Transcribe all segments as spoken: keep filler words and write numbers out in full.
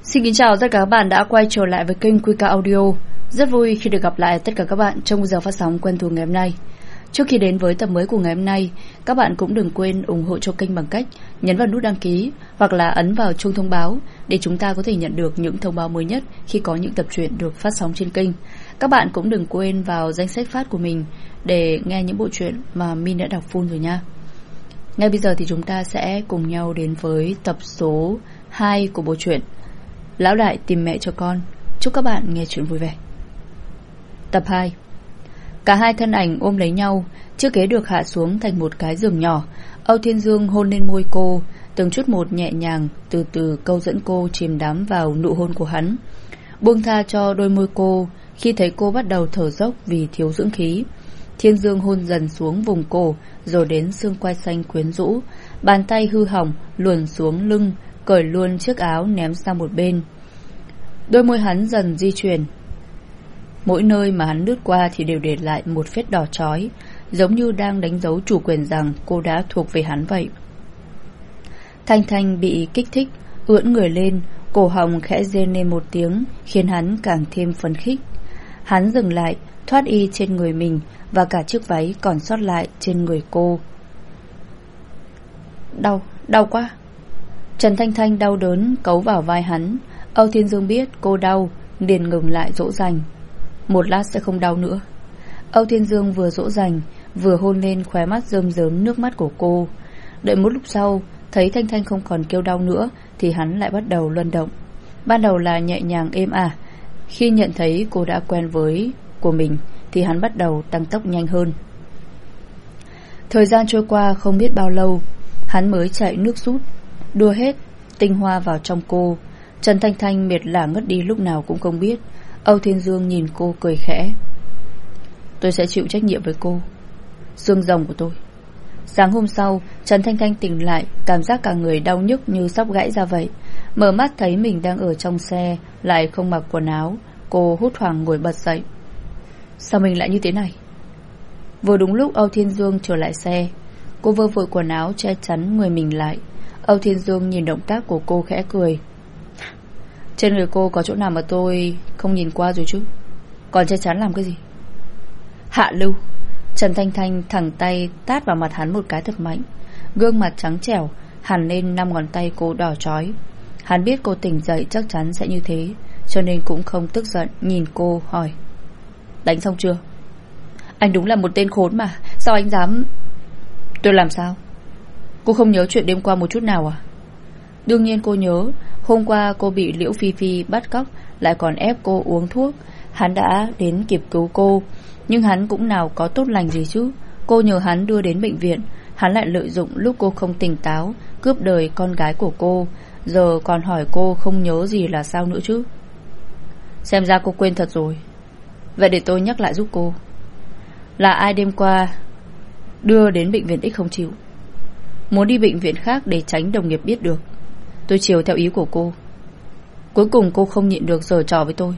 Xin kính chào tất cả các bạn đã quay trở lại với kênh quy ca Audio. Rất vui khi được gặp lại tất cả các bạn trong giờ phát sóng quen thuộc ngày hôm nay. Trước khi đến với tập mới của ngày hôm nay, các bạn cũng đừng quên ủng hộ cho kênh bằng cách nhấn vào nút đăng ký hoặc là ấn vào chuông thông báo để chúng ta có thể nhận được những thông báo mới nhất khi có những tập truyện được phát sóng trên kênh. Các bạn cũng đừng quên vào danh sách phát của mình để nghe những bộ truyện mà Min đã đọc full rồi nha. Ngay bây giờ thì chúng ta sẽ cùng nhau đến với tập số hai của bộ truyện Lão đại tìm mẹ cho con. Chúc các bạn nghe chuyện vui vẻ. Tập hai. Cả hai thân ảnh ôm lấy nhau, chiếc ghế được hạ xuống thành một cái giường nhỏ. Âu Thiên Dương hôn lên môi cô, từng chút một nhẹ nhàng, từ từ câu dẫn cô chìm đắm vào nụ hôn của hắn, buông tha cho đôi môi cô. Khi thấy cô bắt đầu thở dốc vì thiếu dưỡng khí, Thiên Dương hôn dần xuống vùng cổ, rồi đến xương quai xanh quyến rũ. Bàn tay hư hỏng luồn xuống lưng, cởi luôn chiếc áo ném sang một bên. Đôi môi hắn dần di chuyển, mỗi nơi mà hắn lướt qua thì đều để lại một vết đỏ chói, giống như đang đánh dấu chủ quyền rằng cô đã thuộc về hắn vậy. Thanh Thanh bị kích thích, ưỡn người lên, cổ họng khẽ rên lên một tiếng, khiến hắn càng thêm phấn khích. Hắn dừng lại, thoát y trên người mình và cả chiếc váy còn sót lại trên người cô. Đau, đau quá. Trần Thanh Thanh đau đớn cấu vào vai hắn. Âu Thiên Dương biết cô đau, liền ngừng lại dỗ dành. Một lát sẽ không đau nữa. Âu Thiên Dương vừa dỗ dành, vừa hôn lên khóe mắt rơm rớm nước mắt của cô. Đợi một lúc sau, thấy Thanh Thanh không còn kêu đau nữa thì hắn lại bắt đầu luân động. Ban đầu là nhẹ nhàng êm ả. Khi nhận thấy cô đã quen với của mình thì hắn bắt đầu tăng tốc nhanh hơn. Thời gian trôi qua không biết bao lâu, hắn mới chạy nước rút, đưa hết tinh hoa vào trong cô. Trần Thanh Thanh mệt lả ngất đi lúc nào cũng không biết. Âu Thiên Dương nhìn cô cười khẽ. Tôi sẽ chịu trách nhiệm với cô, xương rồng của tôi. Sáng hôm sau, Trần Thanh Thanh tỉnh lại, cảm giác cả người đau nhức như sắp gãy ra vậy. Mở mắt thấy mình đang ở trong xe, lại không mặc quần áo. Cô hốt hoảng ngồi bật dậy. Sao mình lại như thế này? Vừa đúng lúc Âu Thiên Dương trở lại xe, cô vơ vội quần áo che chắn người mình lại. Âu Thiên Dương nhìn động tác của cô khẽ cười. Trên người cô có chỗ nào mà tôi không nhìn qua rồi chứ? Còn che chắn làm cái gì? Hạ lưu. Trần Thanh Thanh thẳng tay tát vào mặt hắn một cái thật mạnh. Gương mặt trắng trẻo hằn lên năm ngón tay cô đỏ chói. Hắn biết cô tỉnh dậy chắc chắn sẽ như thế, cho nên cũng không tức giận, nhìn cô hỏi. Đánh xong chưa? Anh đúng là một tên khốn mà. Sao anh dám... Tôi làm sao? Cô không nhớ chuyện đêm qua một chút nào à? Đương nhiên cô nhớ. Hôm qua cô bị Liễu Phi Phi bắt cóc, lại còn ép cô uống thuốc. Hắn đã đến kịp cứu cô, nhưng hắn cũng nào có tốt lành gì chứ. Cô nhờ hắn đưa đến bệnh viện, hắn lại lợi dụng lúc cô không tỉnh táo, cướp đời con gái của cô. Giờ còn hỏi cô không nhớ gì là sao nữa chứ? Xem ra cô quên thật rồi. Vậy để tôi nhắc lại giúp cô. Là ai đêm qua đưa đến bệnh viện X không chịu, muốn đi bệnh viện khác để tránh đồng nghiệp biết được. Tôi chiều theo ý của cô. Cuối cùng cô không nhịn được giở trò với tôi,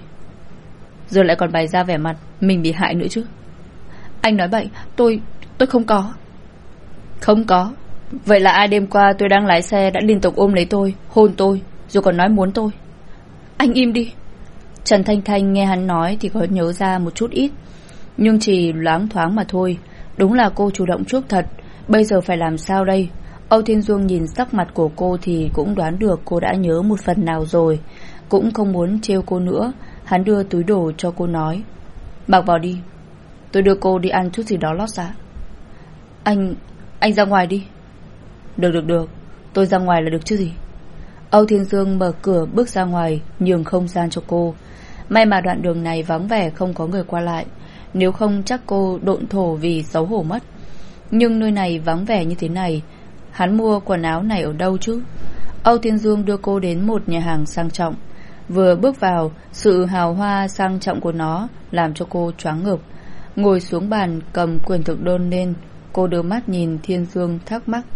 giờ lại còn bày ra vẻ mặt mình bị hại nữa chứ. Anh nói bậy. Tôi... tôi không có. Không có? Vậy là ai đêm qua tôi đang lái xe đã liên tục ôm lấy tôi, hôn tôi, rồi còn nói muốn tôi? Anh im đi. Trần Thanh Thanh nghe hắn nói thì có nhớ ra một chút ít, nhưng chỉ loáng thoáng mà thôi. Đúng là cô chủ động trước thật. Bây giờ phải làm sao đây? Âu Thiên Dương nhìn sắc mặt của cô thì cũng đoán được cô đã nhớ một phần nào rồi. Cũng không muốn trêu cô nữa, hắn đưa túi đồ cho cô nói. Mặc vào đi, tôi đưa cô đi ăn chút gì đó lót dạ. Anh... anh ra ngoài đi. Được được được, tôi ra ngoài là được chứ gì. Âu Thiên Dương mở cửa bước ra ngoài, nhường không gian cho cô. May mà đoạn đường này vắng vẻ, không có người qua lại, nếu không chắc cô độn thổ vì xấu hổ mất. Nhưng nơi này vắng vẻ như thế này, hắn mua quần áo này ở đâu chứ? Âu Thiên Dương đưa cô đến một nhà hàng sang trọng. Vừa bước vào, sự hào hoa sang trọng của nó làm cho cô choáng ngợp. Ngồi xuống bàn cầm quyển thực đơn lên, cô đưa mắt nhìn Thiên Dương thắc mắc.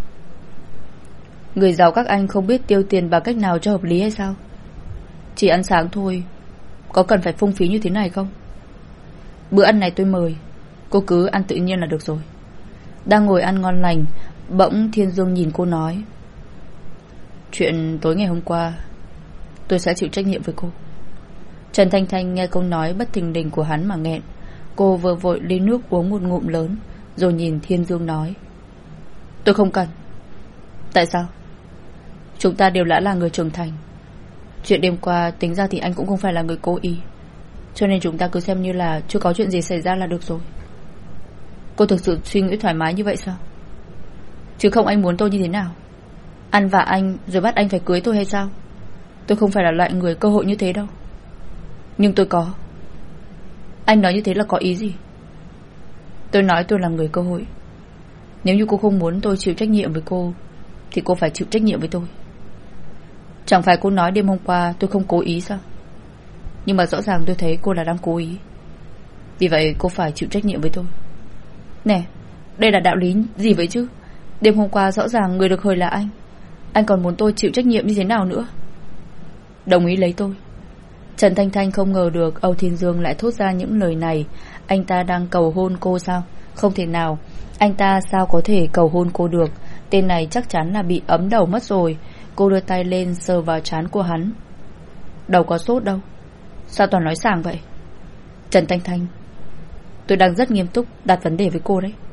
Người giàu các anh không biết tiêu tiền bằng cách nào cho hợp lý hay sao? Chỉ ăn sáng thôi, có cần phải phung phí như thế này không? Bữa ăn này tôi mời, cô cứ ăn tự nhiên là được rồi. Đang ngồi ăn ngon lành, bỗng Thiên Dương nhìn cô nói. Chuyện tối ngày hôm qua Tôi sẽ chịu trách nhiệm với cô. Trần Thanh Thanh nghe câu nói bất thình lình của hắn mà nghẹn. Cô vừa vội ly nước uống một ngụm lớn, rồi nhìn Thiên Dương nói: Tôi không cần. Tại sao? Chúng ta đều đã là người trưởng thành. Chuyện đêm qua tính ra thì anh cũng không phải là người cố ý, cho nên chúng ta cứ xem như là chưa có chuyện gì xảy ra là được rồi. Cô thực sự suy nghĩ thoải mái như vậy sao? Chứ không anh muốn tôi như thế nào? Ăn vạ anh rồi bắt anh phải cưới tôi hay sao? Tôi không phải là loại người cơ hội như thế đâu. Nhưng tôi có. Anh nói như thế là có ý gì? Tôi nói tôi là người cơ hội. Nếu như cô không muốn tôi chịu trách nhiệm với cô thì cô phải chịu trách nhiệm với tôi. Chẳng phải cô nói đêm hôm qua tôi không cố ý sao? Nhưng mà rõ ràng tôi thấy cô là đang cố ý. Vì vậy cô phải chịu trách nhiệm với tôi. Nè, đây là đạo lý gì vậy chứ? Đêm hôm qua rõ ràng người được hời là anh. Anh còn muốn tôi chịu trách nhiệm như thế nào nữa? Đồng ý lấy tôi. Trần Thanh Thanh không ngờ được Âu Thiên Dương lại thốt ra những lời này. Anh ta đang cầu hôn cô sao? Không thể nào. Anh ta sao có thể cầu hôn cô được? Tên này chắc chắn là bị ấm đầu mất rồi. Cô đưa tay lên sờ vào trán của hắn. Đầu có sốt đâu. Sao toàn nói sảng vậy? Trần Thanh Thanh, tôi đang rất nghiêm túc đặt vấn đề với cô đấy.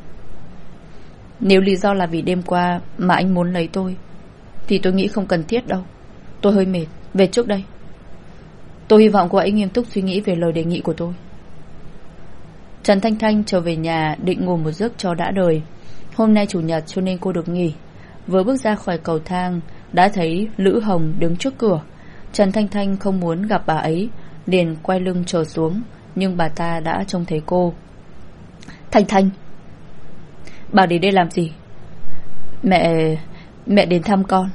Nếu lý do là vì đêm qua mà anh muốn lấy tôi thì tôi nghĩ không cần thiết đâu. Tôi hơi mệt, về trước đây. Tôi hy vọng cô ấy nghiêm túc suy nghĩ về lời đề nghị của tôi. Trần Thanh Thanh trở về nhà định ngủ một giấc cho đã đời. Hôm nay chủ nhật cho nên cô được nghỉ. Vừa bước ra khỏi cầu thang đã thấy Lữ Hồng đứng trước cửa. Trần Thanh Thanh không muốn gặp bà ấy, liền quay lưng trở xuống, nhưng bà ta đã trông thấy cô. Thanh Thanh, bà đến đây làm gì? Mẹ... mẹ đến thăm con.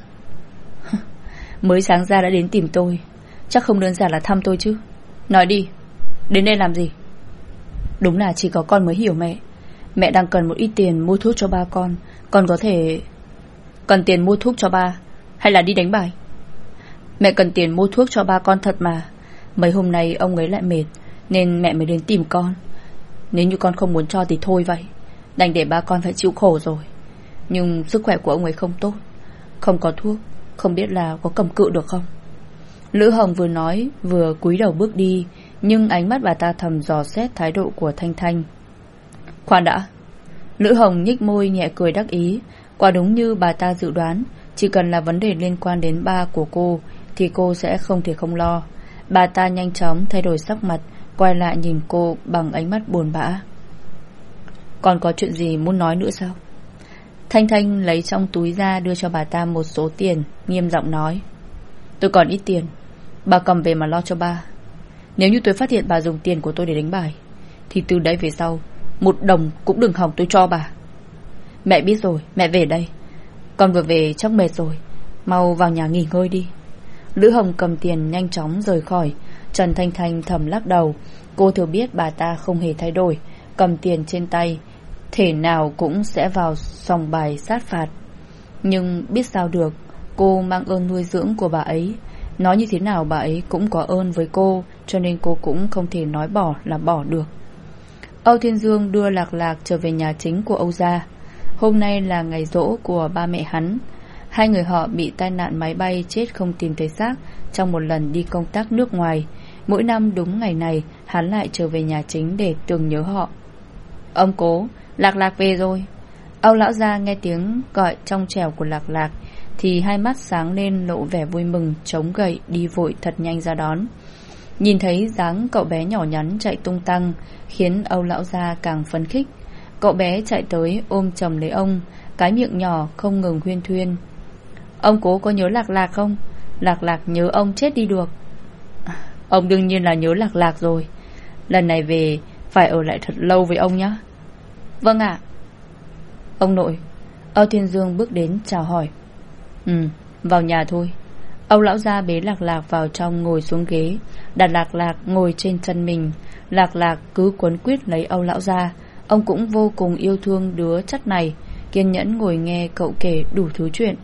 Mới sáng ra đã đến tìm tôi, chắc không đơn giản là thăm tôi chứ. Nói đi, đến đây làm gì? Đúng là chỉ có con mới hiểu mẹ. Mẹ đang cần một ít tiền mua thuốc cho ba con. Con có thể... Cần tiền mua thuốc cho ba hay là đi đánh bài? Mẹ cần tiền mua thuốc cho ba con thật mà. Mấy hôm nay ông ấy lại mệt nên mẹ mới đến tìm con. Nếu như con không muốn cho thì thôi vậy, đành để ba con phải chịu khổ rồi. Nhưng sức khỏe của ông ấy không tốt, không có thuốc, không biết là có cầm cự được không. Lữ Hồng vừa nói vừa cúi đầu bước đi, nhưng ánh mắt bà ta thầm dò xét thái độ của Thanh Thanh. Khoan đã. Lữ Hồng nhếch môi nhẹ cười đắc ý. Quả đúng như bà ta dự đoán, chỉ cần là vấn đề liên quan đến ba của cô thì cô sẽ không thể không lo. Bà ta nhanh chóng thay đổi sắc mặt, quay lại nhìn cô bằng ánh mắt buồn bã. Còn có chuyện gì muốn nói nữa sao? Thanh Thanh lấy trong túi ra đưa cho bà ta một số tiền, nghiêm giọng nói. Tôi còn ít tiền, bà cầm về mà lo cho ba. Nếu như tôi phát hiện bà dùng tiền của tôi để đánh bài thì từ đây về sau một đồng cũng đừng hòng tôi cho bà. Mẹ biết rồi, mẹ về đây. Con vừa về chắc mệt rồi, mau vào nhà nghỉ ngơi đi. Lữ Hồng cầm tiền nhanh chóng rời khỏi. Trần Thanh Thanh thầm lắc đầu. Cô thừa biết bà ta không hề thay đổi, cầm tiền trên tay thể nào cũng sẽ vào sòng bài sát phạt. Nhưng biết sao được, cô mang ơn nuôi dưỡng của bà ấy. Nói như thế nào bà ấy cũng có ơn với cô, cho nên cô cũng không thể nói bỏ là bỏ được. Âu Thiên Dương đưa Lạc Lạc trở về nhà chính của Âu gia. Hôm nay là ngày giỗ của ba mẹ hắn. Hai người họ bị tai nạn máy bay chết không tìm thấy xác trong một lần đi công tác nước ngoài. Mỗi năm đúng ngày này hắn lại trở về nhà chính để tưởng nhớ họ. Ông Cố, Lạc Lạc về rồi. Âu lão gia nghe tiếng gọi trong trẻo của Lạc Lạc thì hai mắt sáng lên lộ vẻ vui mừng, chống gậy đi vội thật nhanh ra đón. Nhìn thấy dáng cậu bé nhỏ nhắn chạy tung tăng khiến Âu lão gia càng phấn khích. Cậu bé chạy tới ôm chầm lấy ông, cái miệng nhỏ không ngừng huyên thuyên. Ông Cố có nhớ Lạc Lạc không? Lạc Lạc nhớ ông chết đi được. Ông đương nhiên là nhớ Lạc Lạc rồi. Lần này về phải ở lại thật lâu với ông nhé. Vâng ạ. Ông nội. Âu Thiên Dương bước đến chào hỏi. Ừ, vào nhà thôi. Âu lão gia bế Lạc Lạc vào trong ngồi xuống ghế, đặt Lạc Lạc ngồi trên chân mình. Lạc Lạc cứ quấn quýt lấy Âu lão gia. Ông cũng vô cùng yêu thương đứa chất này, kiên nhẫn ngồi nghe cậu kể đủ thứ chuyện.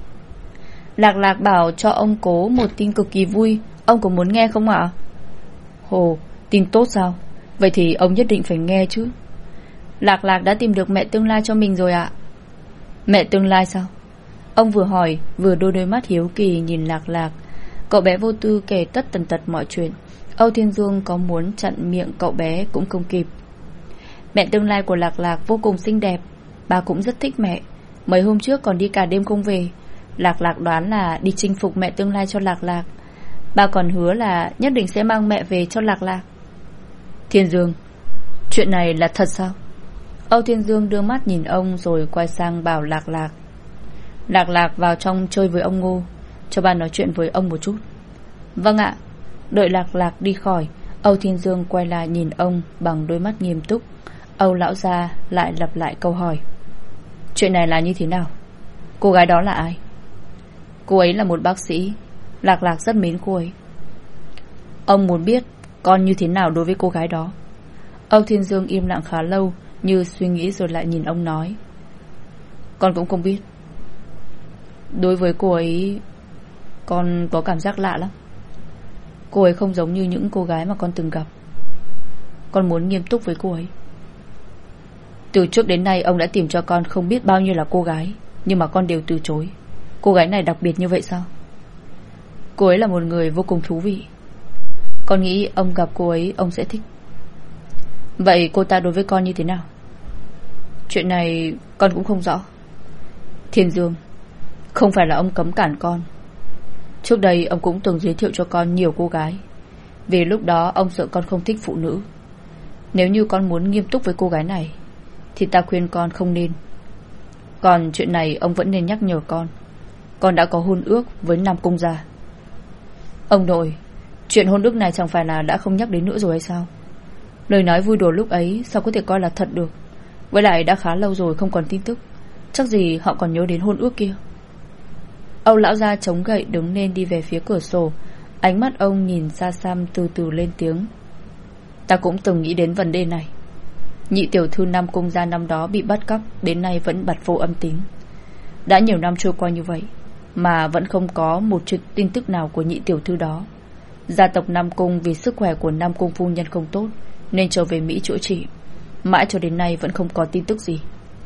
Lạc Lạc bảo cho ông Cố một tin cực kỳ vui. Ông có muốn nghe không ạ? Hồ, tin tốt sao? Vậy thì ông nhất định phải nghe chứ. Lạc Lạc đã tìm được mẹ tương lai cho mình rồi ạ. Mẹ tương lai sao? Ông vừa hỏi vừa đôi đôi mắt hiếu kỳ nhìn Lạc Lạc. Cậu bé vô tư kể tất tần tật mọi chuyện. Âu Thiên Dương có muốn chặn miệng cậu bé cũng không kịp. Mẹ tương lai của Lạc Lạc vô cùng xinh đẹp, bà cũng rất thích mẹ. Mấy hôm trước còn đi cả đêm không về. Lạc Lạc đoán là đi chinh phục mẹ tương lai cho Lạc Lạc. Bà còn hứa là nhất định sẽ mang mẹ về cho Lạc Lạc. Thiên Dương, chuyện này là thật sao? Âu Thiên Dương đưa mắt nhìn ông rồi quay sang bảo Lạc Lạc. Lạc Lạc vào trong chơi với ông Ngô, cho bà nói chuyện với ông một chút. Vâng ạ. Đợi Lạc Lạc đi khỏi, Âu Thiên Dương quay lại nhìn ông bằng đôi mắt nghiêm túc. Âu lão gia lại lặp lại câu hỏi. Chuyện này là như thế nào? Cô gái đó là ai? Cô ấy là một bác sĩ. Lạc Lạc rất mến cô ấy. Ông muốn biết con như thế nào đối với cô gái đó? Âu Thiên Dương im lặng khá lâu, như suy nghĩ rồi lại nhìn ông nói. Con cũng không biết. Đối với cô ấy, con có cảm giác lạ lắm. Cô ấy không giống như những cô gái mà con từng gặp. Con muốn nghiêm túc với cô ấy. Từ trước đến nay ông đã tìm cho con không biết bao nhiêu là cô gái, nhưng mà con đều từ chối. Cô gái này đặc biệt như vậy sao? Cô ấy là một người vô cùng thú vị. Con nghĩ ông gặp cô ấy ông sẽ thích. Vậy cô ta đối với con như thế nào? Chuyện này con cũng không rõ. Thiên Dương, không phải là ông cấm cản con. Trước đây ông cũng từng giới thiệu cho con nhiều cô gái. Vì lúc đó ông sợ con không thích phụ nữ. Nếu như con muốn nghiêm túc với cô gái này thì ta khuyên con không nên. Còn chuyện này ông vẫn nên nhắc nhở con. Con đã có hôn ước với Nam Cung gia. Ông nội, chuyện hôn ước này chẳng phải là đã không nhắc đến nữa rồi hay sao? Lời nói vui đùa lúc ấy sao có thể coi là thật được? Với lại đã khá lâu rồi không còn tin tức, chắc gì họ còn nhớ đến hôn ước kia. Âu lão gia chống gậy đứng lên đi về phía cửa sổ. Ánh mắt ông nhìn xa xăm, từ từ lên tiếng. Ta cũng từng nghĩ đến vấn đề này. Nhị tiểu thư Nam Cung gia năm đó bị bắt cóc, đến nay vẫn bặt vô âm tín. Đã nhiều năm trôi qua như vậy mà vẫn không có một chút tin tức nào của nhị tiểu thư đó. Gia tộc Nam Cung vì sức khỏe của Nam Cung phu nhân không tốt nên trở về Mỹ chữa trị. Mãi cho đến nay vẫn không có tin tức gì.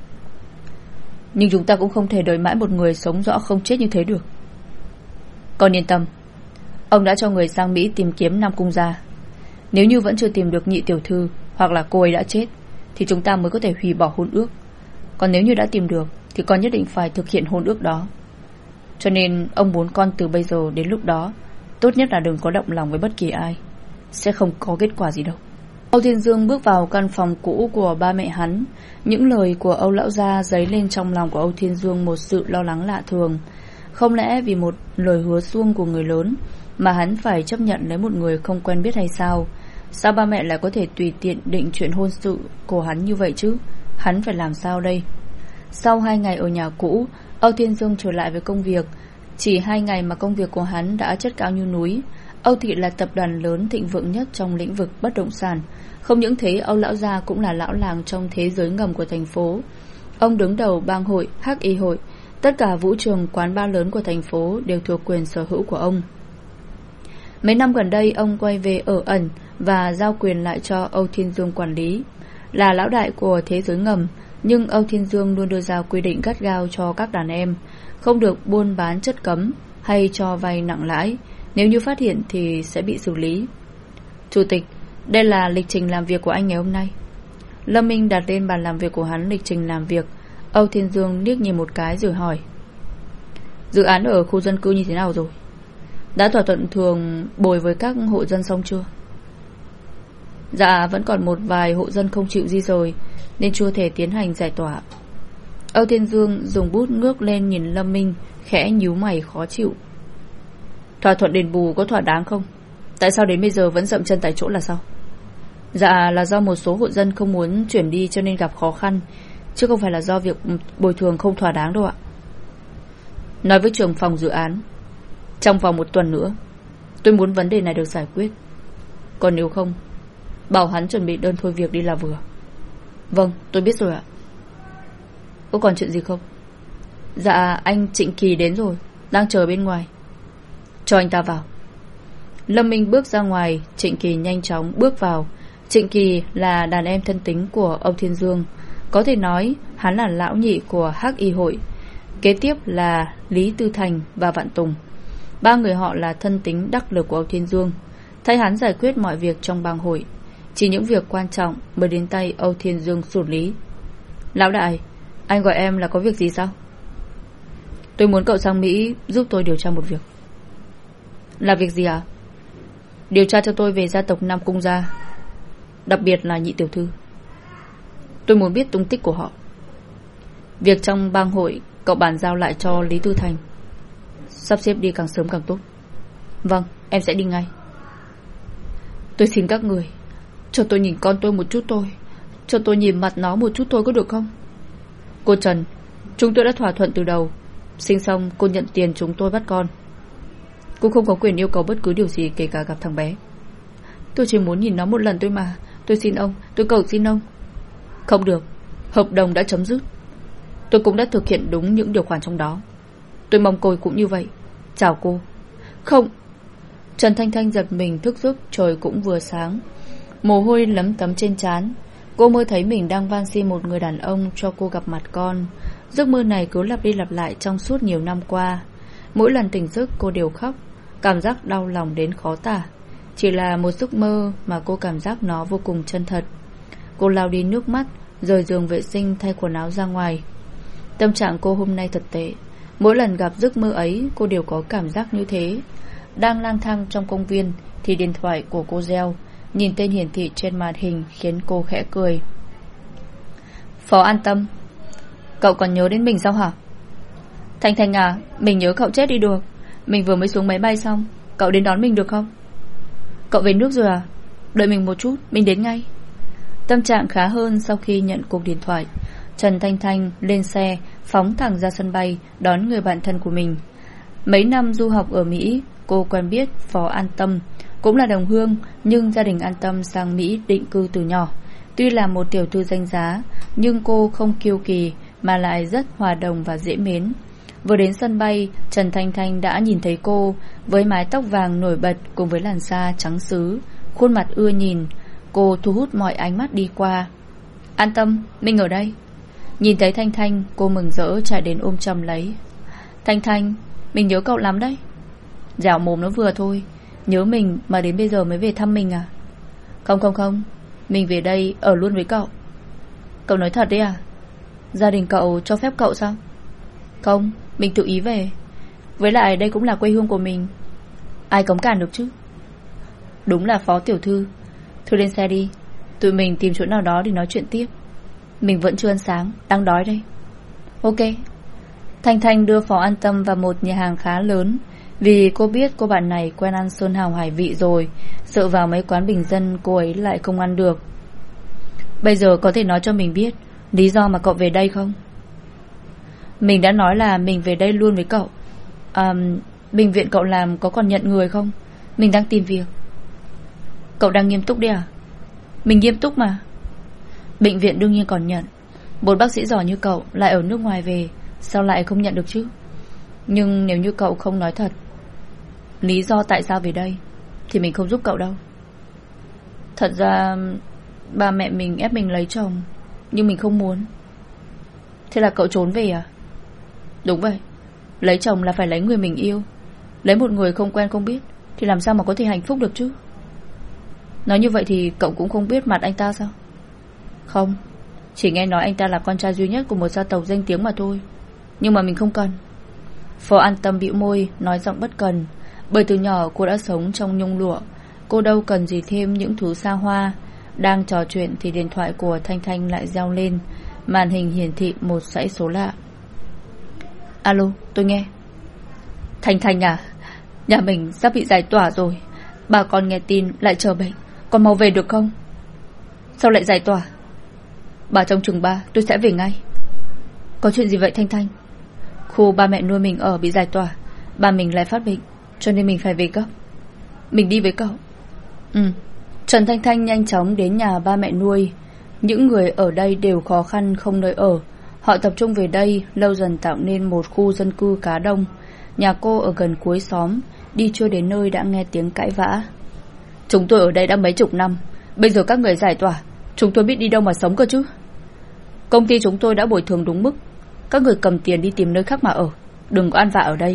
Nhưng chúng ta cũng không thể đợi mãi một người sống rõ không chết như thế được. Con yên tâm, ông đã cho người sang Mỹ tìm kiếm Nam Cung gia. Nếu như vẫn chưa tìm được nhị tiểu thư, hoặc là cô ấy đã chết, thì chúng ta mới có thể hủy bỏ hôn ước. Còn nếu như đã tìm được thì con nhất định phải thực hiện hôn ước đó. Cho nên ông muốn con từ bây giờ đến lúc đó tốt nhất là đừng có động lòng với bất kỳ ai. Sẽ không có kết quả gì đâu. Âu Thiên Dương bước vào căn phòng cũ của ba mẹ hắn. Những lời của Âu lão gia dấy lên trong lòng của Âu Thiên Dương một sự lo lắng lạ thường. Không lẽ vì một lời hứa suông của người lớn mà hắn phải chấp nhận lấy một người không quen biết hay sao? Sao ba mẹ lại có thể tùy tiện định chuyện hôn sự của hắn như vậy chứ? Hắn phải làm sao đây? Sau hai ngày ở nhà cũ, Âu Thiên Dương trở lại với công việc. Chỉ hai ngày mà công việc của hắn đã chất cao như núi. Âu Thị là tập đoàn lớn thịnh vượng nhất trong lĩnh vực bất động sản. Không những thế, Âu lão gia cũng là lão làng trong thế giới ngầm của thành phố. Ông đứng đầu bang hội Hắc Y hội. Tất cả vũ trường, quán bar lớn của thành phố đều thuộc quyền sở hữu của ông. Mấy năm gần đây ông quay về ở ẩn và giao quyền lại cho Âu Thiên Dương quản lý. Là lão đại của thế giới ngầm, nhưng Âu Thiên Dương luôn đưa ra quy định gắt gao cho các đàn em, không được buôn bán chất cấm hay cho vay nặng lãi. Nếu như phát hiện thì sẽ bị xử lý. Chủ tịch, đây là lịch trình làm việc của anh ngày hôm nay. Lâm Minh đặt lên bàn làm việc của hắn lịch trình làm việc. Âu Thiên Dương liếc nhìn một cái rồi hỏi. Dự án ở khu dân cư như thế nào rồi? Đã thỏa thuận thường bồi với các hộ dân xong chưa? Dạ, vẫn còn một vài hộ dân không chịu di rời nên chưa thể tiến hành giải tỏa. Âu Thiên Dương dùng bút ngước lên nhìn Lâm Minh, khẽ nhíu mày khó chịu. Thỏa thuận đền bù có thỏa đáng không? Tại sao đến bây giờ vẫn dậm chân tại chỗ là sao? Dạ, là do một số hộ dân không muốn chuyển đi cho nên gặp khó khăn, chứ không phải là do việc bồi thường không thỏa đáng đâu ạ. Nói với trưởng phòng dự án, trong vòng một tuần nữa tôi muốn vấn đề này được giải quyết. Còn nếu không, bảo hắn chuẩn bị đơn thôi việc đi là vừa. Vâng, tôi biết rồi ạ. Có còn chuyện gì không? Dạ, anh Trịnh Kỳ đến rồi, đang chờ bên ngoài. Cho anh ta vào. Lâm Minh bước ra ngoài, Trịnh Kỳ nhanh chóng bước vào. Trịnh Kỳ là đàn em thân tín của Âu Thiên Dương. Có thể nói hắn là lão nhị của Hắc Y hội. Kế tiếp là Lý Tư Thành và Vạn Tùng. Ba người họ là thân tín đắc lực của Âu Thiên Dương, thay hắn giải quyết mọi việc trong bang hội. Chỉ những việc quan trọng mới đến tay Âu Thiên Dương xử lý. Lão đại, anh gọi em là có việc gì sao? Tôi muốn cậu sang Mỹ giúp tôi điều tra một việc. Là việc gì ạ? Điều tra cho tôi về gia tộc Nam Cung gia, đặc biệt là nhị tiểu thư. Tôi muốn biết tung tích của họ. Việc trong bang hội cậu bàn giao lại cho Lý Tư Thành, sắp xếp đi càng sớm càng tốt. Vâng, em sẽ đi ngay. Tôi xin các người cho tôi nhìn con tôi một chút thôi. Cho tôi nhìn mặt nó một chút thôi có được không? Cô Trần, chúng tôi đã thỏa thuận từ đầu. Sinh xong cô nhận tiền chúng tôi bắt con. Cô không có quyền yêu cầu bất cứ điều gì, kể cả gặp thằng bé. Tôi chỉ muốn nhìn nó một lần thôi mà. Tôi xin ông, tôi cầu xin ông. Không được, hợp đồng đã chấm dứt. Tôi cũng đã thực hiện đúng những điều khoản trong đó. Tôi mong cô cũng như vậy. Chào cô. Không. Trần Thanh Thanh giật mình thức giấc. Trời cũng vừa sáng, mồ hôi lấm tấm trên trán. Cô mơ thấy mình đang van xin một người đàn ông cho cô gặp mặt con. Giấc mơ này cứ lặp đi lặp lại trong suốt nhiều năm qua. Mỗi lần tỉnh giấc cô đều khóc, cảm giác đau lòng đến khó tả. Chỉ là một giấc mơ mà cô cảm giác nó vô cùng chân thật. Cô lau đi nước mắt, rời giường vệ sinh, thay quần áo ra ngoài. Tâm trạng cô hôm nay thật tệ. Mỗi lần gặp giấc mơ ấy cô đều có cảm giác như thế. Đang lang thang trong công viên thì điện thoại của cô reo. Nhìn tên hiển thị trên màn hình khiến cô khẽ cười. Phó An Tâm, cậu còn nhớ đến mình sao hả? Thanh Thanh à, mình nhớ cậu chết đi được. Mình vừa mới xuống máy bay xong, cậu đến đón mình được không? Cậu về nước rồi à? Đợi mình một chút, mình đến ngay. Tâm trạng khá hơn sau khi nhận cuộc điện thoại. Trần Thanh Thanh lên xe, phóng thẳng ra sân bay đón người bạn thân của mình. Mấy năm du học ở Mỹ, cô quen biết Phó An Tâm, cũng là đồng hương, nhưng gia đình An Tâm sang Mỹ định cư từ nhỏ. Tuy là một tiểu thư danh giá, nhưng cô không kiêu kỳ mà lại rất hòa đồng và dễ mến. Vừa đến sân bay, Trần Thanh Thanh đã nhìn thấy cô với mái tóc vàng nổi bật cùng với làn da trắng sứ, khuôn mặt ưa nhìn. Cô thu hút mọi ánh mắt đi qua. An Tâm, mình ở đây. Nhìn thấy Thanh Thanh, cô mừng rỡ chạy đến ôm chầm lấy. Thanh Thanh, mình nhớ cậu lắm đấy. Dẻo mồm nó vừa thôi. Nhớ mình mà đến bây giờ mới về thăm mình à? Không không không, mình về đây ở luôn với cậu. Cậu nói thật đấy à? Gia đình cậu cho phép cậu sao? Không, mình tự ý về. Với lại đây cũng là quê hương của mình, ai cấm cản được chứ. Đúng là Phó tiểu thư. Thôi lên xe đi, tụi mình tìm chỗ nào đó để nói chuyện tiếp. Mình vẫn chưa ăn sáng, đang đói đây. Ok. Thanh Thanh đưa Phó An Tâm vào một nhà hàng khá lớn, vì cô biết cô bạn này quen ăn sơn hào hải vị rồi, sợ vào mấy quán bình dân cô ấy lại không ăn được. Bây giờ có thể nói cho mình biết lý do mà cậu về đây không? Mình đã nói là mình về đây luôn với cậu. À, bệnh viện cậu làm có còn nhận người không? Mình đang tìm việc. Cậu đang nghiêm túc đi à? Mình nghiêm túc mà. Bệnh viện đương nhiên còn nhận. Một bác sĩ giỏi như cậu lại ở nước ngoài về, sao lại không nhận được chứ? Nhưng nếu như cậu không nói thật lý do tại sao về đây thì mình không giúp cậu đâu. Thật ra ba mẹ mình ép mình lấy chồng, nhưng mình không muốn. Thế là cậu trốn về à? Đúng vậy. Lấy chồng là phải lấy người mình yêu. Lấy một người không quen không biết thì làm sao mà có thể hạnh phúc được chứ? Nói như vậy thì cậu cũng không biết mặt anh ta sao? Không, chỉ nghe nói anh ta là con trai duy nhất của một gia tộc danh tiếng mà thôi. Nhưng mà mình không cần. Phó An Tâm bĩu môi, nói giọng bất cần. Bởi từ nhỏ cô đã sống trong nhung lụa, cô đâu cần gì thêm những thứ xa hoa. Đang trò chuyện thì điện thoại của Thanh Thanh lại reo lên. Màn hình hiển thị một dãy số lạ. Alo, tôi nghe. Thanh Thanh à, nhà mình sắp bị giải tỏa rồi. Bà con nghe tin lại chờ bệnh, con mau về được không? Sao lại giải tỏa? Bà trong chừng ba, tôi sẽ về ngay. Có chuyện gì vậy Thanh Thanh? Khu ba mẹ nuôi mình ở bị giải tỏa, ba mình lại phát bệnh, cho nên mình phải về gấp. Mình đi với cậu. Ừ. Trần Thanh Thanh nhanh chóng đến nhà ba mẹ nuôi. Những người ở đây đều khó khăn không nơi ở. Họ tập trung về đây, lâu dần tạo nên một khu dân cư khá đông. Nhà cô ở gần cuối xóm, đi chưa đến nơi đã nghe tiếng cãi vã. Chúng tôi ở đây đã mấy chục năm, bây giờ các người giải tỏa, chúng tôi biết đi đâu mà sống cơ chứ. Công ty chúng tôi đã bồi thường đúng mức, các người cầm tiền đi tìm nơi khác mà ở, đừng có ăn vạ ở đây.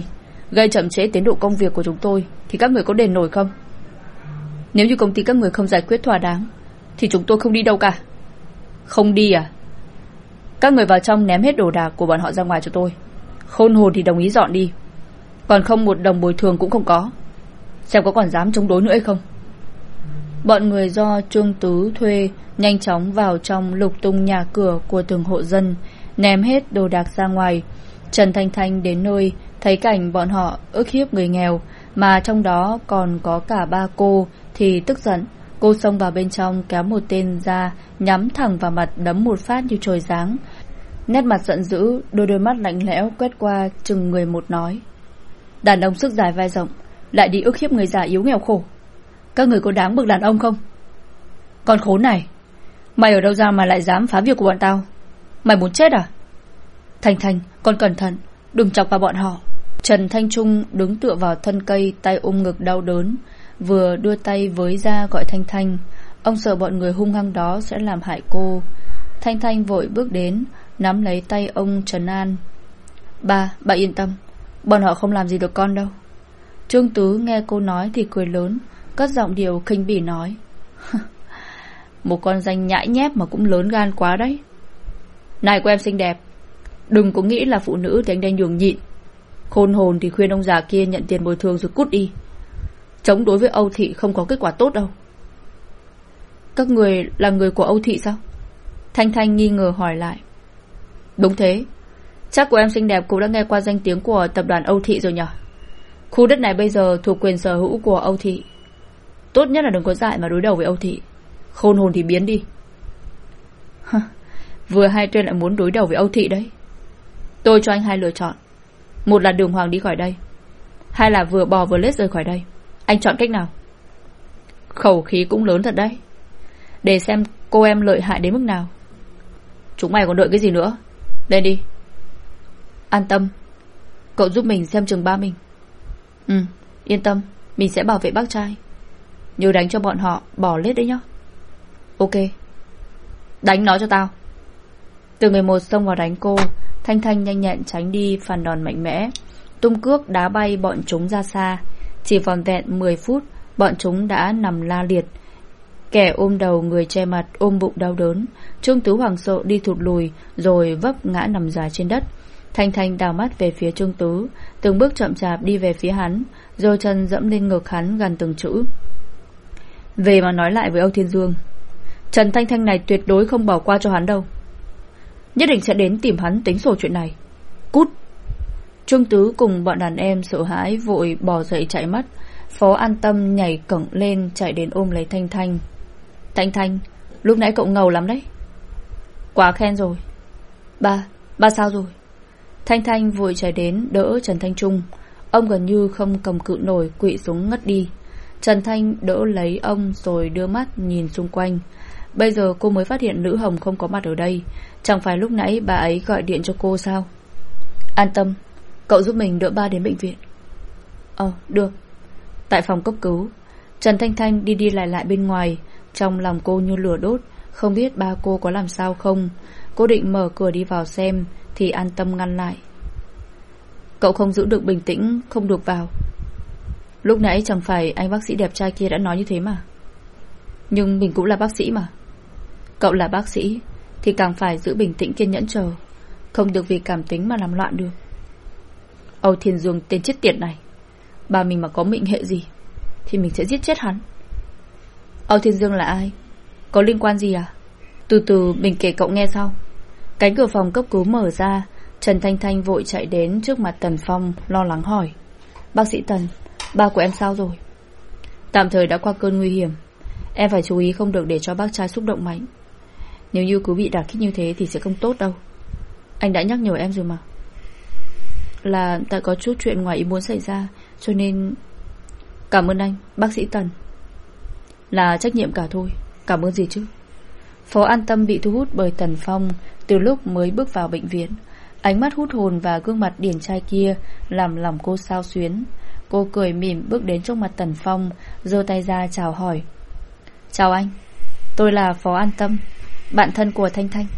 gây chậm trễ tiến độ công việc của chúng tôi thì các người có đền nổi không? Nếu như công ty các người không giải quyết thỏa đáng thì chúng tôi không đi đâu cả. Không đi à? Các người vào trong ném hết đồ đạc của bọn họ ra ngoài cho tôi. Khôn hồn thì đồng ý dọn đi. Còn không một đồng bồi thường cũng không có. Xem có còn dám chống đối nữa hay không. Bọn người do Trương Tứ thuê nhanh chóng vào trong lục tung nhà cửa của từng hộ dân, ném hết đồ đạc ra ngoài. Trần Thanh Thanh đến nơi thấy cảnh bọn họ ức hiếp người nghèo, mà trong đó còn có cả ba cô, thì tức giận. Cô xông vào bên trong kéo một tên ra, nhắm thẳng vào mặt đấm một phát như trời giáng. Nét mặt giận dữ, đôi đôi mắt lạnh lẽo quét qua chừng người một nói: đàn ông sức dài vai rộng lại đi ức hiếp người già yếu nghèo khổ. Các người có đáng bực đàn ông không? Con khốn này, mày ở đâu ra mà lại dám phá việc của bọn tao? Mày muốn chết à? Thanh Thanh, con cẩn thận, đừng chọc vào bọn họ. Trần Thanh Trung đứng tựa vào thân cây, tay ôm ngực đau đớn, vừa đưa tay với ra gọi Thanh Thanh. Ông sợ bọn người hung hăng đó sẽ làm hại cô. Thanh Thanh vội bước đến, nắm lấy tay ông trấn an: Ba, bà yên tâm, bọn họ không làm gì được con đâu. Trương Tứ nghe cô nói thì cười lớn, cất giọng điệu khinh bỉ nói: một con danh nhãi nhép mà cũng lớn gan quá đấy. Này cô em xinh đẹp, đừng có nghĩ là phụ nữ thì anh đang nhường nhịn. Khôn hồn thì khuyên ông già kia nhận tiền bồi thường rồi cút đi. Chống đối với Âu Thị không có kết quả tốt đâu. Các người là người của Âu Thị sao? Thanh Thanh nghi ngờ hỏi lại. Đúng thế. Chắc cô em xinh đẹp cũng đã nghe qua danh tiếng của tập đoàn Âu Thị rồi nhỉ? Khu đất này bây giờ thuộc quyền sở hữu của Âu Thị. Tốt nhất là đừng có dại mà đối đầu với Âu Thị. Khôn hồn thì biến đi. Vừa hai tên lại muốn đối đầu với Âu Thị đấy. Tôi cho anh hai lựa chọn. Một là đường hoàng đi khỏi đây, hai là vừa bò vừa lết rời khỏi đây. Anh chọn cách nào? Khẩu khí cũng lớn thật đấy. Để xem cô em lợi hại đến mức nào. Chúng mày còn đợi cái gì nữa? Lên đi. An tâm, cậu giúp mình xem chừng ba mình. Ừ, yên tâm, mình sẽ bảo vệ bác trai. Nhớ đánh cho bọn họ bỏ lết đấy nhá. Ok. Đánh nó cho tao. Từ người một xông vào đánh cô. Thanh Thanh nhanh nhẹn tránh đi phản đòn mạnh mẽ, tung cước đá bay bọn chúng ra xa. Chỉ vòn vẹn mười phút, bọn chúng đã nằm la liệt, kẻ ôm đầu người che mặt, ôm bụng đau đớn. Trương Tứ hoảng sợ đi thụt lùi, rồi vấp ngã nằm dài trên đất. Thanh Thanh đào mắt về phía Trương Tứ, từng bước chậm chạp đi về phía hắn, rồi chân dẫm lên ngực hắn gần từng chữ. Về mà nói lại với Âu Thiên Dương, Trần Thanh Thanh này tuyệt đối không bỏ qua cho hắn đâu. Nhất định sẽ đến tìm hắn tính sổ chuyện này. Cút. Trương Tứ cùng bọn đàn em sợ hãi vội bò dậy chạy mất. Phó An Tâm nhảy cổng lên chạy đến ôm lấy Thanh Thanh. Thanh Thanh, lúc nãy cậu ngầu lắm đấy. Quá khen rồi. Ba, ba sao rồi? Thanh Thanh vội chạy đến đỡ Trần Thanh Trung. Ông gần như không cầm cự nổi, quỵ xuống ngất đi. Trần Thanh đỡ lấy ông rồi đưa mắt nhìn xung quanh. Bây giờ cô mới phát hiện Nữ Hồng không có mặt ở đây. Chẳng phải lúc nãy bà ấy gọi điện cho cô sao? An tâm, cậu giúp mình đỡ ba đến bệnh viện. Ờ, được. Tại phòng cấp cứu, Trần Thanh Thanh đi đi lại lại bên ngoài. Trong lòng cô như lửa đốt, không biết ba cô có làm sao không. Cô định mở cửa đi vào xem thì An Tâm ngăn lại. Cậu không giữ được bình tĩnh, không được vào. Lúc nãy chẳng phải anh bác sĩ đẹp trai kia đã nói như thế mà. Nhưng mình cũng là bác sĩ mà. Cậu là bác sĩ thì càng phải giữ bình tĩnh kiên nhẫn chờ, không được vì cảm tính mà làm loạn được. Âu Thiên Dương tên chết tiệt này, bà mình mà có mệnh hệ gì thì mình sẽ giết chết hắn. Âu Thiên Dương là ai? Có liên quan gì à? Từ từ mình kể cậu nghe sau. Cánh cửa phòng cấp cứu mở ra. Trần Thanh Thanh vội chạy đến trước mặt Tần Phong, lo lắng hỏi: Bác sĩ Tần, ba của em sao rồi? Tạm thời đã qua cơn nguy hiểm. Em phải chú ý không được để cho bác trai xúc động mạnh. Nếu như cứ bị đả kích như thế thì sẽ không tốt đâu. Anh đã nhắc nhở em rồi mà. Là tại có chút chuyện ngoài ý muốn xảy ra, cho nên... Cảm ơn anh, bác sĩ Tần. Là trách nhiệm cả thôi, cảm ơn gì chứ. Phó An Tâm bị thu hút bởi Tần Phong từ lúc mới bước vào bệnh viện. Ánh mắt hút hồn và gương mặt điển trai kia làm lòng cô xao xuyến. Cô cười mỉm bước đến trước mặt Tần Phong, giơ tay ra chào hỏi: Chào anh, tôi là Phó An Tâm, bạn thân của Thanh Thanh.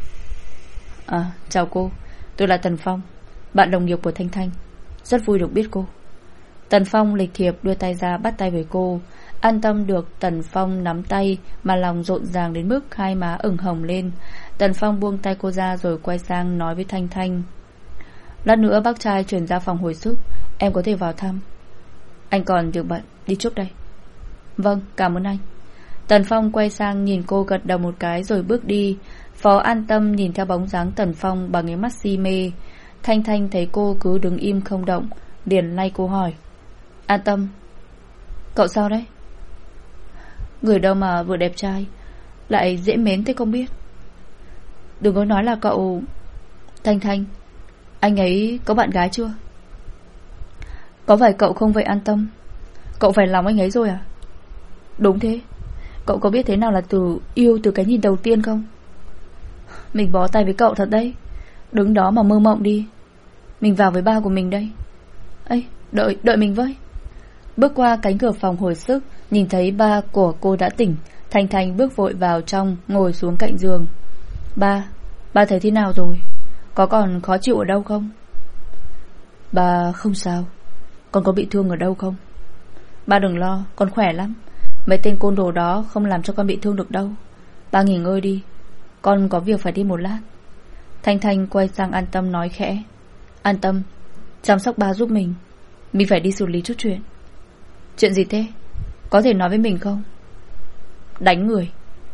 À, chào cô, tôi là Tần Phong, bạn đồng nghiệp của Thanh Thanh. Rất vui được biết cô. Tần Phong lịch thiệp đưa tay ra bắt tay với cô. An Tâm được Tần Phong nắm tay mà lòng rộn ràng đến mức hai má ửng hồng lên. Tần Phong buông tay cô ra rồi quay sang nói với Thanh Thanh: Lát nữa bác trai chuyển ra phòng hồi sức, em có thể vào thăm. Anh còn việc bận, đi trước đây. Vâng, cảm ơn anh. Tần Phong quay sang nhìn cô gật đầu một cái rồi bước đi. Phó An Tâm nhìn theo bóng dáng Tần Phong bằng ánh mắt si mê. Thanh Thanh thấy cô cứ đứng im không động, liền lay cô hỏi: An Tâm, cậu sao đấy? Người đâu mà vừa đẹp trai lại dễ mến thế không biết. Đừng có nói là cậu. Thanh Thanh, anh ấy có bạn gái chưa? Có phải cậu không vậy An Tâm? Cậu phải lòng anh ấy rồi à? Đúng thế. Cậu có biết thế nào là từ yêu từ cái nhìn đầu tiên không? Mình bó tay với cậu thật đấy. Đứng đó mà mơ mộng đi. Mình vào với ba của mình đây. Ây, đợi, đợi mình với. Bước qua cánh cửa phòng hồi sức, nhìn thấy ba của cô đã tỉnh. Thanh Thanh bước vội vào trong, ngồi xuống cạnh giường. Ba, ba thấy thế nào rồi? Có còn khó chịu ở đâu không? Ba không sao. Con có bị thương ở đâu không? Ba đừng lo, con khỏe lắm. Mấy tên côn đồ đó không làm cho con bị thương được đâu. Ba nghỉ ngơi đi, con có việc phải đi một lát. Thanh Thanh quay sang An Tâm nói khẽ: An Tâm, chăm sóc ba giúp mình. Mình phải đi xử lý chút chuyện. Chuyện gì thế? Có thể nói với mình không? Đánh người.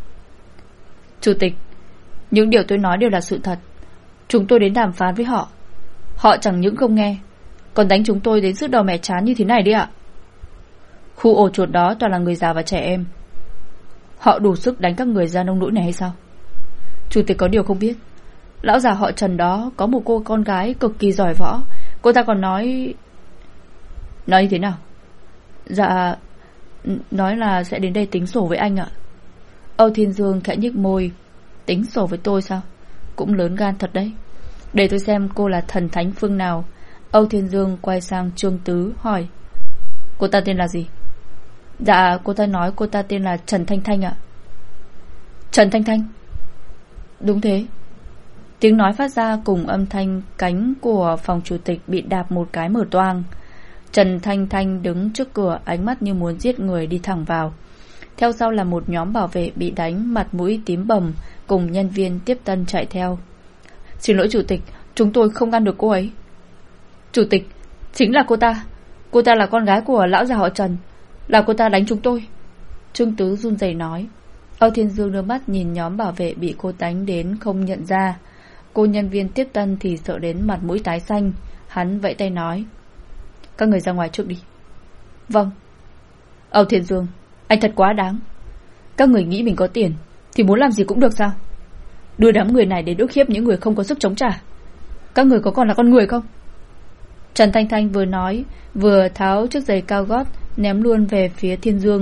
Chủ tịch, những điều tôi nói đều là sự thật. Chúng tôi đến đàm phán với họ. Họ chẳng những không nghe, còn đánh chúng tôi đến sứt đầu mẻ chán như thế này đấy ạ. Khu ổ chuột đó toàn là người già và trẻ em. Họ đủ sức đánh các người ra nông nỗi này hay sao? Chủ tịch có điều không biết, lão già họ Trần đó có một cô con gái cực kỳ giỏi võ. Cô ta còn nói... Nói như thế nào? Dạ, nói là sẽ đến đây tính sổ với anh ạ. Âu Thiên Dương khẽ nhếch môi. Tính sổ với tôi sao? Cũng lớn gan thật đấy. Để tôi xem cô là thần thánh phương nào. Âu Thiên Dương quay sang Trương Tứ hỏi: Cô ta tên là gì? Dạ, cô ta nói cô ta tên là Trần Thanh Thanh ạ. Trần Thanh Thanh? Đúng thế. Tiếng nói phát ra cùng âm thanh cánh của phòng chủ tịch bị đạp một cái mở toang. Trần Thanh Thanh đứng trước cửa, ánh mắt như muốn giết người đi thẳng vào. Theo sau là một nhóm bảo vệ bị đánh, mặt mũi tím bầm, cùng nhân viên tiếp tân chạy theo. Xin lỗi chủ tịch, chúng tôi không ngăn được cô ấy. Chủ tịch, chính là cô ta. Cô ta là con gái của lão già họ Trần. Là cô ta đánh chúng tôi. Trương Tứ run rẩy nói. Âu Thiên Dương đưa mắt nhìn nhóm bảo vệ bị cô đánh đến không nhận ra. Cô nhân viên tiếp tân thì sợ đến mặt mũi tái xanh. Hắn vẫy tay nói: Các người ra ngoài trước đi. Vâng. Âu Thiên Dương, anh thật quá đáng. Các người nghĩ mình có tiền thì muốn làm gì cũng được sao? Đưa đám người này đến ức hiếp những người không có sức chống trả. Các người có còn là con người không? Trần Thanh Thanh vừa nói vừa tháo chiếc giày cao gót ném luôn về phía Thiên Dương.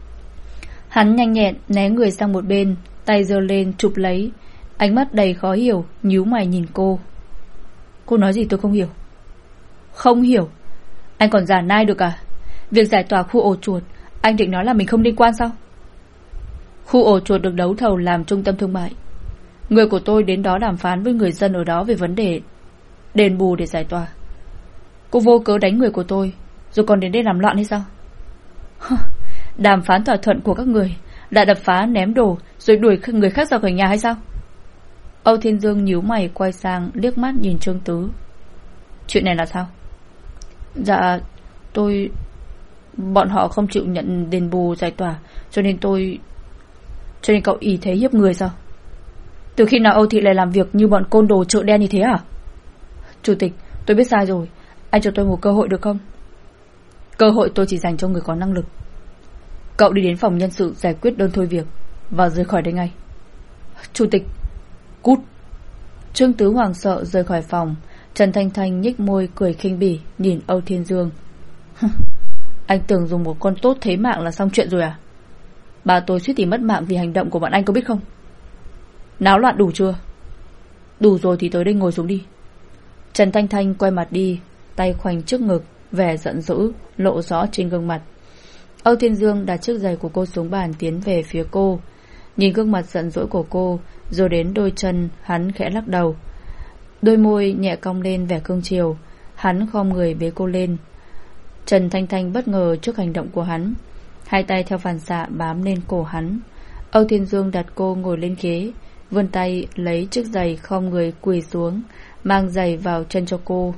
Hắn nhanh nhẹn né người sang một bên, tay giơ lên chụp lấy, ánh mắt đầy khó hiểu, nhíu mày nhìn cô. Cô nói gì tôi không hiểu? Không hiểu? Anh còn giả nai được à? Việc giải tỏa khu ổ chuột, anh định nói là mình không liên quan sao? Khu ổ chuột được đấu thầu làm trung tâm thương mại. Người của tôi đến đó đàm phán với người dân ở đó về vấn đề đền bù để giải tỏa. Cô vô cớ đánh người của tôi rồi còn đến đây làm loạn hay sao? Đàm phán thỏa thuận của các người đã đập phá ném đồ rồi đuổi người khác ra khỏi nhà hay sao? Âu Thiên Dương nhíu mày quay sang liếc mắt nhìn Trương Tứ. Chuyện này là sao? Dạ, tôi... Bọn họ không chịu nhận đền bù giải tỏa, cho nên tôi... Cho nên cậu ý thế hiếp người sao? Từ khi nào Âu Thị lại làm việc như bọn côn đồ chợ đen như thế à? Chủ tịch, tôi biết sai rồi. Anh cho tôi một cơ hội được không? Cơ hội tôi chỉ dành cho người có năng lực. Cậu đi đến phòng nhân sự giải quyết đơn thôi việc và rời khỏi đây ngay. Chủ tịch, cút. Trương Tứ hoảng sợ rời khỏi phòng. Trần Thanh Thanh nhếch môi cười khinh bỉ nhìn Âu Thiên Dương. Anh tưởng dùng một con tốt thế mạng là xong chuyện rồi à? Bà tôi suýt thì mất mạng vì hành động của bọn anh có biết không? Náo loạn đủ chưa? Đủ rồi thì tới đây ngồi xuống đi. Trần Thanh Thanh quay mặt đi, tay khoanh trước ngực, vẻ giận dữ lộ rõ trên gương mặt. Âu Thiên Dương đặt chiếc giày của cô xuống bàn, tiến về phía cô. Nhìn gương mặt giận dỗi của cô, rồi đến đôi chân, hắn khẽ lắc đầu. Đôi môi nhẹ cong lên vẻ cương chiều. Hắn khom người bế cô lên. Trần Thanh Thanh bất ngờ trước hành động của hắn, hai tay theo phản xạ bám lên cổ hắn. Âu Thiên Dương đặt cô ngồi lên ghế, vươn tay lấy chiếc giày khom người quỳ xuống, mang giày vào chân cho cô.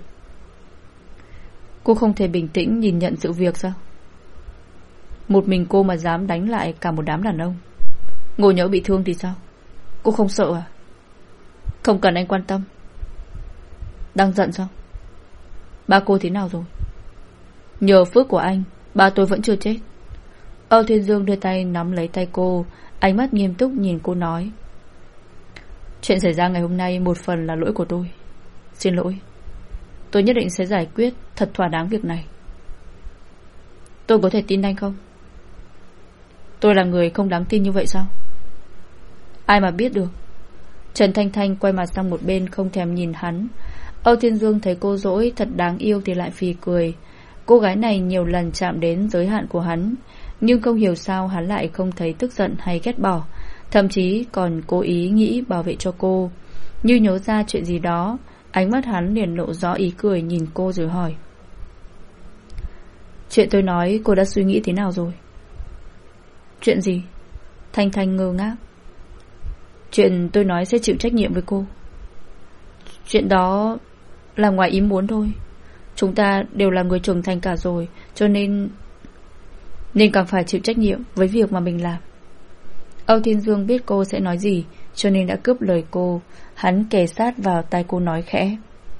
Cô không thể bình tĩnh nhìn nhận sự việc sao? Một mình cô mà dám đánh lại cả một đám đàn ông. Ngô Nhỡ bị thương thì sao? Cô không sợ à? Không cần anh quan tâm. Đang giận sao? Ba cô thế nào rồi? Nhờ phước của anh, ba tôi vẫn chưa chết. Âu Thiên Dương đưa tay nắm lấy tay cô, ánh mắt nghiêm túc nhìn cô nói: Chuyện xảy ra ngày hôm nay một phần là lỗi của tôi. Xin lỗi. Tôi nhất định sẽ giải quyết thật thỏa đáng việc này. Tôi có thể tin anh không? Tôi là người không đáng tin như vậy sao? Ai mà biết được. Trần Thanh Thanh quay mặt sang một bên, không thèm nhìn hắn. Âu Thiên Dương thấy cô dỗi thật đáng yêu thì lại phì cười. Cô gái này nhiều lần chạm đến giới hạn của hắn, nhưng không hiểu sao hắn lại không thấy tức giận hay ghét bỏ, thậm chí còn cố ý nghĩ bảo vệ cho cô. Như nhớ ra chuyện gì đó, ánh mắt hắn liền lộ rõ ý cười nhìn cô rồi hỏi: Chuyện tôi nói cô đã suy nghĩ thế nào rồi? Chuyện gì? Thanh Thanh ngơ ngác. Chuyện tôi nói sẽ chịu trách nhiệm với cô. Chuyện đó là ngoài ý muốn thôi. Chúng ta đều là người trưởng thành cả rồi, cho nên Nên càng phải chịu trách nhiệm với việc mà mình làm. Âu Thiên Dương biết cô sẽ nói gì, cho nên đã cướp lời cô. Hắn kề sát vào tai cô nói khẽ: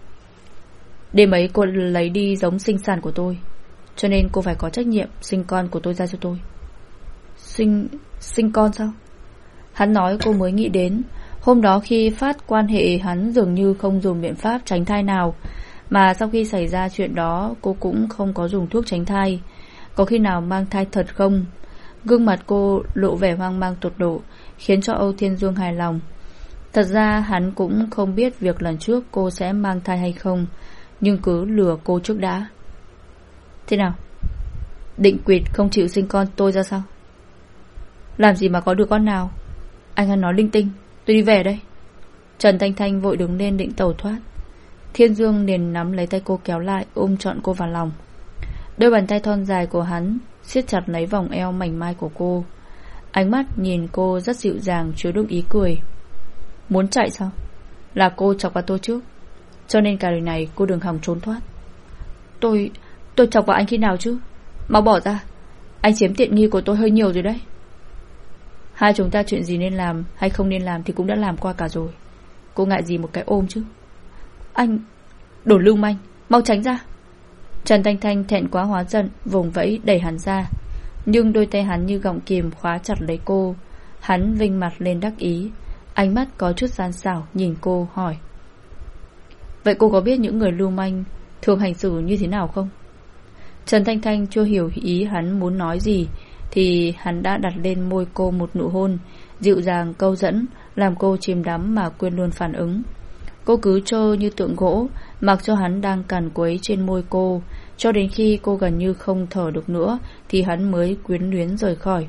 Đêm ấy cô lấy đi giống sinh sản của tôi, cho nên cô phải có trách nhiệm sinh con của tôi ra cho tôi. Sinh... sinh con sao? Hắn nói cô mới nghĩ đến hôm đó khi phát quan hệ, hắn dường như không dùng biện pháp tránh thai nào, mà sau khi xảy ra chuyện đó cô cũng không có dùng thuốc tránh thai. Có khi nào mang thai thật không? Gương mặt cô lộ vẻ hoang mang tột độ, khiến cho Âu Thiên Dương hài lòng. Thật ra hắn cũng không biết việc lần trước cô sẽ mang thai hay không, nhưng cứ lừa cô trước đã. Thế nào? Định quỵt không chịu sinh con tôi ra sao? Làm gì mà có được con nào? Anh ăn nói linh tinh. Tôi đi về đây. Trần Thanh Thanh vội đứng lên định tẩu thoát. Thiên Dương liền nắm lấy tay cô kéo lại, ôm trọn cô vào lòng. Đôi bàn tay thon dài của hắn siết chặt lấy vòng eo mảnh mai của cô. Ánh mắt nhìn cô rất dịu dàng, chứa đựng ý cười. Muốn chạy sao? Là cô chọc vào tôi trước, cho nên cả đời này cô đừng hòng trốn thoát. Tôi... tôi chọc vào anh khi nào chứ? Mau bỏ ra. Anh chiếm tiện nghi của tôi hơi nhiều rồi đấy. Hai chúng ta chuyện gì nên làm hay không nên làm thì cũng đã làm qua cả rồi. Cô ngại gì một cái ôm chứ? Anh... đồ lưu manh, mau tránh ra. Trần Thanh Thanh thẹn quá hóa giận, vùng vẫy đẩy hắn ra, nhưng đôi tay hắn như gọng kìm khóa chặt lấy cô. Hắn vinh mặt lên đắc ý, ánh mắt có chút gian xảo nhìn cô hỏi: Vậy cô có biết những người lưu manh thường hành xử như thế nào không? Trần Thanh Thanh chưa hiểu ý hắn muốn nói gì thì hắn đã đặt lên môi cô một nụ hôn dịu dàng câu dẫn, làm cô chìm đắm mà quên luôn phản ứng. Cô cứ trơ như tượng gỗ, mặc cho hắn đang càn quấy trên môi cô, cho đến khi cô gần như không thở được nữa thì hắn mới quyến luyến rời khỏi.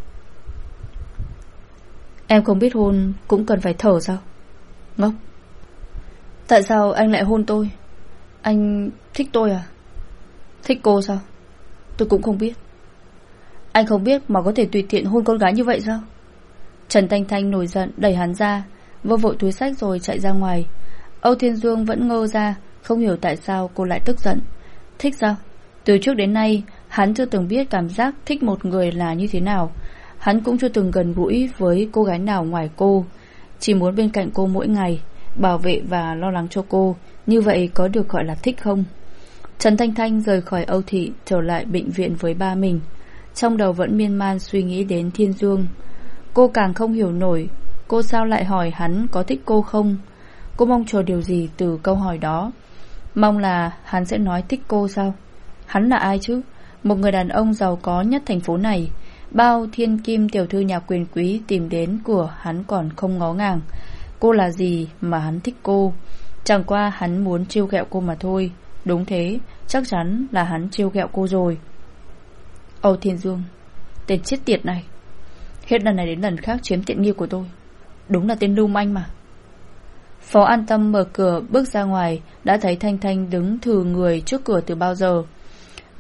Em không biết hôn cũng cần phải thở sao? Ngốc. Tại sao anh lại hôn tôi? Anh thích tôi à? Thích cô sao? Tôi cũng không biết. Anh không biết mà có thể tùy tiện hôn con gái như vậy sao? Trần Thanh Thanh nổi giận đẩy hắn ra, vơ vội túi xách rồi chạy ra ngoài. Âu Thiên Dương vẫn ngơ ra, không hiểu tại sao cô lại tức giận. Thích sao? Từ trước đến nay hắn chưa từng biết cảm giác thích một người là như thế nào. Hắn cũng chưa từng gần gũi với cô gái nào ngoài cô. Chỉ muốn bên cạnh cô mỗi ngày, bảo vệ và lo lắng cho cô. Như vậy có được gọi là thích không? Trần Thanh Thanh rời khỏi Âu Thị, trở lại bệnh viện với ba mình. Trong đầu vẫn miên man suy nghĩ đến Thiên Dương. Cô càng không hiểu nổi, cô sao lại hỏi hắn có thích cô không? Cô mong chờ điều gì từ câu hỏi đó? Mong là hắn sẽ nói thích cô sao? Hắn là ai chứ? Một người đàn ông giàu có nhất thành phố này. Bao thiên kim tiểu thư nhà quyền quý tìm đến của hắn còn không ngó ngàng. Cô là gì mà hắn thích cô? Chẳng qua hắn muốn trêu ghẹo cô mà thôi. Đúng thế, chắc chắn là hắn trêu ghẹo cô rồi. Âu Thiên Dương, tên chết tiệt này, hết lần này đến lần khác chiếm tiện nghi của tôi. Đúng là tên lưu manh mà. Phó An Tâm mở cửa bước ra ngoài, đã thấy Thanh Thanh đứng thừ người trước cửa từ bao giờ.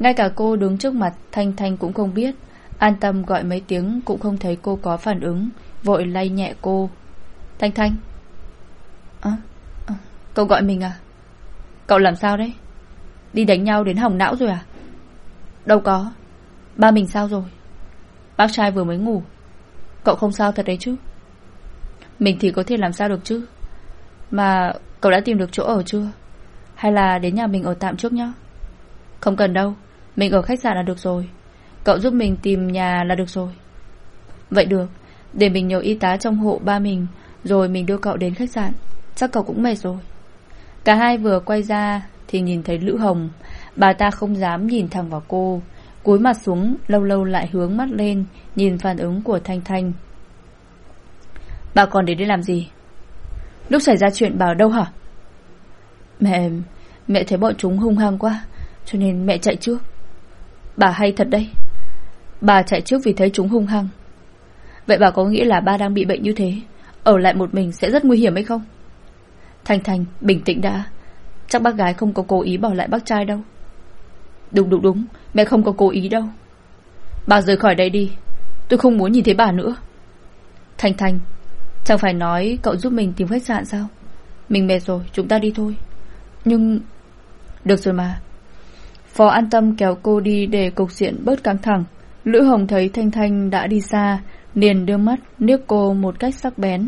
Ngay cả cô đứng trước mặt Thanh Thanh cũng không biết. An Tâm gọi mấy tiếng cũng không thấy cô có phản ứng, vội lay nhẹ cô. Thanh Thanh. À, à, cậu gọi mình à? Cậu làm sao đấy? Đi đánh nhau đến hỏng não rồi à? Đâu có. Ba mình sao rồi? Bác trai vừa mới ngủ. Cậu không sao thật đấy chứ? Mình thì có thể làm sao được chứ. Mà cậu đã tìm được chỗ ở chưa? Hay là đến nhà mình ở tạm trước nhá? Không cần đâu, mình ở khách sạn là được rồi. Cậu giúp mình tìm nhà là được rồi. Vậy được, để mình nhờ y tá trong hộ ba mình, rồi mình đưa cậu đến khách sạn. Chắc cậu cũng mệt rồi. Cả hai vừa quay ra thì nhìn thấy Lữ Hồng. Bà ta không dám nhìn thẳng vào cô, cúi mặt xuống, lâu lâu lại hướng mắt lên, nhìn phản ứng của Thanh Thanh. Bà còn đến đây làm gì? Lúc xảy ra chuyện bà ở đâu hả? Mẹ Mẹ thấy bọn chúng hung hăng quá, cho nên mẹ chạy trước. Bà hay thật đấy. Bà chạy trước vì thấy chúng hung hăng. Vậy bà có nghĩ là ba đang bị bệnh như thế, ở lại một mình sẽ rất nguy hiểm hay không? Thanh Thanh, bình tĩnh đã. Chắc bác gái không có cố ý bỏ lại bác trai đâu. Đúng đúng đúng, mẹ không có cố ý đâu. Bà rời khỏi đây đi, tôi không muốn nhìn thấy bà nữa. Thanh Thanh, chẳng phải nói cậu giúp mình tìm khách sạn sao? Mình mệt rồi, chúng ta đi thôi. Nhưng... Được rồi mà. Phó An Tâm kéo cô đi để cục diện bớt căng thẳng. Lữ Hồng thấy Thanh Thanh đã đi xa, liền đưa mắt liếc cô một cách sắc bén.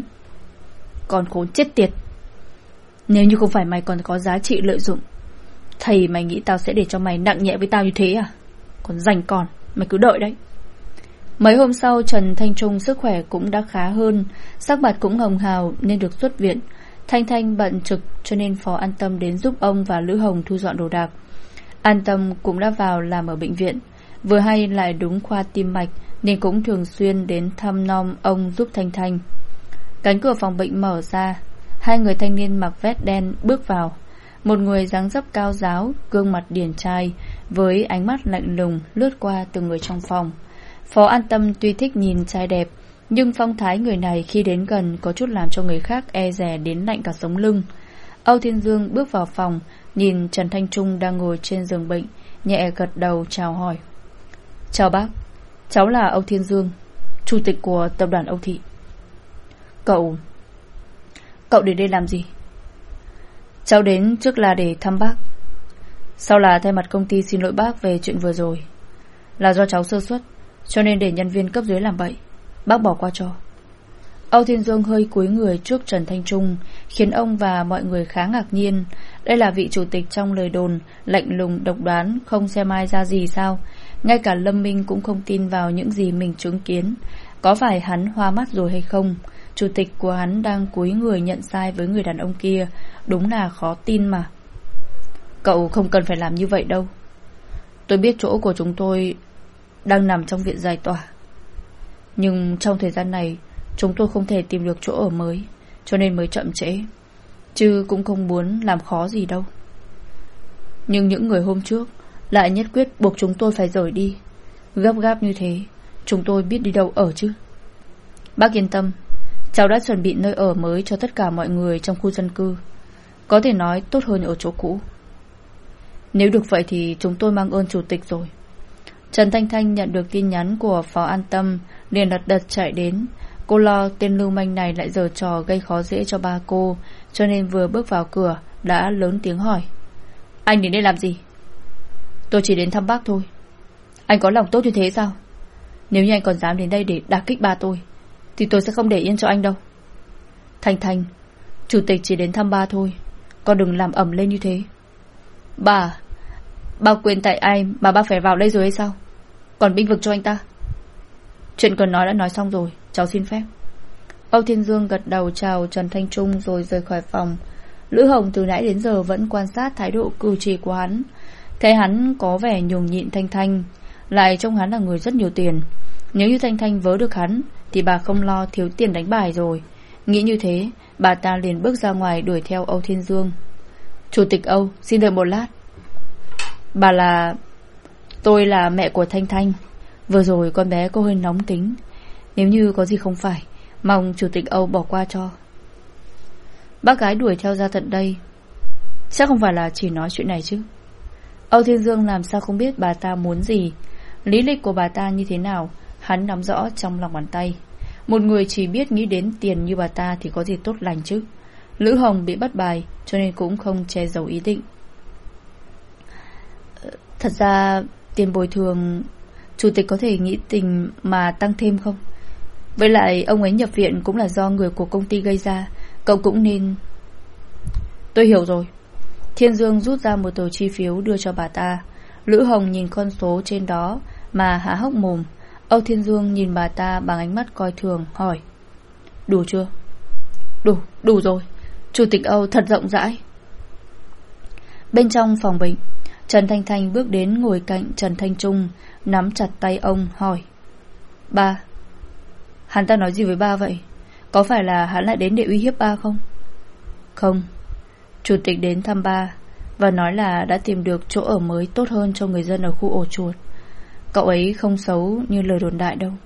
Còn khốn chết tiệt. Nếu như không phải mày còn có giá trị lợi dụng, thầy mày nghĩ tao sẽ để cho mày nặng nhẹ với tao như thế à? Còn rảnh còn, mày cứ đợi đấy. Mấy hôm sau Trần Thanh Trung sức khỏe cũng đã khá hơn, sắc mặt cũng hồng hào nên được xuất viện. Thanh Thanh bận trực cho nên Phó An Tâm đến giúp ông và Lữ Hồng thu dọn đồ đạc. An Tâm cũng đã vào làm ở bệnh viện, vừa hay lại đúng khoa tim mạch nên cũng thường xuyên đến thăm nom ông giúp Thanh Thanh. Cánh cửa phòng bệnh mở ra, hai người thanh niên mặc vest đen bước vào. Một người dáng dấp cao ráo, gương mặt điển trai, với ánh mắt lạnh lùng lướt qua từng người trong phòng. Phó An Tâm tuy thích nhìn trai đẹp, nhưng phong thái người này khi đến gần có chút làm cho người khác e dè đến lạnh cả sống lưng. Âu Thiên Dương bước vào phòng, nhìn Trần Thanh Trung đang ngồi trên giường bệnh, nhẹ gật đầu chào hỏi. Chào bác, cháu là Âu Thiên Dương, chủ tịch của tập đoàn Âu Thị. Cậu... Cậu đến đây làm gì? Cháu đến trước là để thăm bác, sau là thay mặt công ty xin lỗi bác về chuyện vừa rồi. Là do cháu sơ suất, cho nên để nhân viên cấp dưới làm bậy, bác bỏ qua cho. Âu Thiên Dương hơi cúi người trước Trần Thanh Trung, khiến ông và mọi người khá ngạc nhiên. Đây là vị chủ tịch trong lời đồn lạnh lùng độc đoán, không xem ai ra gì sao? Ngay cả Lâm Minh cũng không tin vào những gì mình chứng kiến. Có phải hắn hoa mắt rồi hay không? Chủ tịch của hắn đang cúi người nhận sai với người đàn ông kia, đúng là khó tin mà. Cậu không cần phải làm như vậy đâu. Tôi biết chỗ của chúng tôi đang nằm trong viện giải tỏa, nhưng trong thời gian này chúng tôi không thể tìm được chỗ ở mới, cho nên mới chậm trễ, chứ cũng không muốn làm khó gì đâu. Nhưng những người hôm trước lại nhất quyết buộc chúng tôi phải rời đi. Gấp gáp như thế, chúng tôi biết đi đâu ở chứ? Bác yên tâm, cháu đã chuẩn bị nơi ở mới cho tất cả mọi người trong khu dân cư, có thể nói tốt hơn ở chỗ cũ. Nếu được vậy thì chúng tôi mang ơn chủ tịch rồi. Trần Thanh Thanh nhận được tin nhắn của Phó An Tâm, liền lật đật chạy đến. Cô lo tên lưu manh này lại giở trò gây khó dễ cho ba cô, cho nên vừa bước vào cửa đã lớn tiếng hỏi. Anh đến đây làm gì? Tôi chỉ đến thăm bác thôi. Anh có lòng tốt như thế sao? Nếu như anh còn dám đến đây để đả kích ba tôi, thì tôi sẽ không để yên cho anh đâu. Thanh Thanh, chủ tịch chỉ đến thăm ba thôi, con đừng làm ầm lên như thế. Bà Bà quên tại ai mà ba phải vào đây rồi hay sao? Còn binh vực cho anh ta. Chuyện cần nói đã nói xong rồi, cháu xin phép. Âu Thiên Dương gật đầu chào Trần Thanh Trung rồi rời khỏi phòng. Lữ Hồng từ nãy đến giờ vẫn quan sát thái độ cử chỉ của hắn. Thấy hắn có vẻ nhường nhịn Thanh Thanh, lại trông hắn là người rất nhiều tiền. Nếu như Thanh Thanh vớ được hắn thì bà không lo thiếu tiền đánh bài rồi. Nghĩ như thế, bà ta liền bước ra ngoài đuổi theo Âu Thiên Dương. Chủ tịch Âu, xin đợi một lát. Bà là... Tôi là mẹ của Thanh Thanh. Vừa rồi con bé có hơi nóng tính, nếu như có gì không phải, mong chủ tịch Âu bỏ qua cho. Bác gái đuổi theo ra tận đây, chắc không phải là chỉ nói chuyện này chứ? Âu Thiên Dương làm sao không biết bà ta muốn gì, lý lịch của bà ta như thế nào, hắn nắm rõ trong lòng bàn tay. Một người chỉ biết nghĩ đến tiền như bà ta thì có gì tốt lành chứ. Lữ Hồng bị bắt bài cho nên cũng không che giấu ý định. Thật ra tiền bồi thường chủ tịch có thể nghĩ tình mà tăng thêm không? Với lại ông ấy nhập viện cũng là do người của công ty gây ra, cậu cũng nên... Tôi hiểu rồi. Thiên Dương rút ra một tờ chi phiếu đưa cho bà ta. Lữ Hồng nhìn con số trên đó mà há hốc mồm. Âu Thiên Dương nhìn bà ta bằng ánh mắt coi thường, hỏi: Đủ chưa? Đủ, đủ rồi. Chủ tịch Âu thật rộng rãi. Bên trong phòng bệnh, Trần Thanh Thanh bước đến ngồi cạnh Trần Thanh Trung, nắm chặt tay ông hỏi: Ba, hắn ta nói gì với ba vậy? Có phải là hắn lại đến để uy hiếp ba không? Không, chủ tịch đến thăm ba và nói là đã tìm được chỗ ở mới tốt hơn cho người dân ở khu ổ chuột. Cậu ấy không xấu như lời đồn đại đâu.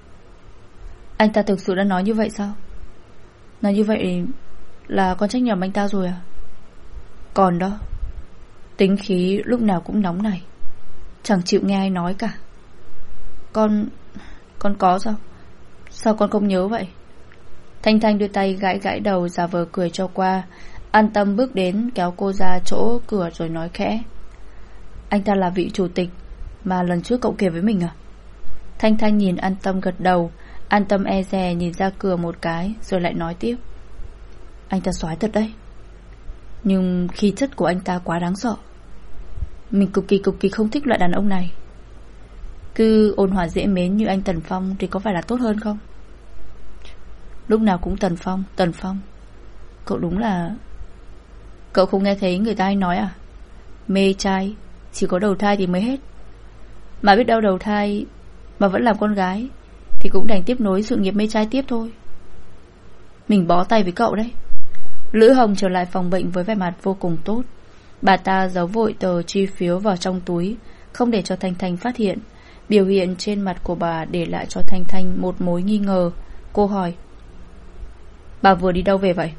Anh ta thực sự đã nói như vậy sao? Nói như vậy là con trách nhầm anh ta rồi à? Còn đó, tính khí lúc nào cũng nóng này, chẳng chịu nghe ai nói cả. Con... Con có sao? Sao con không nhớ vậy? Thanh Thanh đưa tay gãi gãi đầu giả vờ cười cho qua. An Tâm bước đến kéo cô ra chỗ cửa rồi nói khẽ: Anh ta là vị chủ tịch mà lần trước cậu kể với mình à? Thanh Thanh nhìn An Tâm gật đầu. An Tâm e dè nhìn ra cửa một cái rồi lại nói tiếp: Anh ta soái thật đấy, nhưng khí chất của anh ta quá đáng sợ. Mình cực kỳ cực kỳ không thích loại đàn ông này. Cứ ôn hòa dễ mến như anh Tần Phong thì có phải là tốt hơn không? Lúc nào cũng Tần Phong, Tần Phong. Cậu đúng là... Cậu không nghe thấy người ta hay nói à? Mê trai chỉ có đầu thai thì mới hết. Mà biết đâu đầu thai mà vẫn làm con gái thì cũng đành tiếp nối sự nghiệp mê trai tiếp thôi. Mình bó tay với cậu đấy. Lữ Hồng trở lại phòng bệnh với vẻ mặt vô cùng tốt. Bà ta giấu vội tờ chi phiếu vào trong túi, không để cho Thanh Thanh phát hiện. Biểu hiện trên mặt của bà để lại cho Thanh Thanh một mối nghi ngờ. Cô hỏi: Bà vừa đi đâu về vậy?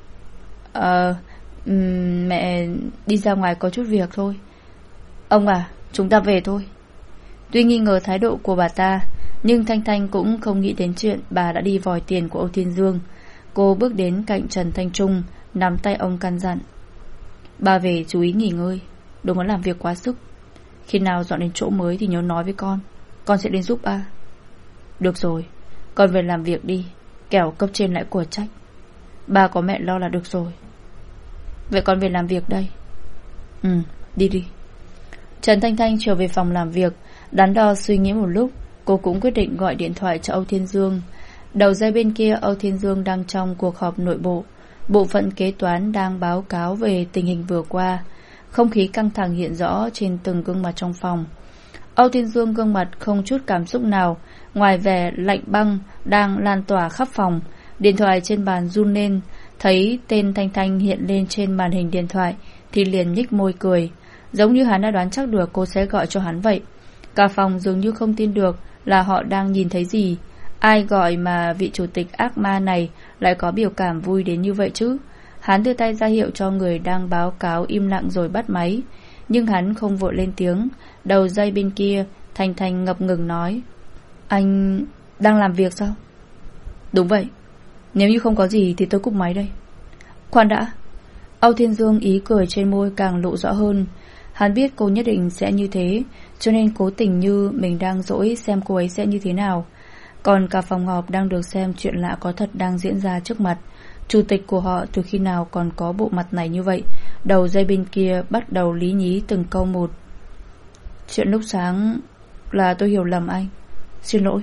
Ờ um, Mẹ đi ra ngoài có chút việc thôi. Ông à, chúng ta về thôi. Tuy nghi ngờ thái độ của bà ta, nhưng Thanh Thanh cũng không nghĩ đến chuyện bà đã đi vòi tiền của Âu Thiên Dương. Cô bước đến cạnh Trần Thanh Trung, nắm tay ông căn dặn: Bà về chú ý nghỉ ngơi, đừng có làm việc quá sức. Khi nào dọn đến chỗ mới thì nhớ nói với con, con sẽ đến giúp ba. Được rồi, con về làm việc đi, kẻo cấp trên lại của trách. Ba có mẹ lo là được rồi. Vậy con về làm việc đây. Ừ, đi đi. Trần Thanh Thanh trở về phòng làm việc. Đắn đo suy nghĩ một lúc, cô cũng quyết định gọi điện thoại cho Âu Thiên Dương. Đầu dây bên kia, Âu Thiên Dương đang trong cuộc họp nội bộ. Bộ phận kế toán đang báo cáo về tình hình vừa qua. Không khí căng thẳng hiện rõ trên từng gương mặt trong phòng. Âu Thiên Dương gương mặt không chút cảm xúc nào, ngoài vẻ lạnh băng đang lan tỏa khắp phòng. Điện thoại trên bàn run lên. Thấy tên Thanh Thanh hiện lên trên màn hình điện thoại thì liền nhếch môi cười, giống như hắn đã đoán chắc được cô sẽ gọi cho hắn vậy. Cả phòng dường như không tin được là họ đang nhìn thấy gì. Ai gọi mà vị chủ tịch ác ma này lại có biểu cảm vui đến như vậy chứ? Hắn đưa tay ra hiệu cho người đang báo cáo im lặng rồi bắt máy. Nhưng hắn không vội lên tiếng. Đầu dây bên kia, Thanh Thanh ngập ngừng nói: Anh đang làm việc sao? Đúng vậy. Nếu như không có gì thì tôi cúp máy đây. Khoan đã. Âu Thiên Dương ý cười trên môi càng lộ rõ hơn. Hắn biết cô nhất định sẽ như thế, cho nên cố tình như mình đang dỗi xem cô ấy sẽ như thế nào. Còn cả phòng họp đang được xem chuyện lạ có thật đang diễn ra trước mặt. Chủ tịch của họ từ khi nào còn có bộ mặt này như vậy? Đầu dây bên kia bắt đầu lý nhí từng câu một. Chuyện lúc sáng là tôi hiểu lầm anh. Xin lỗi.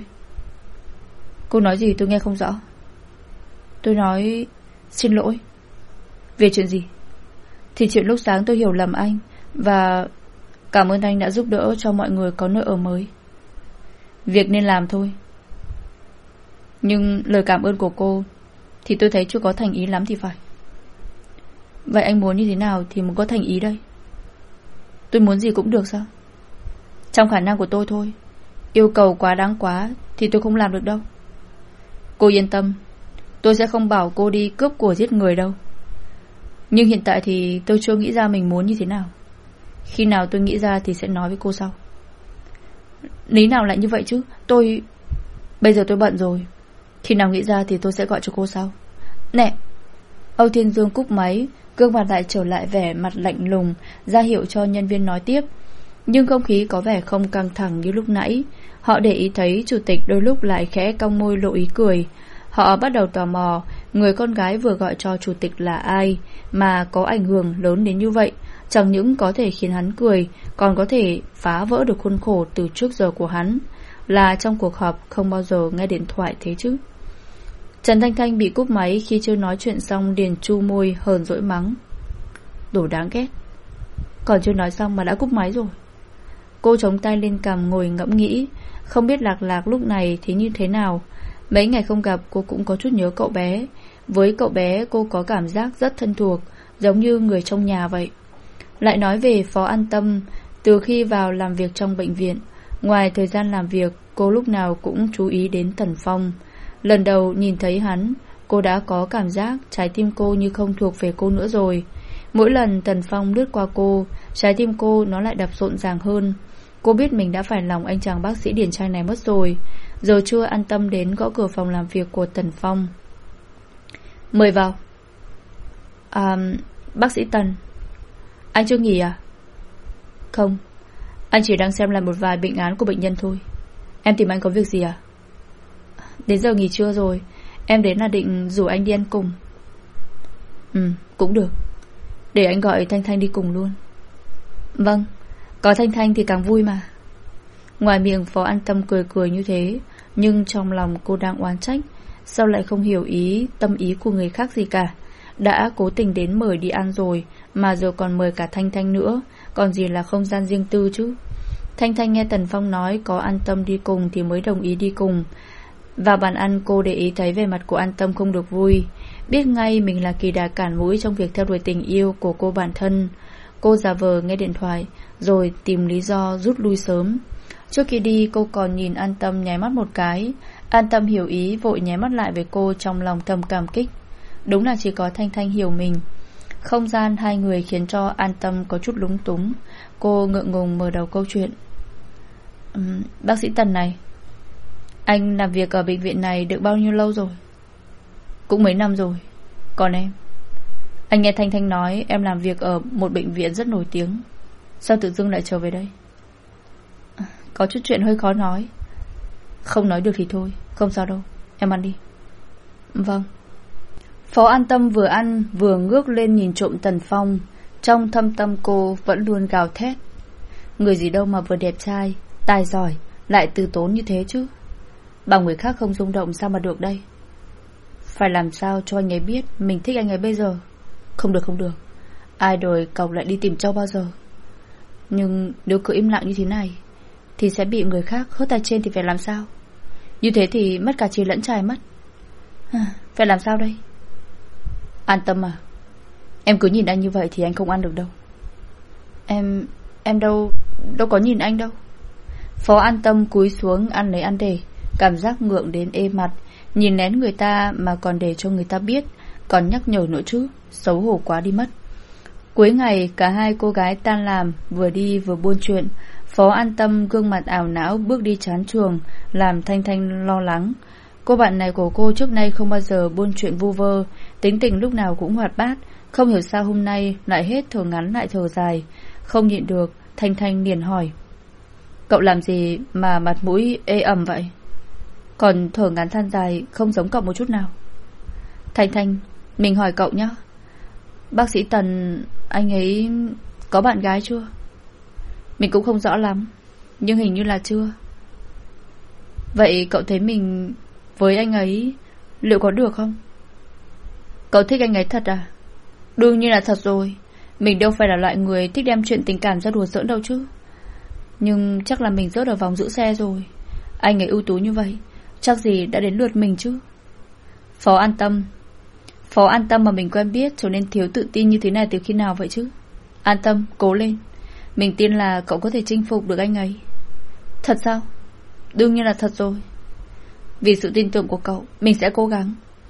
Cô nói gì tôi nghe không rõ. Tôi nói xin lỗi. Về chuyện gì? Thì chuyện lúc sáng tôi hiểu lầm anh, và cảm ơn anh đã giúp đỡ cho mọi người có nơi ở mới. Việc nên làm thôi. Nhưng lời cảm ơn của cô thì tôi thấy chưa có thành ý lắm thì phải. Vậy anh muốn như thế nào thì muốn có thành ý đây? Tôi muốn gì cũng được sao? Trong khả năng của tôi thôi. Yêu cầu quá đáng quá thì tôi không làm được đâu. Cô yên tâm, tôi sẽ không bảo cô đi cướp của giết người đâu. Nhưng hiện tại thì tôi chưa nghĩ ra mình muốn như thế nào. Khi nào tôi nghĩ ra thì sẽ nói với cô sau. Lý nào lại như vậy chứ? Tôi... Bây giờ tôi bận rồi. Khi nào nghĩ ra thì tôi sẽ gọi cho cô sau. Nè. Âu Thiên Dương cúp máy, gương mặt lại trở lại vẻ mặt lạnh lùng, ra hiệu cho nhân viên nói tiếp. Nhưng không khí có vẻ không căng thẳng như lúc nãy. Họ để ý thấy chủ tịch đôi lúc lại khẽ cong môi lộ ý cười. Họ bắt đầu tò mò người con gái vừa gọi cho chủ tịch là ai mà có ảnh hưởng lớn đến như vậy. Chẳng những có thể khiến hắn cười, còn có thể phá vỡ được khuôn khổ từ trước giờ của hắn. Là trong cuộc họp không bao giờ nghe điện thoại thế chứ. Trần Thanh Thanh bị cúp máy khi chưa nói chuyện xong liền chu môi hờn dỗi mắng. Đồ đáng ghét. Còn chưa nói xong mà đã cúp máy rồi. Cô chống tay lên cằm ngồi ngẫm nghĩ. Không biết Lạc Lạc lúc này thì như thế nào. Mấy ngày không gặp cô cũng có chút nhớ cậu bé. Với cậu bé cô có cảm giác rất thân thuộc, giống như người trong nhà vậy. Lại nói về Phó An Tâm. Từ khi vào làm việc trong bệnh viện, ngoài thời gian làm việc, cô lúc nào cũng chú ý đến Tần Phong. Lần đầu nhìn thấy hắn, cô đã có cảm giác trái tim cô như không thuộc về cô nữa rồi. Mỗi lần Tần Phong lướt qua cô, trái tim cô nó lại đập rộn ràng hơn. Cô biết mình đã phải lòng anh chàng bác sĩ điển trai này mất rồi. Giờ chưa an tâm đến gõ cửa phòng làm việc của Tần Phong. Mời vào. À, bác sĩ Tần. Anh chưa nghỉ à? Không, anh chỉ đang xem lại một vài bệnh án của bệnh nhân thôi. Em tìm anh có việc gì à? Đến giờ nghỉ trưa rồi, em đến là định rủ anh đi ăn cùng. Ừ, cũng được. Để anh gọi Thanh Thanh đi cùng luôn. Vâng, có Thanh Thanh thì càng vui mà. Ngoài miệng Phó An Tâm cười cười như thế, nhưng trong lòng cô đang oán trách. Sao lại không hiểu ý tâm ý của người khác gì cả. Đã cố tình đến mời đi ăn rồi mà giờ còn mời cả Thanh Thanh nữa, còn gì là không gian riêng tư chứ. Thanh Thanh nghe Tần Phong nói có An Tâm đi cùng thì mới đồng ý đi cùng. Vào bàn ăn cô để ý thấy vẻ mặt của An Tâm không được vui. Biết ngay mình là kỳ đà cản mũi trong việc theo đuổi tình yêu của cô bản thân. Cô giả vờ nghe điện thoại rồi tìm lý do rút lui sớm. Trước khi đi cô còn nhìn An Tâm nháy mắt một cái. An Tâm hiểu ý vội nháy mắt lại với cô, trong lòng thầm cảm kích. Đúng là chỉ có Thanh Thanh hiểu mình. Không gian hai người khiến cho An Tâm có chút lúng túng. Cô ngượng ngùng mở đầu câu chuyện. uhm, Bác sĩ Tần này, anh làm việc ở bệnh viện này được bao nhiêu lâu rồi? Cũng mấy năm rồi. Còn em? Anh nghe Thanh Thanh nói em làm việc ở một bệnh viện rất nổi tiếng. Sao tự dưng lại trở về đây? Có chút chuyện hơi khó nói. Không nói được thì thôi, không sao đâu. Em ăn đi. Vâng. Phó An Tâm vừa ăn vừa ngước lên nhìn trộm Tần Phong. Trong thâm tâm cô vẫn luôn gào thét. Người gì đâu mà vừa đẹp trai, tài giỏi, lại từ tốn như thế chứ. Bảo người khác không rung động sao mà được đây. Phải làm sao cho anh ấy biết mình thích anh ấy bây giờ. Không được không được, ai đòi cậu lại đi tìm Châu bao giờ. Nhưng nếu cứ im lặng như thế này thì sẽ bị người khác hớt tay trên thì phải làm sao? Như thế thì mất cả chì lẫn trai mất. Phải làm sao đây? An Tâm à, em cứ nhìn anh như vậy thì anh không ăn được đâu. Em Em đâu Đâu có nhìn anh đâu. Phó An Tâm cúi xuống ăn lấy ăn để. Cảm giác ngượng đến ê mặt. Nhìn lén người ta mà còn để cho người ta biết, còn nhắc nhở nữa chứ. Xấu hổ quá đi mất. Cuối ngày cả hai cô gái tan làm, vừa đi vừa buôn chuyện. Phó An Tâm gương mặt ảo não bước đi chán trường, làm Thanh Thanh lo lắng. Cô bạn này của cô trước nay không bao giờ buôn chuyện vu vơ, tính tình lúc nào cũng hoạt bát. Không hiểu sao hôm nay lại hết thở ngắn lại thở dài. Không nhịn được, Thanh Thanh liền hỏi. Cậu làm gì mà mặt mũi ê ẩm vậy? Còn thở ngắn than dài không giống cậu một chút nào. Thanh Thanh, mình hỏi cậu nhé, bác sĩ Tần, anh ấy có bạn gái chưa? Mình cũng không rõ lắm, nhưng hình như là chưa. Vậy cậu thấy mình với anh ấy liệu có được không? Cậu thích anh ấy thật à? Đương nhiên là thật rồi. Mình đâu phải là loại người thích đem chuyện tình cảm ra đùa giỡn đâu chứ. Nhưng chắc là mình rớt ở vòng giữ xe rồi. Anh ấy ưu tú như vậy, chắc gì đã đến lượt mình chứ. Phó An Tâm Phó An Tâm mà mình quen biết trở nên thiếu tự tin như thế này từ khi nào vậy chứ? An Tâm, cố lên. Mình tin là cậu có thể chinh phục được anh ấy. Thật sao? Đương nhiên là thật rồi. Vì sự tin tưởng của cậu, mình sẽ cố gắng.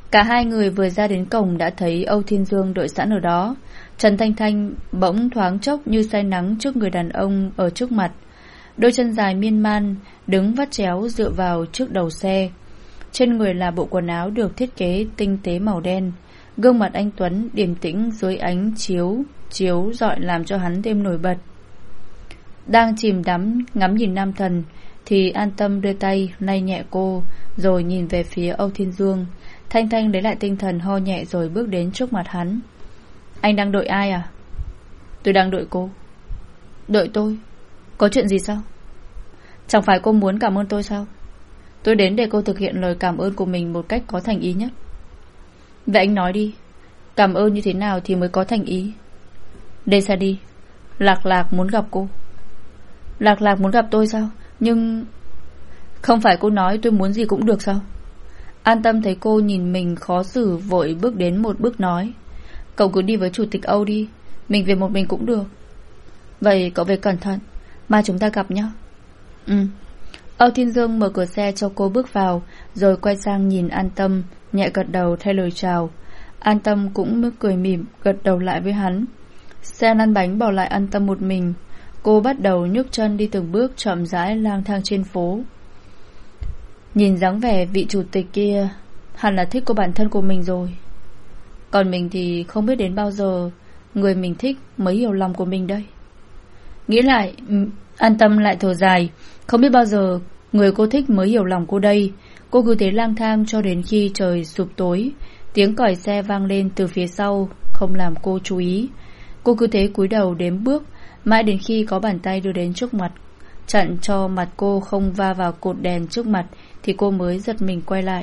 Cả hai người vừa ra đến cổng đã thấy Âu Thiên Dương đợi sẵn ở đó. Trần Thanh Thanh bỗng thoáng chốc như say nắng trước người đàn ông ở trước mặt. Đôi chân dài miên man đứng vắt chéo dựa vào trước đầu xe. Trên người là bộ quần áo được thiết kế tinh tế màu đen. Gương mặt anh tuấn điềm tĩnh dưới ánh chiếu chiếu rọi làm cho hắn thêm nổi bật. Đang chìm đắm ngắm nhìn nam thần thì An Tâm đưa tay lay nhẹ cô, rồi nhìn về phía Âu Thiên Dương. Thanh Thanh lấy lại tinh thần, ho nhẹ rồi bước đến trước mặt hắn. Anh đang đợi ai à? Tôi đang đợi cô. Đợi tôi? Có chuyện gì sao? Chẳng phải cô muốn cảm ơn tôi sao? Tôi đến để cô thực hiện lời cảm ơn của mình một cách có thành ý nhất. Vậy anh nói đi, cảm ơn như thế nào thì mới có thành ý? Đây xa đi, Lạc Lạc muốn gặp cô. Lạc Lạc muốn gặp tôi sao? Nhưng không phải cô nói tôi muốn gì cũng được sao? An Tâm thấy cô nhìn mình khó xử, vội bước đến một bước nói. Cậu cứ đi với chủ tịch Âu đi, mình về một mình cũng được. Vậy cậu về cẩn thận, mai chúng ta gặp nhé. Ừ. Âu Thiên Dương mở cửa xe cho cô bước vào, rồi quay sang nhìn An Tâm, nhẹ gật đầu thay lời chào. An Tâm cũng cười mỉm gật đầu lại với hắn. Xe lăn bánh bỏ lại An Tâm một mình. Cô bắt đầu nhấc chân đi từng bước chậm rãi lang thang trên phố. Nhìn dáng vẻ vị chủ tịch kia hẳn là thích cô bản thân của mình rồi. Còn mình thì không biết đến bao giờ người mình thích mới hiểu lòng của mình đây. Nghĩ lại, An Tâm lại thở dài. Không biết bao giờ người cô thích mới hiểu lòng cô đây. Cô cứ thế lang thang cho đến khi trời sụp tối. Tiếng còi xe vang lên từ phía sau, không làm cô chú ý. Cô cứ thế cúi đầu đếm bước, mãi đến khi có bàn tay đưa đến trước mặt, chặn cho mặt cô không va vào cột đèn trước mặt, thì cô mới giật mình quay lại.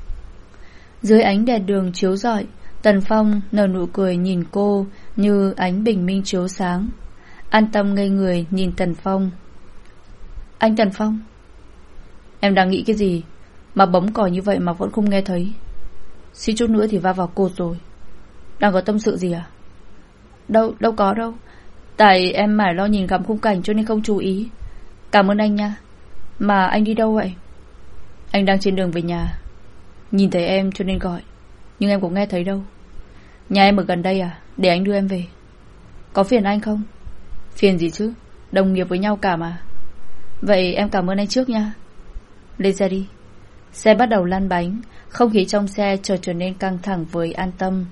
Dưới ánh đèn đường chiếu rọi, Tần Phong nở nụ cười nhìn cô như ánh bình minh chiếu sáng. An Tâm ngây người nhìn Tần Phong. Anh Tần Phong, em đang nghĩ cái gì mà bấm còi như vậy mà vẫn không nghe thấy? Xí chút nữa thì va vào cột rồi. Đang có tâm sự gì à? Đâu, đâu có đâu. Tại em mải lo nhìn ngắm khung cảnh cho nên không chú ý. Cảm ơn anh nha. Mà anh đi đâu vậy? Anh đang trên đường về nhà. Nhìn thấy em cho nên gọi, nhưng em cũng nghe thấy đâu. Nhà em ở gần đây à? Để anh đưa em về. Có phiền anh không? Phiền gì chứ, đồng nghiệp với nhau cả mà. Vậy em cảm ơn anh trước nha. Lên xe đi. Xe bắt đầu lăn bánh. Không khí trong xe chợt trở nên căng thẳng với An Tâm.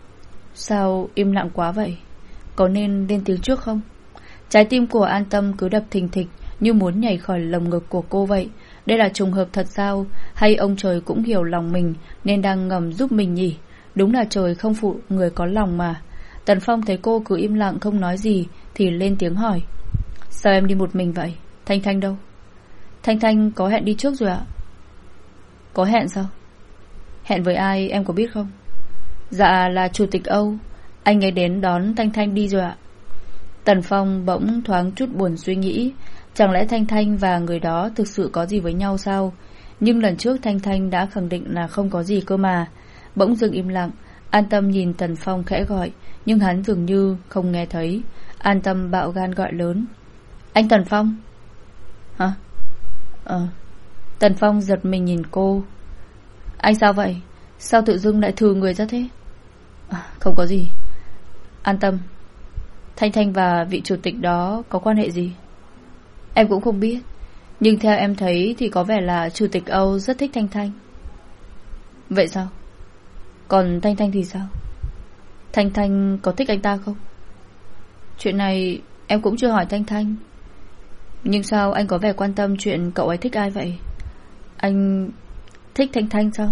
Sao im lặng quá vậy? Có nên lên tiếng trước không? Trái tim của An Tâm cứ đập thình thịch, như muốn nhảy khỏi lồng ngực của cô vậy. Đây là trùng hợp thật sao? Hay ông trời cũng hiểu lòng mình nên đang ngầm giúp mình nhỉ? Đúng là trời không phụ người có lòng mà. Tần Phong thấy cô cứ im lặng không nói gì thì lên tiếng hỏi. Sao em đi một mình vậy? Thanh Thanh đâu? Thanh Thanh có hẹn đi trước rồi ạ. Có hẹn sao? Hẹn với ai em có biết không? Dạ là chủ tịch Âu. Anh ấy đến đón Thanh Thanh đi rồi ạ. Tần Phong bỗng thoáng chút buồn suy nghĩ. Chẳng lẽ Thanh Thanh và người đó thực sự có gì với nhau sao? Nhưng lần trước Thanh Thanh đã khẳng định là không có gì cơ mà. Bỗng dưng im lặng. An Tâm nhìn Tần Phong khẽ gọi, nhưng hắn dường như không nghe thấy. An Tâm bạo gan gọi lớn. Anh Tần Phong. Hả? Ờ. Tần Phong giật mình nhìn cô. Anh sao vậy? Sao tự dưng lại thừ người ra thế? À, không có gì. An Tâm, Thanh Thanh và vị chủ tịch đó có quan hệ gì? Em cũng không biết, nhưng theo em thấy thì có vẻ là chủ tịch Âu rất thích Thanh Thanh. Vậy sao? Còn Thanh Thanh thì sao? Thanh Thanh có thích anh ta không? Chuyện này em cũng chưa hỏi Thanh Thanh. Nhưng sao anh có vẻ quan tâm chuyện cậu ấy thích ai vậy? Anh thích Thanh Thanh sao?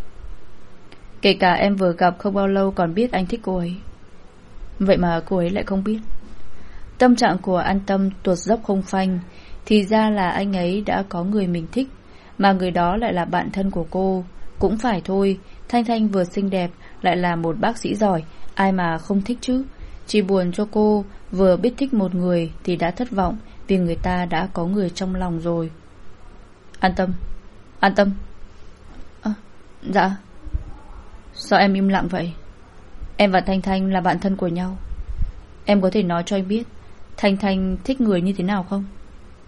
Kể cả em vừa gặp không bao lâu còn biết anh thích cô ấy. Vậy mà cô ấy lại không biết. Tâm trạng của An Tâm tuột dốc không phanh. Thì ra là anh ấy đã có người mình thích, mà người đó lại là bạn thân của cô. Cũng phải thôi, Thanh Thanh vừa xinh đẹp lại là một bác sĩ giỏi, ai mà không thích chứ. Chỉ buồn cho cô vừa biết thích một người thì đã thất vọng, vì người ta đã có người trong lòng rồi. An Tâm, An Tâm. À, dạ. Sao em im lặng vậy? Em và Thanh Thanh là bạn thân của nhau. Em có thể nói cho anh biết Thanh Thanh thích người như thế nào không?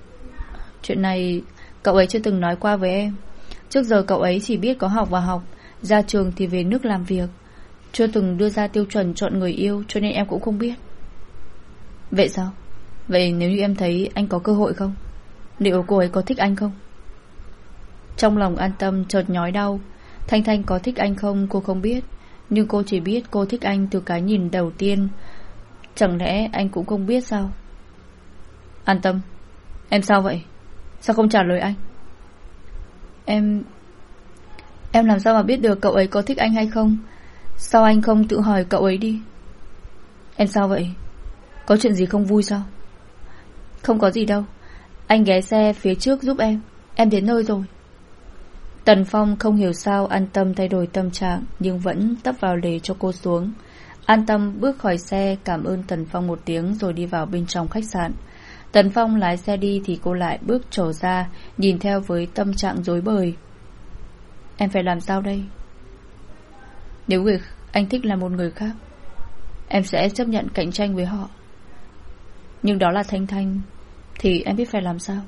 Chuyện này cậu ấy chưa từng nói qua với em. Trước giờ cậu ấy chỉ biết có học và học, Ra trường thì về nước làm việc, chưa từng đưa ra tiêu chuẩn chọn người yêu, cho nên em cũng không biết. Vậy sao? Vậy nếu như em thấy anh có cơ hội không? Liệu cô ấy có thích anh không? Trong lòng An Tâm chợt nhói đau. Thanh Thanh có thích anh không cô không biết, nhưng cô chỉ biết cô thích anh từ cái nhìn đầu tiên. Chẳng lẽ anh cũng không biết sao? An Tâm, em sao vậy? Sao không trả lời anh? Em... Em làm sao mà biết được cậu ấy có thích anh hay không? Sao anh không tự hỏi cậu ấy đi? Em sao vậy? Có chuyện gì không vui sao? Không có gì đâu. Anh ghé xe phía trước giúp em. Em đến nơi rồi. Tần Phong không hiểu sao An Tâm thay đổi tâm trạng, nhưng vẫn tấp vào lề cho cô xuống. An Tâm bước khỏi xe, cảm ơn Tần Phong một tiếng rồi đi vào bên trong khách sạn. Tần Phong lái xe đi thì cô lại bước trổ ra, nhìn theo với tâm trạng rối bời. Em phải làm sao đây? Nếu người anh thích là một người khác, em sẽ chấp nhận cạnh tranh với họ. Nhưng đó là Thanh Thanh, thì em biết phải làm sao.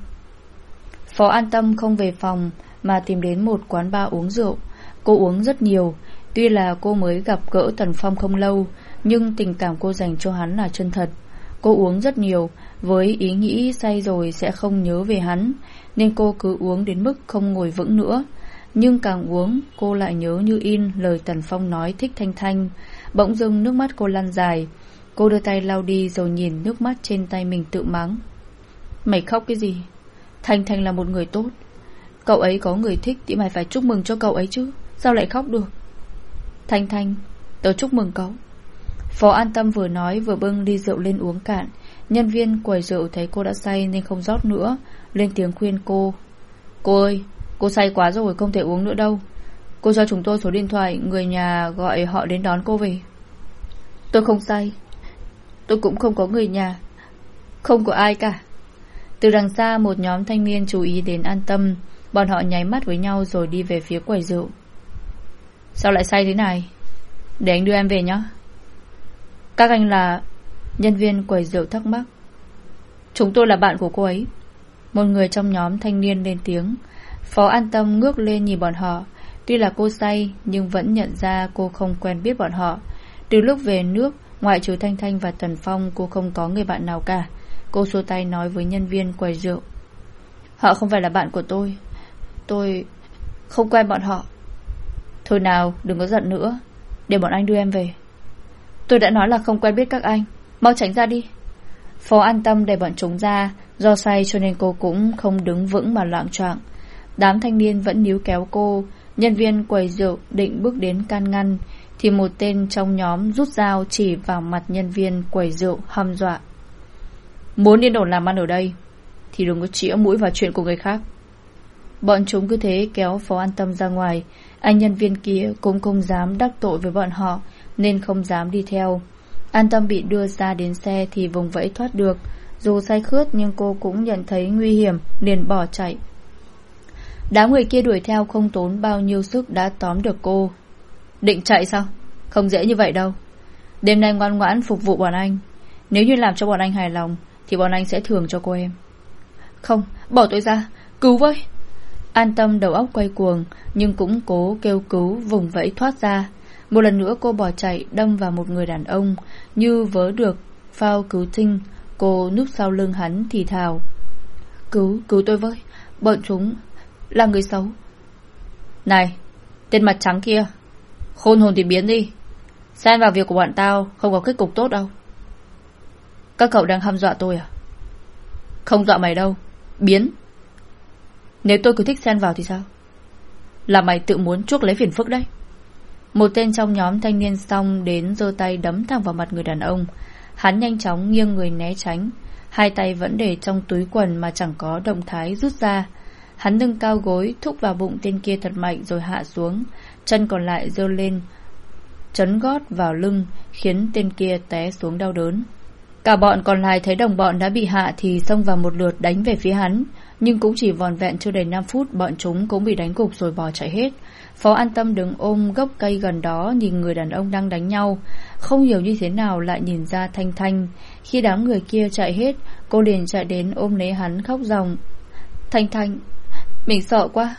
Phó An Tâm không về phòng mà tìm đến một quán bar uống rượu. Cô uống rất nhiều. Tuy là cô mới gặp gỡ Tần Phong không lâu, nhưng tình cảm cô dành cho hắn là chân thật. Cô uống rất nhiều với ý nghĩ say rồi sẽ không nhớ về hắn, nên cô cứ uống đến mức không ngồi vững nữa. Nhưng càng uống cô lại nhớ như in lời Tần Phong nói thích Thanh Thanh. Bỗng dưng nước mắt cô lăn dài. Cô đưa tay lau đi rồi nhìn nước mắt trên tay mình tự mắng. Mày khóc cái gì? Thanh Thanh là một người tốt. Cậu ấy có người thích thì mày phải chúc mừng cho cậu ấy chứ. Sao lại khóc được? Thanh Thanh, tớ chúc mừng cậu. Phó An Tâm vừa nói vừa bưng ly rượu lên uống cạn. Nhân viên quầy rượu thấy cô đã say nên không rót nữa, lên tiếng khuyên cô. Cô ơi, cô say quá rồi, không thể uống nữa đâu. Cô cho chúng tôi số điện thoại, người nhà gọi họ đến đón cô về. Tôi không say. Tôi cũng không có người nhà. Không có ai cả. Từ đằng xa một nhóm thanh niên chú ý đến An Tâm. Bọn họ nháy mắt với nhau rồi đi về phía quầy rượu. Sao lại say thế này? Để anh đưa em về nhé. Các anh là... Nhân viên quầy rượu thắc mắc. Chúng tôi là bạn của cô ấy. Một người trong nhóm thanh niên lên tiếng. Phó An Tâm ngước lên nhìn bọn họ. Tuy là cô say nhưng vẫn nhận ra cô không quen biết bọn họ. Từ lúc về nước, ngoại trừ Thanh Thanh và Tần Phong, cô không có người bạn nào cả. Cô xua tay nói với nhân viên quầy rượu. Họ không phải là bạn của tôi. Tôi không quen bọn họ. Thôi nào, đừng có giận nữa. Để bọn anh đưa em về. Tôi đã nói là không quen biết các anh. Mau tránh ra đi. Phó An Tâm đẩy bọn chúng ra. Do say cho nên cô cũng không đứng vững mà loạng choạng. Đám thanh niên vẫn níu kéo cô. Nhân viên quầy rượu định bước đến can ngăn thì một tên trong nhóm rút dao chỉ vào mặt nhân viên quầy rượu hăm dọa. Muốn yên ổn làm ăn ở đây thì đừng có chĩa mũi vào chuyện của người khác. Bọn chúng cứ thế kéo Phó An Tâm ra ngoài. Anh nhân viên kia cũng không dám đắc tội với bọn họ nên không dám đi theo. An Tâm bị đưa ra đến xe thì vùng vẫy thoát được. Dù say khướt nhưng cô cũng nhận thấy nguy hiểm liền bỏ chạy. Đám người kia đuổi theo không tốn bao nhiêu sức đã tóm được cô. Định chạy sao? Không dễ như vậy đâu. Đêm nay ngoan ngoãn phục vụ bọn anh. Nếu như làm cho bọn anh hài lòng thì bọn anh sẽ thưởng cho cô em. Không, bỏ tôi ra, cứu với. An Tâm đầu óc quay cuồng nhưng cũng cố kêu cứu vùng vẫy thoát ra. Một lần nữa cô bỏ chạy đâm vào một người đàn ông. Như vớ được phao cứu tinh, cô núp sau lưng hắn thì thào. Cứu, cứu tôi với. Bọn chúng là người xấu. Này, tên mặt trắng kia, khôn hồn thì biến đi. Xen vào việc của bọn tao không có kết cục tốt đâu. Các cậu đang hăm dọa tôi à? Không dọa mày đâu, biến. Nếu tôi cứ thích xen vào thì sao? Là mày tự muốn chuốc lấy phiền phức đấy. Một tên trong nhóm thanh niên xong đến giơ tay đấm thẳng vào mặt người đàn ông. Hắn nhanh chóng nghiêng người né tránh. Hai tay vẫn để trong túi quần mà chẳng có động thái rút ra. Hắn nâng cao gối thúc vào bụng tên kia thật mạnh rồi hạ xuống. Chân còn lại giơ lên chấn gót vào lưng khiến tên kia té xuống đau đớn. Cả bọn còn lại thấy đồng bọn đã bị hạ thì xông vào một lượt đánh về phía hắn. Nhưng cũng chỉ vòn vẹn chưa đầy năm phút bọn chúng cũng bị đánh gục rồi bỏ chạy hết. Phó An Tâm đứng ôm gốc cây gần đó nhìn người đàn ông đang đánh nhau. Không hiểu như thế nào lại nhìn ra Thanh Thanh. Khi đám người kia chạy hết, cô liền chạy đến ôm lấy hắn khóc ròng. Thanh Thanh, mình sợ quá.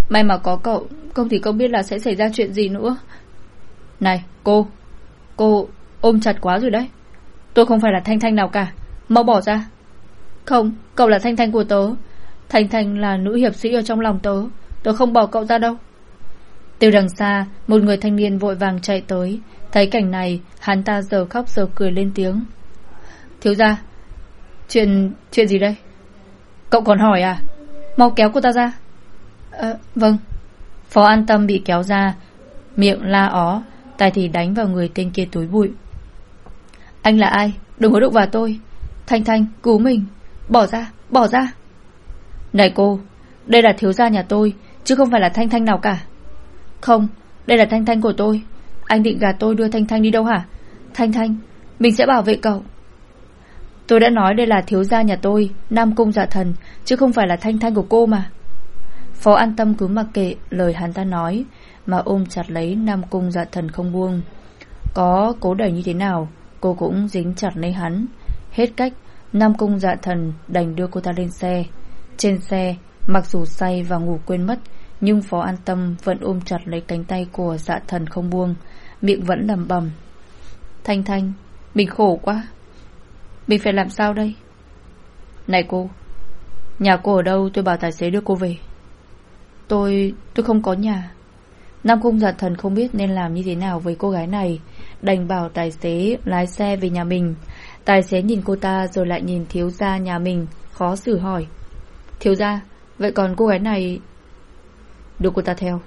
May mà có cậu, không thì không biết là sẽ xảy ra chuyện gì nữa. Này cô, cô ôm chặt quá rồi đấy. Tôi không phải là Thanh Thanh nào cả, mau bỏ ra. Không, cậu là Thanh Thanh của tớ. Thanh Thanh là nữ hiệp sĩ ở trong lòng tớ. Tớ không bỏ cậu ra đâu. Từ đằng xa, một người thanh niên vội vàng chạy tới. Thấy cảnh này, hắn ta giờ khóc giờ cười lên tiếng. Thiếu gia, Chuyện chuyện gì đây? Cậu còn hỏi à? Mau kéo cô ta ra. À, vâng. Phó An Tâm bị kéo ra, miệng la ó, tay thì đánh vào người tên kia túi bụi. Anh là ai? Đừng có đụng vào tôi. Thanh Thanh, cứu mình. Bỏ ra, bỏ ra. Này cô, đây là thiếu gia nhà tôi, chứ không phải là Thanh Thanh nào cả. Không, đây là Thanh Thanh của tôi. Anh định gạt tôi đưa Thanh Thanh đi đâu hả? Thanh Thanh, mình sẽ bảo vệ cậu. Tôi đã nói đây là thiếu gia nhà tôi, Nam Cung Dạ Thần, chứ không phải là Thanh Thanh của cô mà. Phó An Tâm cứ mặc kệ lời hắn ta nói, mà ôm chặt lấy Nam Cung Dạ Thần không buông. Có cố đẩy như thế nào, cô cũng dính chặt lấy hắn. Hết cách, Nam Cung Dạ Thần đành đưa cô ta lên xe. Trên xe, mặc dù say và ngủ quên mất, nhưng Phó An Tâm vẫn ôm chặt lấy cánh tay của Dạ Thần không buông, miệng vẫn lẩm bẩm. Thanh Thanh, mình khổ quá. Mình phải làm sao đây? Này cô, nhà cô ở đâu, tôi bảo tài xế đưa cô về. Tôi, tôi không có nhà. Nam Cung Dạ Thần không biết nên làm như thế nào với cô gái này, đành bảo tài xế lái xe về nhà mình. Tài xế nhìn cô ta rồi lại nhìn thiếu gia nhà mình, khó xử hỏi. Thiếu gia, vậy còn cô gái này? Đưa cô ta theo.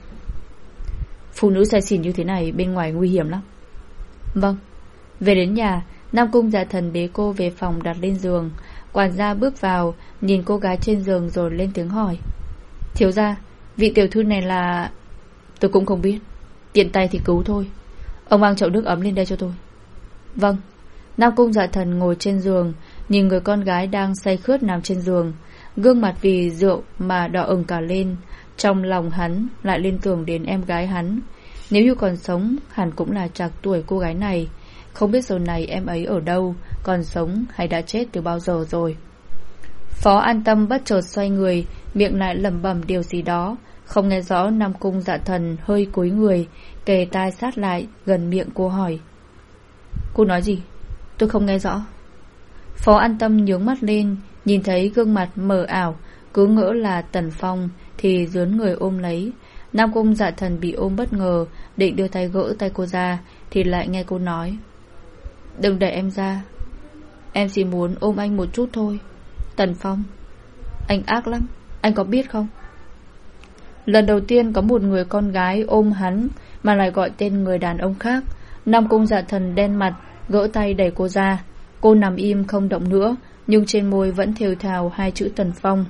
Phụ nữ say xỉn như thế này bên ngoài nguy hiểm lắm. Vâng. Về đến nhà, Nam Cung Dạ Thần bế cô về phòng đặt lên giường. Quản gia bước vào, nhìn cô gái trên giường rồi lên tiếng hỏi. Thiếu gia, vị tiểu thư này là... Tôi cũng không biết, tiện tay thì cứu thôi. Ông mang chậu nước ấm lên đây cho tôi. Vâng. Nam Cung Dạ Thần ngồi trên giường, nhìn người con gái đang say khướt nằm trên giường, gương mặt vì rượu mà đỏ ửng cả lên. Trong lòng hắn lại liên tưởng đến em gái hắn. Nếu như còn sống, hẳn cũng là trạc tuổi cô gái này. Không biết giờ này em ấy ở đâu, còn sống hay đã chết từ bao giờ rồi. Phó An Tâm bất chợt xoay người, miệng lại lẩm bẩm điều gì đó, không nghe rõ. Nam Cung Dạ Thần hơi cúi người, kề tai sát lại gần miệng cô hỏi. Cô nói gì? Tôi không nghe rõ. Phó An Tâm nhướng mắt lên, nhìn thấy gương mặt mờ ảo, cứ ngỡ là Tần Phong, thì dướn người ôm lấy. Nam Cung Dạ Thần bị ôm bất ngờ, định đưa tay gỡ tay cô ra, thì lại nghe cô nói. Đừng để em ra, em chỉ muốn ôm anh một chút thôi. Tần Phong, anh ác lắm, anh có biết không? Lần đầu tiên có một người con gái ôm hắn mà lại gọi tên người đàn ông khác. Nam Cung Dạ Thần đen mặt, gỡ tay đẩy cô ra. Cô nằm im không động nữa, nhưng trên môi vẫn thều thào hai chữ Tần Phong.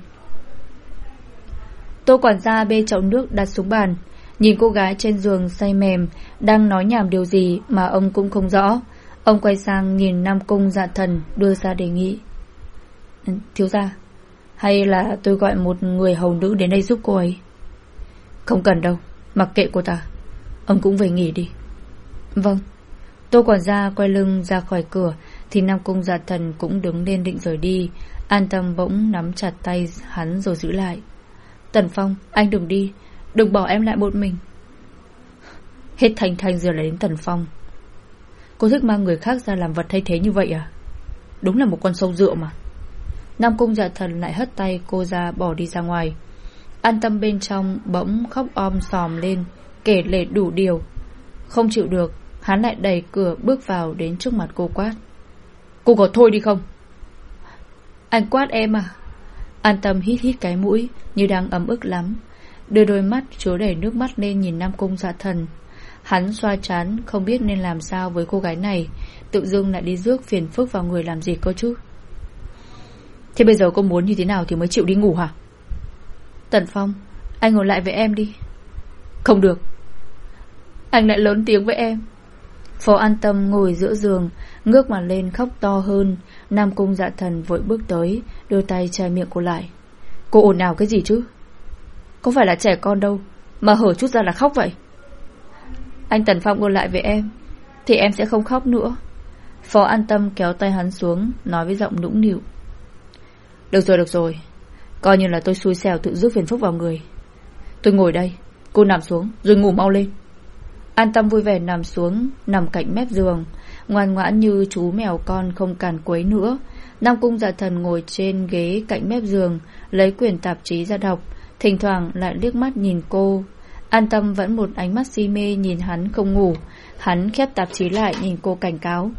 Tô quản gia bê chậu nước đặt xuống bàn, nhìn cô gái trên giường say mềm đang nói nhảm điều gì mà ông cũng không rõ. Ông quay sang nhìn Nam Cung Dạ Thần, đưa ra đề nghị. Thiếu gia, hay là tôi gọi một người hầu nữ đến đây giúp cô ấy? Không cần đâu, mặc kệ cô ta, ông cũng về nghỉ đi. Vâng. Tô quản gia quay lưng ra khỏi cửa, thì Nam Cung Dạ Thần cũng đứng lên định rời đi. An Tâm bỗng nắm chặt tay hắn rồi giữ lại. Tần Phong, anh đừng đi, đừng bỏ em lại một mình. Hết Thanh Thanh giờ lại đến Tần Phong. Cô thích mang người khác ra làm vật thay thế như vậy à? Đúng là một con sâu rượu mà. Nam Cung Dạ Thần lại hất tay cô ra, bỏ đi ra ngoài. An Tâm bên trong bỗng khóc om sòm lên, kể lể đủ điều. Không chịu được, hắn lại đẩy cửa bước vào đến trước mặt cô quát. Cô có thôi đi không? Anh quát em à? An Tâm hít hít cái mũi như đang ấm ức lắm, đưa đôi mắt chứa đầy nước mắt lên nhìn Nam Cung Dạ Thần. Hắn xoa trán, không biết nên làm sao với cô gái này, tự dưng lại đi rước phiền phức vào người làm gì cơ chứ. Thế bây giờ cô muốn như thế nào thì mới chịu đi ngủ hả? Tần Phong, anh ngồi lại với em đi. Không được. Anh lại lớn tiếng với em. Phó An Tâm ngồi giữa giường, ngước mặt lên khóc to hơn. Nam Cung Dạ Thần vội bước tới, đưa tay che miệng cô lại. Cô ồn ào cái gì chứ? Có phải là trẻ con đâu mà hở chút ra là khóc vậy. Anh Tần Phong ngồi lại với em thì em sẽ không khóc nữa. Phó An Tâm kéo tay hắn xuống, nói với giọng nũng nịu. Được rồi, được rồi, coi như là tôi xui xẻo tự rước phiền phức vào người. Tôi ngồi đây, cô nằm xuống rồi ngủ mau lên. An Tâm vui vẻ nằm xuống, nằm cạnh mép giường, ngoan ngoãn như chú mèo con không càn quấy nữa. Nam Cung Dạ Thần ngồi trên ghế cạnh mép giường, lấy quyển tạp chí ra đọc, thỉnh thoảng lại liếc mắt nhìn cô. An Tâm vẫn một ánh mắt si mê nhìn hắn không ngủ. Hắn khép tạp chí lại nhìn cô cảnh cáo.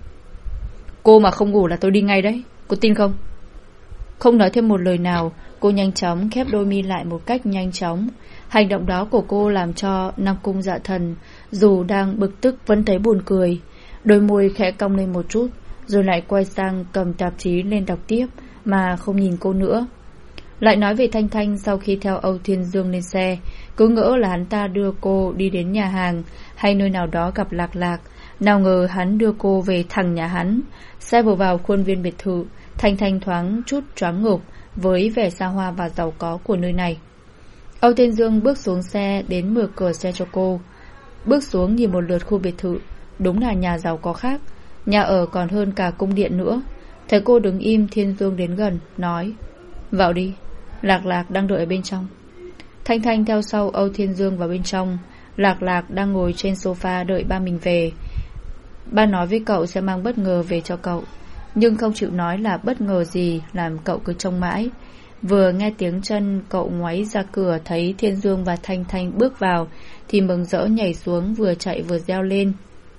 Cô mà không ngủ là tôi đi ngay đấy, cô tin không? Không nói thêm một lời nào, cô nhanh chóng khép đôi mi lại một cách nhanh chóng. Hành động đó của cô làm cho Nam Cung Dạ Thần dù đang bực tức vẫn thấy buồn cười. Đôi môi khẽ cong lên một chút, rồi lại quay sang cầm tạp chí lên đọc tiếp, mà không nhìn cô nữa. Lại nói về Thanh Thanh sau khi theo Âu Thiên Dương lên xe, cứ ngỡ là hắn ta đưa cô đi đến nhà hàng hay nơi nào đó gặp Lạc Lạc. Nào ngờ hắn đưa cô về thẳng nhà hắn. Xe vừa vào khuôn viên biệt thự, Thanh Thanh thoáng chút choáng ngợp với vẻ xa hoa và giàu có của nơi này. Âu Thiên Dương bước xuống xe, đến mở cửa xe cho cô. Bước xuống nhìn một lượt khu biệt thự, đúng là nhà giàu có khác, nhà ở còn hơn cả cung điện nữa. Thấy cô đứng im, Thiên Dương đến gần, nói: Vào đi, Lạc Lạc đang đợi ở bên trong. Thanh Thanh theo sau Âu Thiên Dương vào bên trong. Lạc Lạc đang ngồi trên sofa đợi ba mình về. Ba nói với cậu sẽ mang bất ngờ về cho cậu, nhưng không chịu nói là bất ngờ gì, làm cậu cứ trông mãi. Vừa nghe tiếng chân cậu ngoáy ra cửa, thấy Thiên Dương và Thanh Thanh bước vào thì mừng rỡ nhảy xuống, vừa chạy vừa reo lên: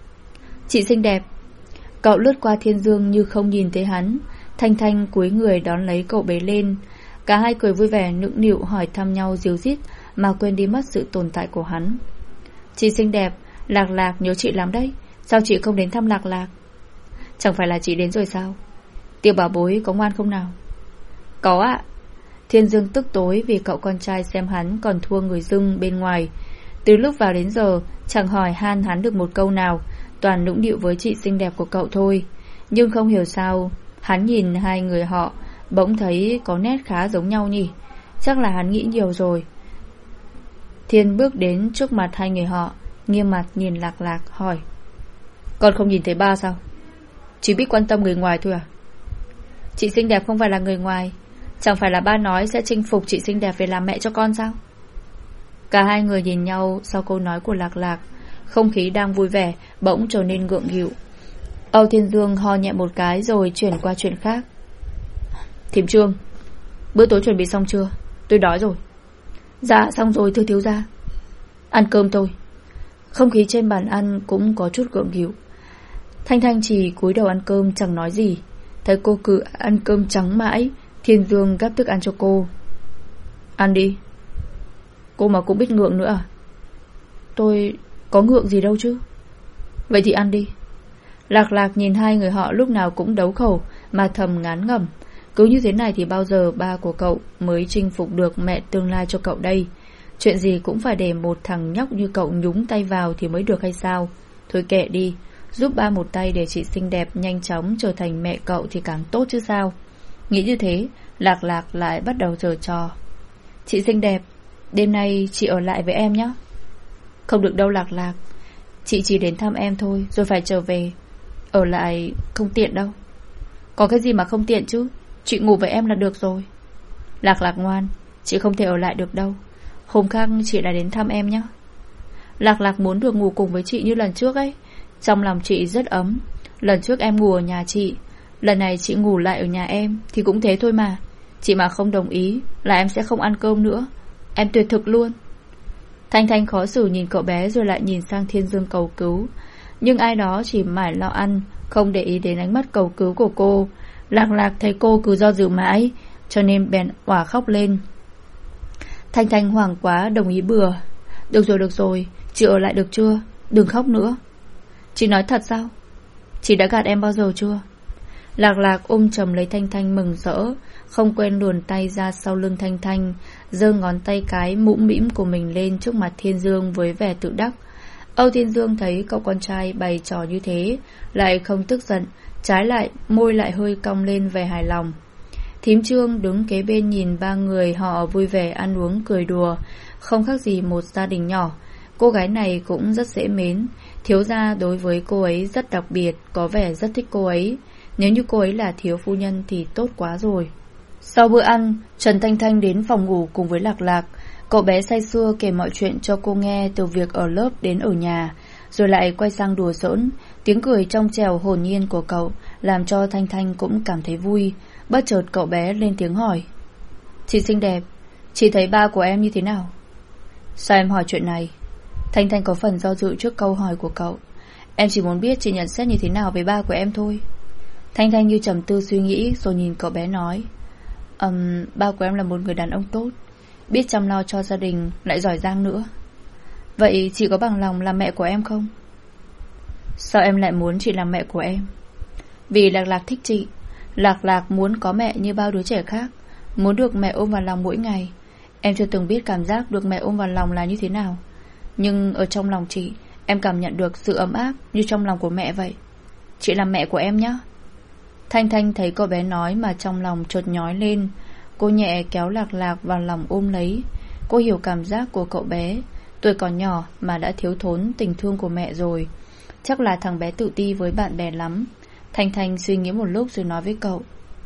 Chị xinh đẹp. Cậu lướt qua Thiên Dương như không nhìn thấy hắn. Thanh Thanh cúi người đón lấy cậu bế lên. Cả hai cười vui vẻ nũng nịu hỏi thăm nhau ríu rít, mà quên đi mất sự tồn tại của hắn. Chị xinh đẹp, Lạc Lạc nhớ chị lắm đấy. Sao chị không đến thăm Lạc Lạc? Chẳng phải là chị đến rồi sao? Tiểu bảo bối có ngoan không nào? Có ạ. Thiên Dương tức tối vì cậu con trai xem hắn còn thua người dưng bên ngoài. Từ lúc vào đến giờ chẳng hỏi han hắn được một câu nào, toàn nũng nịu với chị xinh đẹp của cậu thôi. Nhưng không hiểu sao hắn nhìn hai người họ bỗng thấy có nét khá giống nhau nhỉ. Chắc là hắn nghĩ nhiều rồi. Thiên bước đến trước mặt hai người họ, nghiêm mặt nhìn Lạc Lạc hỏi: Con không nhìn thấy ba sao? Chỉ biết quan tâm người ngoài thôi à? Chị xinh đẹp không phải là người ngoài. Chẳng phải là ba nói sẽ chinh phục chị xinh đẹp về làm mẹ cho con sao? Cả hai người nhìn nhau sau câu nói của Lạc Lạc. Không khí đang vui vẻ bỗng trở nên gượng gịu. Âu Thiên Dương ho nhẹ một cái rồi chuyển qua chuyện khác. Thím Trương, bữa tối chuẩn bị xong chưa? Tôi đói rồi. Dạ xong rồi thưa thiếu gia. Ăn cơm thôi. Không khí trên bàn ăn cũng có chút gượng gịu. Thanh Thanh chỉ cúi đầu ăn cơm chẳng nói gì. Thấy cô cứ ăn cơm trắng mãi, Thiên Dương gắp thức ăn cho cô. Ăn đi. Cô mà cũng biết ngượng nữa à? Tôi có ngượng gì đâu chứ. Vậy thì ăn đi. Lạc Lạc nhìn hai người họ lúc nào cũng đấu khẩu, mà thầm ngán ngẩm. Cứ như thế này thì bao giờ ba của cậu mới chinh phục được mẹ tương lai cho cậu đây? Chuyện gì cũng phải để một thằng nhóc như cậu nhúng tay vào thì mới được hay sao? Thôi kệ đi, giúp ba một tay để chị xinh đẹp nhanh chóng trở thành mẹ cậu thì càng tốt chứ sao. Nghĩ như thế, Lạc Lạc lại bắt đầu giở trò. Chị xinh đẹp, đêm nay chị ở lại với em nhé. Không được đâu Lạc Lạc, chị chỉ đến thăm em thôi rồi phải trở về. Ở lại không tiện đâu. Có cái gì mà không tiện chứ? Chị ngủ với em là được rồi. Lạc Lạc ngoan, chị không thể ở lại được đâu. Hôm khác chị lại đến thăm em nhé. Lạc Lạc muốn được ngủ cùng với chị như lần trước ấy. Trong lòng chị rất ấm. Lần trước em ngủ ở nhà chị, lần này chị ngủ lại ở nhà em thì cũng thế thôi mà. Chị mà không đồng ý là em sẽ không ăn cơm nữa. Em tuyệt thực luôn. Thanh Thanh khó xử nhìn cậu bé rồi lại nhìn sang Thiên Dương cầu cứu. Nhưng ai đó chỉ mải lo ăn, không để ý đến ánh mắt cầu cứu của cô. Lạc Lạc thấy cô cứ do dự mãi, cho nên bèn òa khóc lên. Thanh Thanh hoảng quá đồng ý bừa. Được rồi được rồi, chị ở lại được chưa? Đừng khóc nữa. Chị nói thật sao? Chị đã gạt em bao giờ chưa? Lạc Lạc ôm chầm lấy Thanh Thanh mừng rỡ, không quên luồn tay ra sau lưng Thanh Thanh, giơ ngón tay cái mũm mĩm của mình lên trước mặt Thiên Dương với vẻ tự đắc. Âu Thiên Dương thấy cậu con trai bày trò như thế, lại không tức giận, trái lại môi lại hơi cong lên vẻ hài lòng. Thím Trương đứng kế bên nhìn ba người họ vui vẻ ăn uống cười đùa, không khác gì một gia đình nhỏ. Cô gái này cũng rất dễ mến. Thiếu gia đối với cô ấy rất đặc biệt, có vẻ rất thích cô ấy. Nếu như cô ấy là thiếu phu nhân thì tốt quá rồi. Sau bữa ăn, Trần Thanh Thanh đến phòng ngủ cùng với Lạc Lạc. Cậu bé say sưa kể mọi chuyện cho cô nghe, từ việc ở lớp đến ở nhà, rồi lại quay sang đùa giỡn. Tiếng cười trong trẻo hồn nhiên của cậu làm cho Thanh Thanh cũng cảm thấy vui. Bất chợt cậu bé lên tiếng hỏi: "Chị xinh đẹp, chị thấy ba của em như thế nào?" "Sao em hỏi chuyện này?" Thanh Thanh có phần do dự trước câu hỏi của cậu. "Em chỉ muốn biết chị nhận xét như thế nào về ba của em thôi." Thanh Thanh như trầm tư suy nghĩ rồi nhìn cậu bé nói: um, Ba của em là một người đàn ông tốt, biết chăm lo cho gia đình, lại giỏi giang nữa. Vậy chị có bằng lòng làm mẹ của em không?" "Sao em lại muốn chị làm mẹ của em?" "Vì Lạc Lạc thích chị. Lạc Lạc muốn có mẹ như bao đứa trẻ khác, muốn được mẹ ôm vào lòng mỗi ngày. Em chưa từng biết cảm giác được mẹ ôm vào lòng là như thế nào, nhưng ở trong lòng chị, em cảm nhận được sự ấm áp như trong lòng của mẹ vậy. Chị làm mẹ của em nhé." Thanh Thanh thấy cậu bé nói mà trong lòng chợt nhói lên. Cô nhẹ kéo Lạc Lạc vào lòng ôm lấy. Cô hiểu cảm giác của cậu bé. Tuổi còn nhỏ mà đã thiếu thốn tình thương của mẹ rồi. Chắc là thằng bé tự ti với bạn bè lắm. Thanh Thanh suy nghĩ một lúc rồi nói với cậu: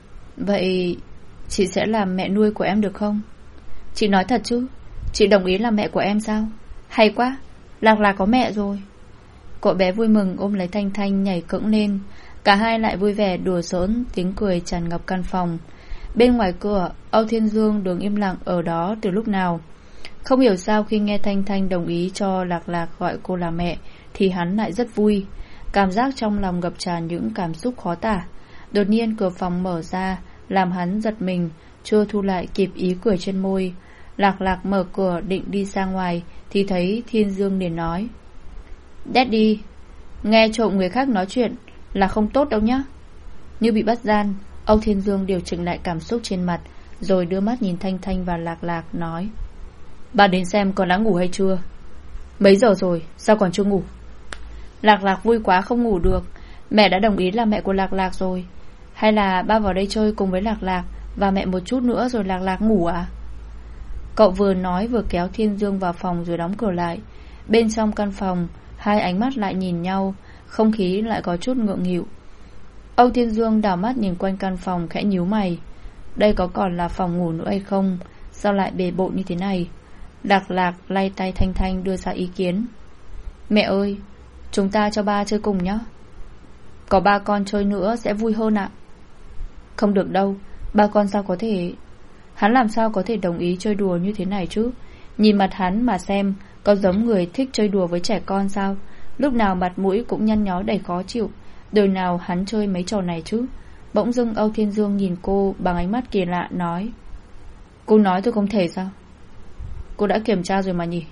"Vậy chị sẽ làm mẹ nuôi của em được không?" "Chị nói thật chứ? Chị đồng ý làm mẹ của em sao? Hay quá, Lạc Lạc có mẹ rồi." Cậu bé vui mừng ôm lấy Thanh Thanh nhảy cẫng lên. Cả hai lại vui vẻ đùa giỡn, tiếng cười tràn ngập căn phòng. Bên ngoài cửa, Âu Thiên Dương đứng im lặng ở đó từ lúc nào. Không hiểu sao khi nghe Thanh Thanh đồng ý cho Lạc Lạc gọi cô là mẹ thì hắn lại rất vui. Cảm giác trong lòng ngập tràn những cảm xúc khó tả. Đột nhiên cửa phòng mở ra làm hắn giật mình, chưa thu lại kịp ý cười trên môi. Lạc Lạc mở cửa định đi ra ngoài thì thấy Thiên Dương liền nói: "Daddy, nghe trộm người khác nói chuyện là không tốt đâu nhá." Như bị bắt gian, Âu Thiên Dương điều chỉnh lại cảm xúc trên mặt, rồi đưa mắt nhìn Thanh Thanh và Lạc Lạc nói: "Bà đến xem con đã ngủ hay chưa? Mấy giờ rồi, sao còn chưa ngủ?" Lạc Lạc vui quá không ngủ được. Mẹ đã đồng ý là mẹ của Lạc Lạc rồi. Hay là ba vào đây chơi cùng với Lạc Lạc và mẹ một chút nữa rồi Lạc Lạc ngủ à? Cậu vừa nói vừa kéo Thiên Dương vào phòng rồi đóng cửa lại. Bên trong căn phòng, hai ánh mắt lại nhìn nhau, không khí lại có chút ngượng nghịu. Âu Thiên Dương đảo mắt nhìn quanh căn phòng khẽ nhíu mày. Đây có còn là phòng ngủ nữa hay không? Sao lại bề bộn như thế này? Lạc Lạc lay tay Thanh Thanh đưa ra ý kiến: "Mẹ ơi, chúng ta cho ba chơi cùng nhé. Có ba con chơi nữa sẽ vui hơn ạ." "Không được đâu, ba con sao có thể..." Hắn làm sao có thể đồng ý chơi đùa như thế này chứ? Nhìn mặt hắn mà xem, có giống người thích chơi đùa với trẻ con sao? Lúc nào mặt mũi cũng nhăn nhó đầy khó chịu. Đời nào hắn chơi mấy trò này chứ? Bỗng dưng Âu Thiên Dương nhìn cô bằng ánh mắt kỳ lạ nói: "Cô nói tôi không thể sao? Cô đã kiểm tra rồi mà nhỉ?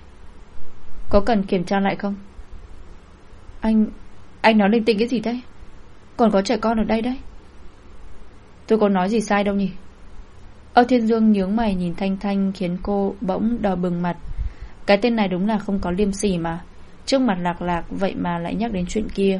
Có cần kiểm tra lại không?" Anh... anh nói linh tinh cái gì đấy? Còn có trẻ con ở đây đấy. Tôi có nói gì sai đâu nhỉ? Âu Thiên Dương nhướng mày nhìn Thanh Thanh khiến cô bỗng đỏ bừng mặt. Cái tên này đúng là không có liêm sỉ mà. Trước mặt Lạc Lạc vậy mà lại nhắc đến chuyện kia.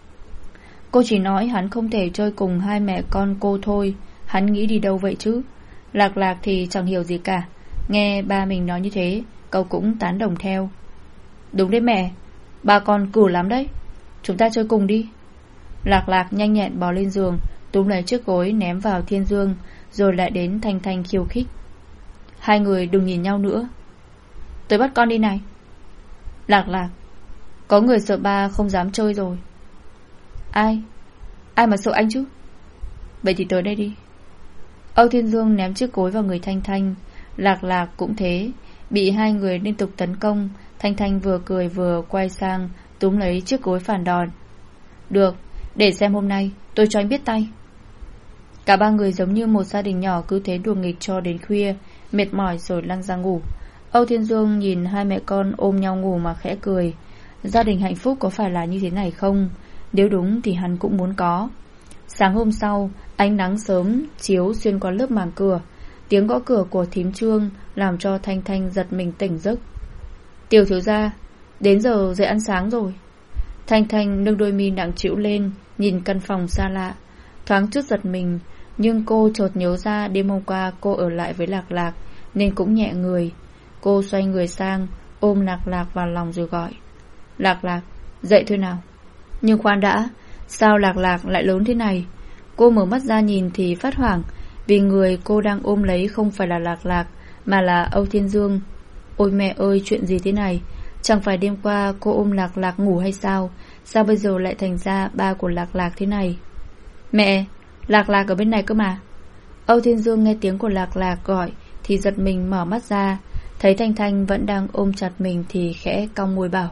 Cô chỉ nói hắn không thể chơi cùng hai mẹ con cô thôi. Hắn nghĩ đi đâu vậy chứ? Lạc Lạc thì chẳng hiểu gì cả. Nghe ba mình nói như thế, cậu cũng tán đồng theo. "Đúng đấy mẹ, ba con cừu lắm đấy. Chúng ta chơi cùng đi." Lạc Lạc nhanh nhẹn bò lên giường, túm lấy chiếc gối ném vào Thiên Dương, rồi lại đến Thanh Thanh khiêu khích: "Hai người đừng nhìn nhau nữa. Tôi bắt con đi này." "Lạc Lạc, có người sợ ba không dám chơi rồi." Ai? Ai mà sợ anh chứ? Vậy thì tới đây đi." Âu Thiên Dương ném chiếc gối vào người Thanh Thanh. Lạc Lạc cũng thế. Bị hai người liên tục tấn công, Thanh Thanh vừa cười vừa quay sang túm lấy chiếc gối phản đòn: "Được, để xem hôm nay tôi cho anh biết tay." Cả ba người giống như một gia đình nhỏ cứ thế đùa nghịch cho đến khuya, mệt mỏi rồi lăn ra ngủ. Âu Thiên Dương nhìn hai mẹ con ôm nhau ngủ mà khẽ cười. Gia đình hạnh phúc có phải là như thế này không? Nếu đúng thì hắn cũng muốn có. Sáng hôm sau, ánh nắng sớm chiếu xuyên qua lớp màn cửa. Tiếng gõ cửa của thím Trương làm cho Thanh Thanh giật mình tỉnh giấc. "Tiểu thiếu gia, đến giờ dậy ăn sáng rồi." Thanh Thanh nâng đôi mi nặng trĩu lên, nhìn căn phòng xa lạ, thoáng chút giật mình. Nhưng cô chợt nhớ ra đêm hôm qua cô ở lại với Lạc Lạc, nên cũng nhẹ người. Cô xoay người sang, ôm Lạc Lạc vào lòng rồi gọi: "Lạc Lạc, dậy thôi nào." Nhưng khoan đã, sao Lạc Lạc lại lớn thế này? Cô mở mắt ra nhìn thì phát hoảng, vì người cô đang ôm lấy không phải là Lạc Lạc, mà là Âu Thiên Dương. Ôi mẹ ơi, chuyện gì thế này? Chẳng phải đêm qua cô ôm Lạc Lạc ngủ hay sao? Sao bây giờ lại thành ra ba của Lạc Lạc thế này? Mẹ, Lạc Lạc ở bên này cơ mà. Âu Thiên Dương nghe tiếng của Lạc Lạc gọi thì giật mình mở mắt ra, thấy Thanh Thanh vẫn đang ôm chặt mình thì khẽ cong môi bảo: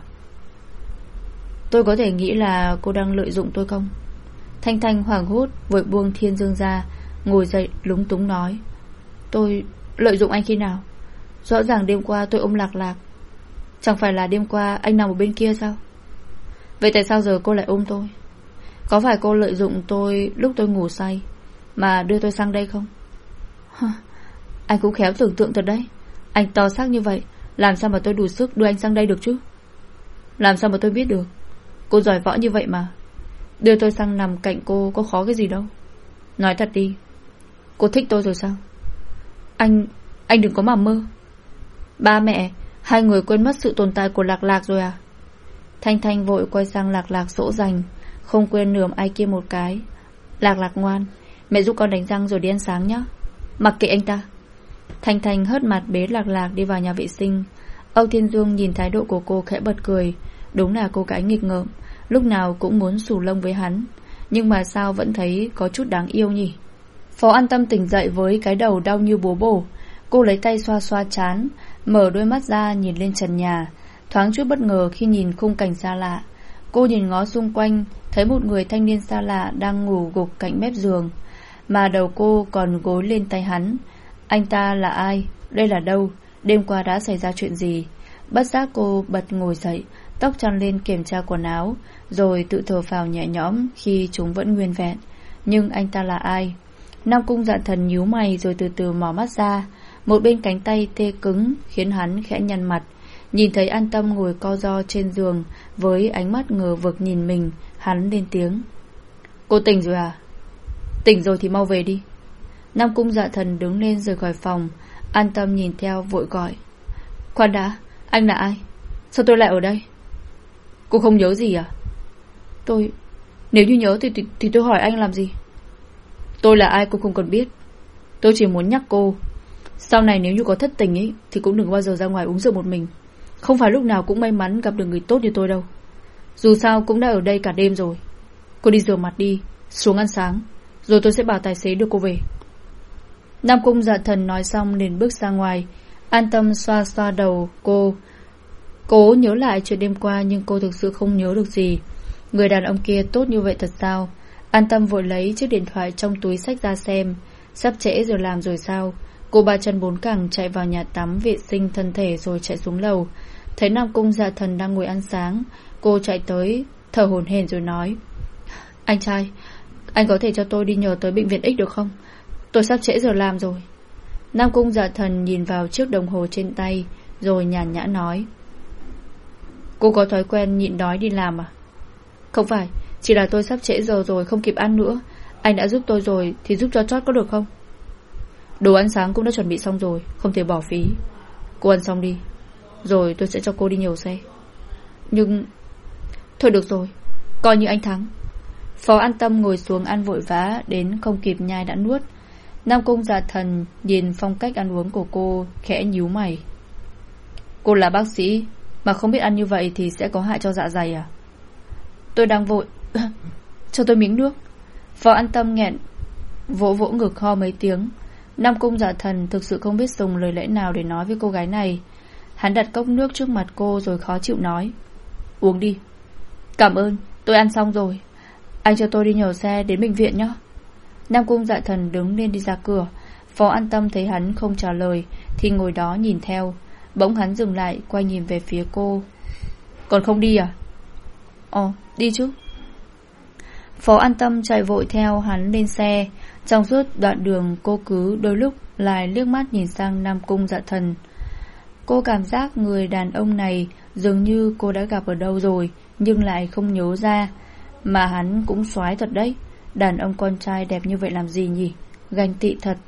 Tôi có thể nghĩ là cô đang lợi dụng tôi không? Thanh Thanh hoảng hốt vội buông Thiên Dương ra, ngồi dậy lúng túng nói: Tôi lợi dụng anh khi nào? Rõ ràng đêm qua tôi ôm Lạc Lạc. Chẳng phải là đêm qua anh nằm ở bên kia sao? Vậy tại sao giờ cô lại ôm tôi? Có phải cô lợi dụng tôi lúc tôi ngủ say mà đưa tôi sang đây không? Anh cũng khéo tưởng tượng thật đấy. Anh to xác như vậy, làm sao mà tôi đủ sức đưa anh sang đây được chứ? Làm sao mà tôi biết được? Cô giỏi võ như vậy mà. Đưa tôi sang nằm cạnh cô có khó cái gì đâu. Nói thật đi, cô thích tôi rồi sao? Anh, anh đừng có mà mơ. Ba mẹ, hai người quên mất sự tồn tại của Lạc Lạc rồi à? Thanh Thanh vội quay sang Lạc Lạc dỗ dành, không quên nườm ai kia một cái. Lạc Lạc ngoan, mẹ giúp con đánh răng rồi đi ăn sáng nhé. Mặc kệ anh ta. Thanh Thanh hớt mặt bế Lạc Lạc đi vào nhà vệ sinh. Âu Thiên Dương nhìn thái độ của cô khẽ bật cười. Đúng là cô gái nghịch ngợm, lúc nào cũng muốn xù lông với hắn, nhưng mà sao vẫn thấy có chút đáng yêu nhỉ? Phó An Tâm tỉnh dậy với cái đầu đau như búa bổ. Cô lấy tay xoa xoa trán, mở đôi mắt ra nhìn lên trần nhà, thoáng chút bất ngờ khi nhìn khung cảnh xa lạ. Cô nhìn ngó xung quanh, thấy một người thanh niên xa lạ đang ngủ gục cạnh mép giường, mà đầu cô còn gối lên tay hắn. Anh ta là ai? Đây là đâu? Đêm qua đã xảy ra chuyện gì? Bất giác cô bật ngồi dậy, tóc trăn lên kiểm tra quần áo, rồi tự thở phào nhẹ nhõm khi chúng vẫn nguyên vẹn. Nhưng anh ta là ai? Nam Cung Dạ Thần nhíu mày rồi từ từ mở mắt ra. Một bên cánh tay tê cứng khiến hắn khẽ nhăn mặt. Nhìn thấy An Tâm ngồi co ro trên giường với ánh mắt ngờ vực nhìn mình, hắn lên tiếng: Cô tỉnh rồi à? Tỉnh rồi thì mau về đi. Nam Cung Dạ Thần đứng lên rời khỏi phòng. An Tâm nhìn theo vội gọi: Khoan đã, anh là ai? Sao tôi lại ở đây? Cô không nhớ gì à? Tôi... Nếu như nhớ thì, thì, thì tôi hỏi anh làm gì? Tôi là ai cô không cần biết. Tôi chỉ muốn nhắc cô, sau này nếu như có thất tình ấy thì cũng đừng bao giờ ra ngoài uống rượu một mình. Không phải lúc nào cũng may mắn gặp được người tốt như tôi đâu. Dù sao cũng đã ở đây cả đêm rồi. Cô đi rửa mặt đi, xuống ăn sáng, rồi tôi sẽ bảo tài xế đưa cô về. Nam Cung Dạ Thần nói xong liền bước ra ngoài. An Tâm xoa xoa đầu cô, cố nhớ lại chuyện đêm qua, nhưng cô thực sự không nhớ được gì. Người đàn ông kia tốt như vậy thật sao? An Tâm vội lấy chiếc điện thoại trong túi xách ra xem. Sắp trễ giờ làm rồi sao? Cô ba chân bốn cẳng chạy vào nhà tắm vệ sinh thân thể rồi chạy xuống lầu. Thấy Nam Cung Dạ Thần đang ngồi ăn sáng, cô chạy tới thở hổn hển rồi nói: Anh trai, anh có thể cho tôi đi nhờ tới bệnh viện X được không? Tôi sắp trễ giờ làm rồi. Nam Cung Dạ Thần nhìn vào chiếc đồng hồ trên tay rồi nhàn nhã nói: Cô có thói quen nhịn đói đi làm à? Không phải, chỉ là tôi sắp trễ giờ rồi, không kịp ăn nữa. Anh đã giúp tôi rồi thì giúp cho chót có được không? Đồ ăn sáng cũng đã chuẩn bị xong rồi, không thể bỏ phí. Cô ăn xong đi, rồi tôi sẽ cho cô đi nhờ xe. Nhưng... Thôi được rồi, coi như anh thắng. Phó An Tâm ngồi xuống ăn vội vã đến không kịp nhai đã nuốt. Nam Cung Dạ Thần nhìn phong cách ăn uống của cô khẽ nhíu mày. Cô là bác sĩ mà không biết ăn như vậy thì sẽ có hại cho dạ dày à? Tôi đang vội. Cho tôi miếng nước. Phó An Tâm nghẹn vỗ vỗ ngực ho mấy tiếng. Nam Cung Dạ Thần thực sự không biết dùng lời lẽ nào để nói với cô gái này. Hắn đặt cốc nước trước mặt cô rồi khó chịu nói: Uống đi. Cảm ơn, tôi ăn xong rồi. Anh cho tôi đi nhờ xe đến bệnh viện nhé. Nam Cung Dạ Thần đứng lên đi ra cửa. Phó An Tâm thấy hắn không trả lời thì ngồi đó nhìn theo. Bỗng hắn dừng lại, quay nhìn về phía cô. Còn không đi à? Ồ, đi chứ. Phó An Tâm chạy vội theo hắn lên xe. Trong suốt đoạn đường cô cứ đôi lúc lại liếc mắt nhìn sang Nam Cung Dạ Thần. Cô cảm giác người đàn ông này dường như cô đã gặp ở đâu rồi, nhưng lại không nhớ ra. Mà hắn cũng soái thật đấy. Đàn ông con trai đẹp như vậy làm gì nhỉ? Ganh tị thật.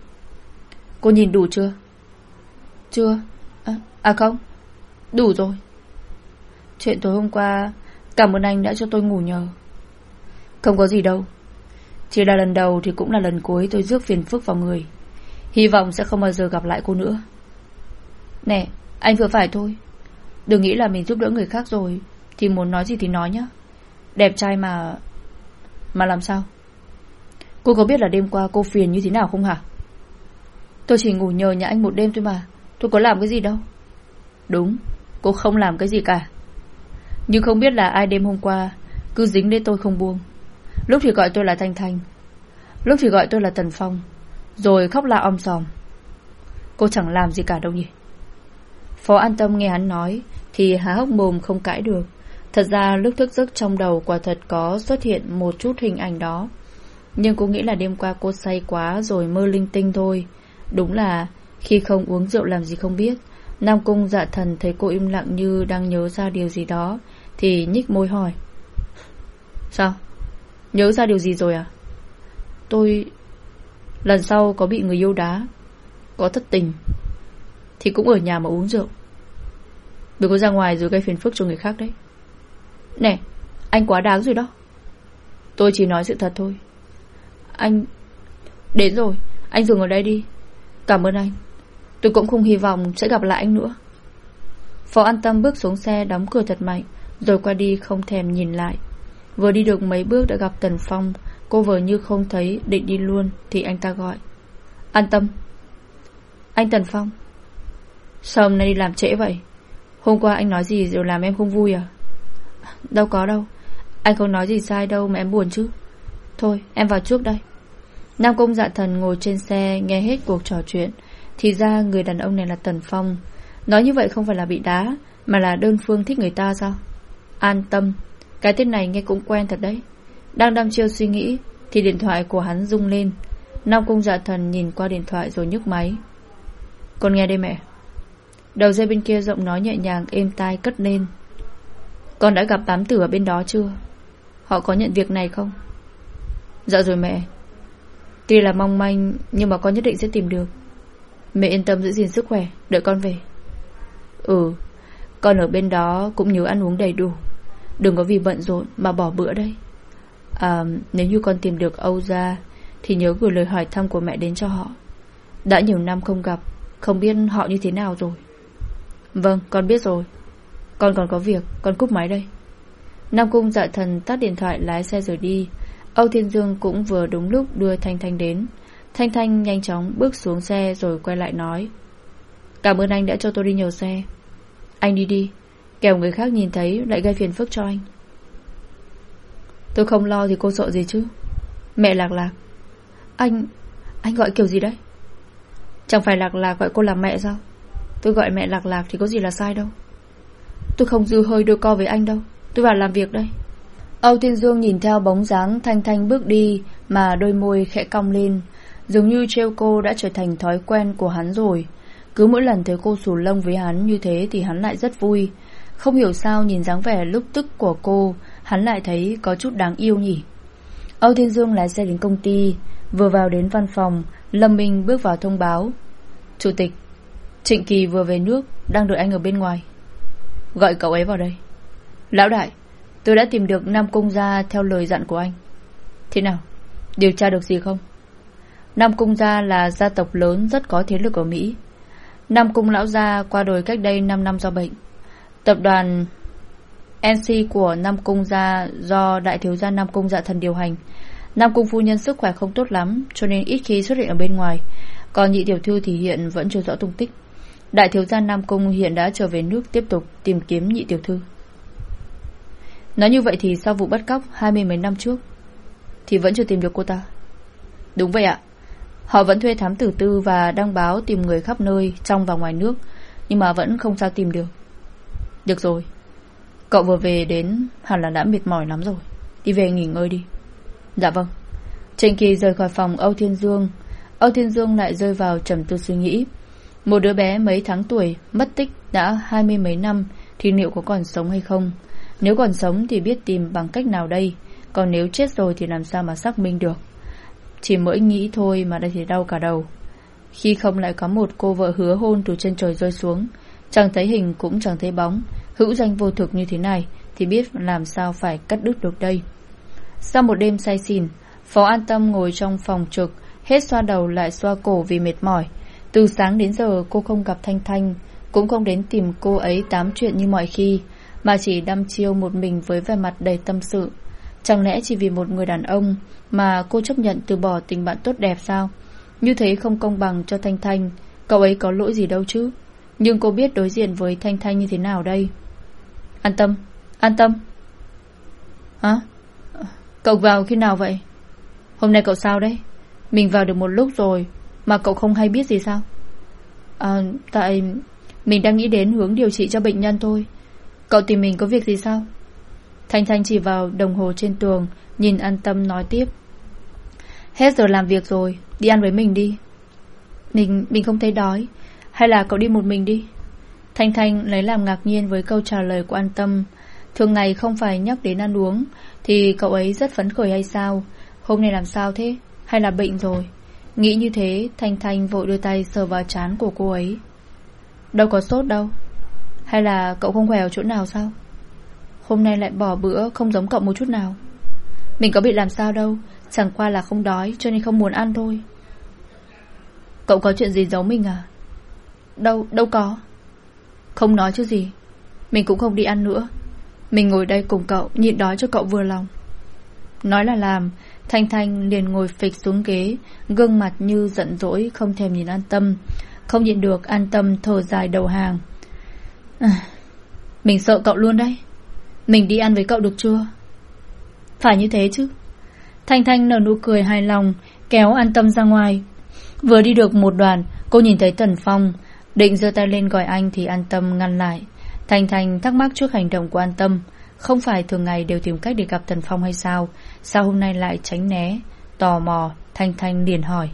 Cô nhìn đủ chưa? Chưa. À, à không, đủ rồi. Chuyện tối hôm qua, cảm ơn anh đã cho tôi ngủ nhờ. Không có gì đâu. Chỉ là lần đầu thì cũng là lần cuối tôi rước phiền phức vào người. Hy vọng sẽ không bao giờ gặp lại cô nữa. Nè, Anh vừa phải thôi. Đừng nghĩ là mình giúp đỡ người khác rồi thì muốn nói gì thì nói nhá. Đẹp trai mà. Mà làm sao? Cô có biết là đêm qua cô phiền như thế nào không hả? Tôi chỉ ngủ nhờ nhà anh một đêm thôi mà. Tôi có làm cái gì đâu. Đúng, cô không làm cái gì cả. Nhưng không biết là ai đêm hôm qua cứ dính đến tôi không buông. Lúc thì gọi tôi là Thanh Thanh, lúc thì gọi tôi là Tần Phong, rồi khóc la om sòm. Cô chẳng làm gì cả đâu nhỉ? Phó An Tâm nghe hắn nói thì há hốc mồm không cãi được. Thật ra lúc thức giấc trong đầu quả thật có xuất hiện một chút hình ảnh đó. Nhưng cô nghĩ là đêm qua cô say quá rồi mơ linh tinh thôi. Đúng là khi không uống rượu làm gì không biết. Nam Cung Dạ Thần thấy cô im lặng như đang nhớ ra điều gì đó thì nhích môi hỏi: Sao? Nhớ ra điều gì rồi à? Tôi lần sau có bị người yêu đá, có thất tình thì cũng ở nhà mà uống rượu. Đừng có ra ngoài rồi gây phiền phức cho người khác đấy. Nè, anh quá đáng rồi đó. Tôi chỉ nói sự thật thôi. Anh đến rồi, anh dừng ở đây đi. Cảm ơn anh. Tôi cũng không hy vọng sẽ gặp lại anh nữa. Phó An Tâm bước xuống xe, đóng cửa thật mạnh, rồi qua đi không thèm nhìn lại. Vừa đi được mấy bước đã gặp Tần Phong. Cô vờ như không thấy, định đi luôn thì anh ta gọi: An Tâm. Anh Tần Phong, sao hôm nay đi làm trễ vậy? Hôm qua anh nói gì rồi làm em không vui à? Đâu có đâu, anh không nói gì sai đâu mà em buồn chứ. Thôi em vào trước đây. Nam Cung Dạ Thần ngồi trên xe nghe hết cuộc trò chuyện. Thì ra người đàn ông này là Tần Phong. Nói như vậy không phải là bị đá, mà là đơn phương thích người ta sao? An Tâm, cái tên này nghe cũng quen thật đấy. Đang đăm chiêu suy nghĩ thì điện thoại của hắn rung lên. Nam Cung Dạ Thần nhìn qua điện thoại rồi nhấc máy. Con nghe đây mẹ. Đầu dây bên kia giọng nói nhẹ nhàng êm tai cất lên. Con đã gặp tám tử ở bên đó chưa? Họ có nhận việc này không? Dạ rồi mẹ. Tuy là mong manh nhưng mà con nhất định sẽ tìm được. Mẹ yên tâm giữ gìn sức khỏe, đợi con về. Ừ, con ở bên đó cũng nhớ ăn uống đầy đủ, đừng có vì bận rộn mà bỏ bữa đấy. À, nếu như con tìm được Âu gia thì nhớ gửi lời hỏi thăm của mẹ đến cho họ. Đã nhiều năm không gặp, không biết họ như thế nào rồi. Vâng, con biết rồi. Con còn có việc, con cúp máy đây. Nam Cung Dạ Thần tắt điện thoại lái xe rời đi. Âu Thiên Dương cũng vừa đúng lúc đưa Thanh Thanh đến. Thanh Thanh nhanh chóng bước xuống xe rồi quay lại nói: Cảm ơn anh đã cho tôi đi nhờ xe. Anh đi đi, kẻo người khác nhìn thấy lại gây phiền phức cho anh. Tôi không lo thì cô sợ gì chứ? Mẹ Lạc Lạc. Anh... anh gọi kiểu gì đấy? Chẳng phải Lạc Lạc gọi cô là mẹ sao? Tôi gọi mẹ Lạc Lạc thì có gì là sai đâu. Tôi không dư hơi đôi co với anh đâu. Tôi vào làm việc đây. Âu Thiên Dương nhìn theo bóng dáng Thanh Thanh bước đi mà đôi môi khẽ cong lên. Dường như trêu cô đã trở thành thói quen của hắn rồi. Cứ mỗi lần thấy cô xù lông với hắn như thế thì hắn lại rất vui. Không hiểu sao nhìn dáng vẻ lúc tức của cô, hắn lại thấy có chút đáng yêu nhỉ. Âu Thiên Dương lái xe đến công ty. Vừa vào đến văn phòng, Lâm Minh bước vào thông báo: Chủ tịch, Trịnh Kỳ vừa về nước, đang đợi anh ở bên ngoài. Gọi cậu ấy vào đây. Lão đại, tôi đã tìm được Nam Cung gia theo lời dặn của anh. Thế nào, điều tra được gì không? Nam Cung gia là gia tộc lớn rất có thế lực ở Mỹ. Nam Cung lão gia qua đời cách đây năm năm do bệnh. Tập đoàn en xê của Nam Cung gia do đại thiếu gia Nam Cung Dạ Thần điều hành. Nam Cung phu nhân sức khỏe không tốt lắm, cho nên ít khi xuất hiện ở bên ngoài. Còn nhị tiểu thư thì hiện vẫn chưa rõ tung tích. Đại thiếu gia Nam Cung hiện đã trở về nước tiếp tục tìm kiếm nhị tiểu thư. Nói như vậy thì sau vụ bắt cóc hai mươi mấy năm trước thì vẫn chưa tìm được cô ta? Đúng vậy ạ. Họ vẫn thuê thám tử tư và đăng báo tìm người khắp nơi trong và ngoài nước, nhưng mà vẫn không sao tìm được. Được rồi, cậu vừa về đến hẳn là đã mệt mỏi lắm rồi. Đi về nghỉ ngơi đi. Dạ vâng. Trịnh Kỳ rời khỏi phòng Âu Thiên Dương. Âu Thiên Dương lại rơi vào trầm tư suy nghĩ. Một đứa bé mấy tháng tuổi mất tích đã hai mươi mấy năm thì liệu có còn sống hay không? Nếu còn sống thì biết tìm bằng cách nào đây? Còn nếu chết rồi thì làm sao mà xác minh được? Chỉ mới nghĩ thôi mà đã thấy đau cả đầu. Khi không lại có một cô vợ hứa hôn từ trên trời rơi xuống, chẳng thấy hình cũng chẳng thấy bóng, hữu danh vô thực như thế này thì biết làm sao phải cắt đứt được đây. Sau một đêm say xỉn, Phó An Tâm ngồi trong phòng trực, hết xoa đầu lại xoa cổ vì mệt mỏi. Từ sáng đến giờ cô không gặp Thanh Thanh, cũng không đến tìm cô ấy tám chuyện như mọi khi, mà chỉ đăm chiêu một mình với vẻ mặt đầy tâm sự. Chẳng lẽ chỉ vì một người đàn ông mà cô chấp nhận từ bỏ tình bạn tốt đẹp sao? Như thế không công bằng cho Thanh Thanh. Cậu ấy có lỗi gì đâu chứ. Nhưng cô biết đối diện với Thanh Thanh như thế nào đây. An tâm, an tâm. Hả? Cậu vào khi nào vậy? Hôm nay cậu sao đấy? Mình vào được một lúc rồi mà cậu không hay biết gì sao? À, tại mình đang nghĩ đến hướng điều trị cho bệnh nhân thôi. Cậu tìm mình có việc gì sao? Thanh Thanh chỉ vào đồng hồ trên tường, nhìn An Tâm nói tiếp. Hết giờ làm việc rồi, đi ăn với mình đi. Mình mình không thấy đói. Hay là cậu đi một mình đi? Thanh Thanh lấy làm ngạc nhiên với câu trả lời của An Tâm. Thường ngày không phải nhắc đến ăn uống thì cậu ấy rất phấn khởi hay sao? Hôm nay làm sao thế? Hay là bệnh rồi? Nghĩ như thế, Thanh Thanh vội đưa tay sờ vào trán của cô ấy. Đâu có sốt đâu. Hay là cậu không khỏe ở chỗ nào sao? Hôm nay lại bỏ bữa, không giống cậu một chút nào. Mình có bị làm sao đâu, chẳng qua là không đói cho nên không muốn ăn thôi. Cậu có chuyện gì giấu mình à? Đâu, đâu có. Không nói chứ gì. Mình cũng không đi ăn nữa. Mình ngồi đây cùng cậu, nhịn đói cho cậu vừa lòng. Nói là làm, Thanh Thanh liền ngồi phịch xuống ghế, gương mặt như giận dỗi, không thèm nhìn An Tâm. Không nhịn được, An Tâm thở dài đầu hàng. à, Mình sợ cậu luôn đấy. Mình đi ăn với cậu được chưa? Phải như thế chứ. Thanh Thanh nở nụ cười hài lòng, kéo An Tâm ra ngoài. Vừa đi được một đoạn, cô nhìn thấy Tần Phong, định giơ tay lên gọi anh thì An Tâm ngăn lại. Thanh Thanh thắc mắc trước hành động của An Tâm. Không phải thường ngày đều tìm cách để gặp Tần Phong hay sao? Sao hôm nay lại tránh né? Tò mò, Thanh Thanh liền hỏi.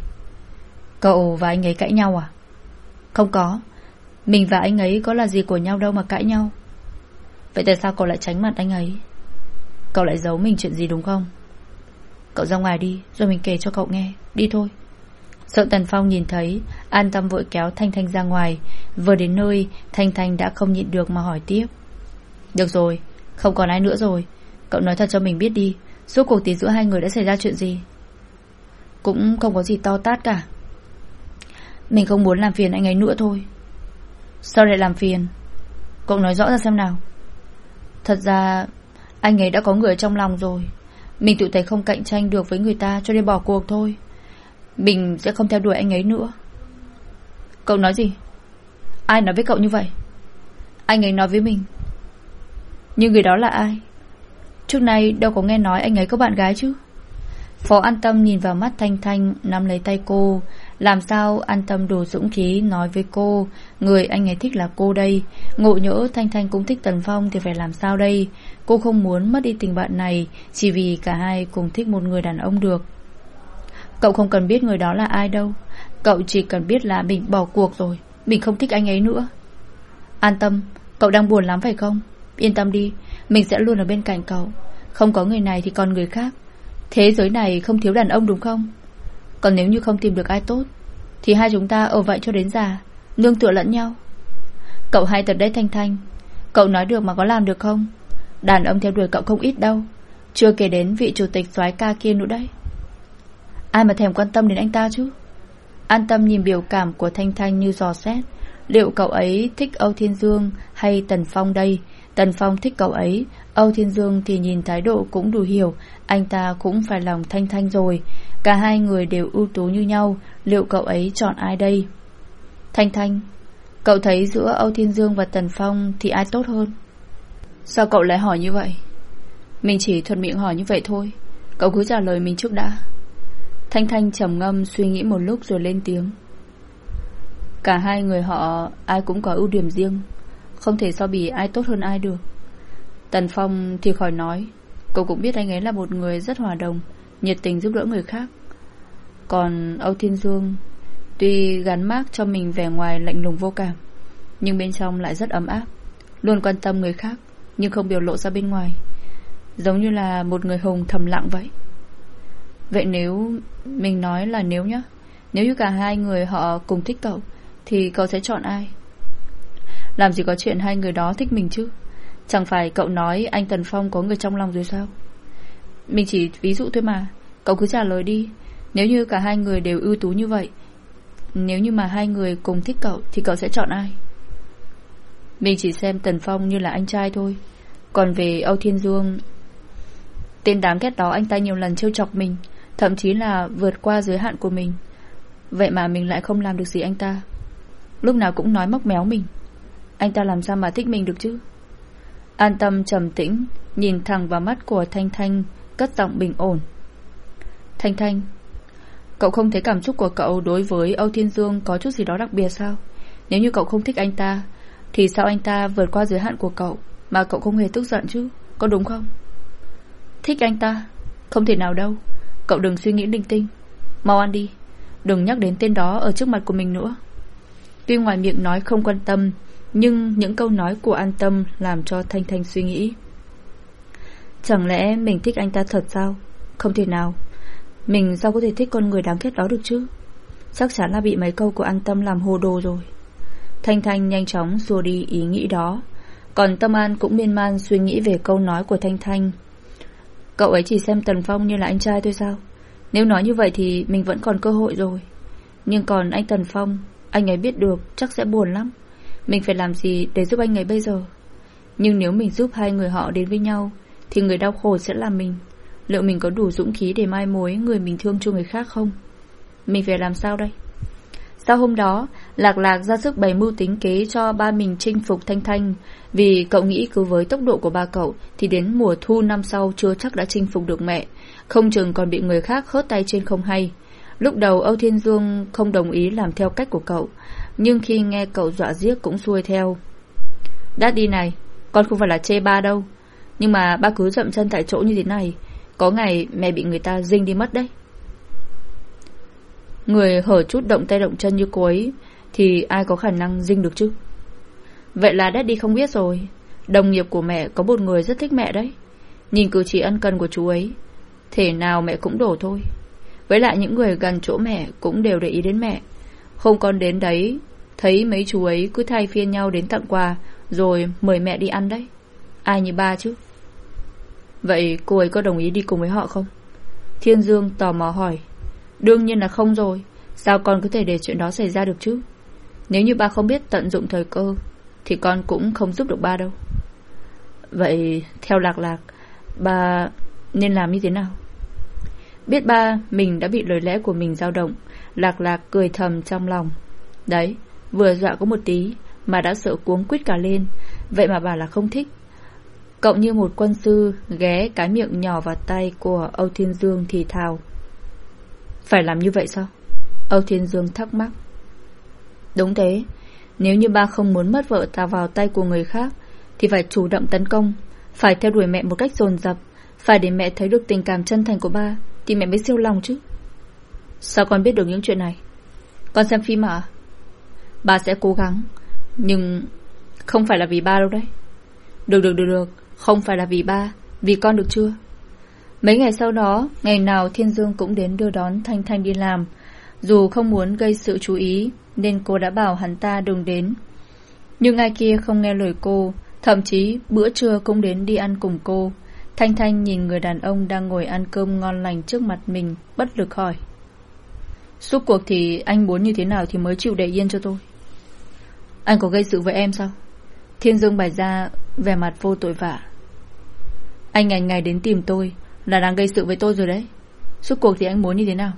Cậu và anh ấy cãi nhau à? Không có. Mình và anh ấy có là gì của nhau đâu mà cãi nhau. Vậy tại sao cậu lại tránh mặt anh ấy? Cậu lại giấu mình chuyện gì đúng không? Cậu ra ngoài đi, rồi mình kể cho cậu nghe. Đi thôi. Sợ Tần Phong nhìn thấy, An Tâm vội kéo Thanh Thanh ra ngoài. Vừa đến nơi, Thanh Thanh đã không nhịn được mà hỏi tiếp. Được rồi, không còn ai nữa rồi. Cậu nói thật cho mình biết đi, suốt cuộc thì giữa hai người đã xảy ra chuyện gì? Cũng không có gì to tát cả. Mình không muốn làm phiền anh ấy nữa thôi. Sao lại làm phiền? Cậu nói rõ ra xem nào. Thật ra anh ấy đã có người trong lòng rồi. Mình tự thấy không cạnh tranh được với người ta cho nên bỏ cuộc thôi. Mình sẽ không theo đuổi anh ấy nữa. Cậu nói gì? Ai nói với cậu như vậy? Anh ấy nói với mình. Nhưng người đó là ai? Trước nay đâu có nghe nói anh ấy có bạn gái chứ. Phó An Tâm nhìn vào mắt Thanh Thanh, nắm lấy tay cô. Làm sao An Tâm đủ dũng khí nói với cô người anh ấy thích là cô đây. Ngộ nhỡ Thanh Thanh cũng thích Tần Phong thì phải làm sao đây? Cô không muốn mất đi tình bạn này chỉ vì cả hai cùng thích một người đàn ông được. Cậu không cần biết người đó là ai đâu. Cậu chỉ cần biết là mình bỏ cuộc rồi. Mình không thích anh ấy nữa. An Tâm, cậu đang buồn lắm phải không? Yên tâm đi, mình sẽ luôn ở bên cạnh cậu. Không có người này thì còn người khác. Thế giới này không thiếu đàn ông đúng không? Còn nếu như không tìm được ai tốt thì hai chúng ta ở vậy cho đến già, nương tựa lẫn nhau. Cậu hay thật đấy Thanh Thanh. Cậu nói được mà có làm được không? Đàn ông theo đuổi cậu không ít đâu. Chưa kể đến vị chủ tịch soái ca kia nữa đấy. Ai mà thèm quan tâm đến anh ta chứ? An Tâm nhìn biểu cảm của Thanh Thanh như dò xét. Liệu cậu ấy thích Âu Thiên Dương hay Tần Phong đây? Tần Phong thích cậu ấy, Âu Thiên Dương thì nhìn thái độ cũng đủ hiểu, anh ta cũng phải lòng Thanh Thanh rồi. Cả hai người đều ưu tú như nhau, liệu cậu ấy chọn ai đây? Thanh Thanh, cậu thấy giữa Âu Thiên Dương và Tần Phong thì ai tốt hơn? Sao cậu lại hỏi như vậy? Mình chỉ thuận miệng hỏi như vậy thôi. Cậu cứ trả lời mình trước đã. Thanh Thanh trầm ngâm suy nghĩ một lúc rồi lên tiếng. Cả hai người họ ai cũng có ưu điểm riêng, không thể so bì ai tốt hơn ai được. Tần Phong thì khỏi nói. Cậu cũng biết anh ấy là một người rất hòa đồng, nhiệt tình giúp đỡ người khác. Còn Âu Thiên Dương tuy gắn mác cho mình vẻ ngoài lạnh lùng vô cảm, nhưng bên trong lại rất ấm áp, luôn quan tâm người khác nhưng không biểu lộ ra bên ngoài, giống như là một người hùng thầm lặng vậy. Vậy nếu mình nói là nếu nhá, nếu như cả hai người họ cùng thích cậu thì cậu sẽ chọn ai? Làm gì có chuyện hai người đó thích mình chứ. Chẳng phải cậu nói anh Tần Phong có người trong lòng rồi sao? Mình chỉ ví dụ thôi mà. Cậu cứ trả lời đi. Nếu như cả hai người đều ưu tú như vậy, nếu như mà hai người cùng thích cậu thì cậu sẽ chọn ai? Mình chỉ xem Tần Phong như là anh trai thôi. Còn về Âu Thiên Dương, tên đáng ghét đó anh ta nhiều lần trêu chọc mình, thậm chí là vượt qua giới hạn của mình. Vậy mà mình lại không làm được gì anh ta. Lúc nào cũng nói móc méo mình. Anh ta làm sao mà thích mình được chứ? An Tâm trầm tĩnh nhìn thẳng vào mắt của Thanh Thanh, cất giọng bình ổn. Thanh Thanh, cậu không thấy cảm xúc của cậu đối với Âu Thiên Dương có chút gì đó đặc biệt sao? Nếu như cậu không thích anh ta, thì sao anh ta vượt qua giới hạn của cậu mà cậu không hề tức giận chứ? Có đúng không? Thích anh ta? Không thể nào đâu. Cậu đừng suy nghĩ linh tinh. Mau ăn đi. Đừng nhắc đến tên đó ở trước mặt của mình nữa. Tuy ngoài miệng nói không quan tâm, nhưng những câu nói của An Tâm làm cho Thanh Thanh suy nghĩ. Chẳng lẽ mình thích anh ta thật sao? Không thể nào. Mình sao có thể thích con người đáng ghét đó được chứ? Chắc chắn là bị mấy câu của An Tâm làm hồ đồ rồi. Thanh Thanh nhanh chóng xua đi ý nghĩ đó. Còn Tâm An cũng miên man suy nghĩ về câu nói của Thanh Thanh. Cậu ấy chỉ xem Tần Phong như là anh trai thôi sao? Nếu nói như vậy thì mình vẫn còn cơ hội rồi. Nhưng còn anh Tần Phong, anh ấy biết được chắc sẽ buồn lắm. Mình phải làm gì để giúp anh ấy bây giờ? Nhưng nếu mình giúp hai người họ đến với nhau, thì người đau khổ sẽ là mình. Liệu mình có đủ dũng khí để mai mối người mình thương cho người khác không? Mình phải làm sao đây? Sau hôm đó, Lạc Lạc ra sức bày mưu tính kế cho ba mình chinh phục Thanh Thanh. Vì cậu nghĩ cứ với tốc độ của ba cậu thì đến mùa thu năm sau chưa chắc đã chinh phục được mẹ, không chừng còn bị người khác hớt tay trên không hay. Lúc đầu Âu Thiên Dương không đồng ý làm theo cách của cậu, nhưng khi nghe cậu dọa giết cũng xuôi theo. Daddy này, con không phải là chê ba đâu, nhưng mà ba cứ dậm chân tại chỗ như thế này, có ngày mẹ bị người ta dinh đi mất đấy. Người hở chút động tay động chân như cô ấy thì ai có khả năng dinh được chứ? Vậy là Daddy không biết rồi. Đồng nghiệp của mẹ có một người rất thích mẹ đấy. Nhìn cử chỉ ân cần của chú ấy, thể nào mẹ cũng đổ thôi. Với lại những người gần chỗ mẹ cũng đều để ý đến mẹ. Không còn đến đấy, thấy mấy chú ấy cứ thay phiên nhau đến tặng quà, rồi mời mẹ đi ăn đấy. Ai như ba chứ? Vậy cô ấy có đồng ý đi cùng với họ không? Thiên Dương tò mò hỏi. Đương nhiên là không rồi. Sao con có thể để chuyện đó xảy ra được chứ? Nếu như ba không biết tận dụng thời cơ thì con cũng không giúp được ba đâu. Vậy theo Lạc Lạc, ba nên làm như thế nào? Biết ba mình đã bị lời lẽ của mình dao động, Lạc Lạc cười thầm trong lòng. Đấy, vừa dọa có một tí mà đã sợ cuống quýt cả lên. Vậy mà bà là không thích. Cậu như một quân sư ghé cái miệng nhỏ vào tay của Âu Thiên Dương thì thào. Phải làm như vậy sao? Âu Thiên Dương thắc mắc. Đúng thế. Nếu như ba không muốn mất vợ ta vào tay của người khác thì phải chủ động tấn công, phải theo đuổi mẹ một cách dồn dập, phải để mẹ thấy được tình cảm chân thành của ba thì mẹ mới siêu lòng chứ. Sao con biết được những chuyện này? Con xem phim à? Ba sẽ cố gắng, nhưng không phải là vì ba đâu đấy. Được được được được, không phải là vì ba, vì con được chưa? Mấy ngày sau đó, ngày nào Thiên Dương cũng đến đưa đón Thanh Thanh đi làm. Dù không muốn gây sự chú ý nên cô đã bảo hắn ta đừng đến. Nhưng ai kia không nghe lời cô, thậm chí bữa trưa cũng đến đi ăn cùng cô. Thanh Thanh nhìn người đàn ông đang ngồi ăn cơm ngon lành trước mặt mình, bất lực hỏi. Suốt cuộc thì anh muốn như thế nào thì mới chịu để yên cho tôi? Anh có gây sự với em sao? Thiên Dương bày ra vẻ mặt vô tội vạ. Anh ngày ngày đến tìm tôi là đang gây sự với tôi rồi đấy. Suốt cuộc thì anh muốn như thế nào?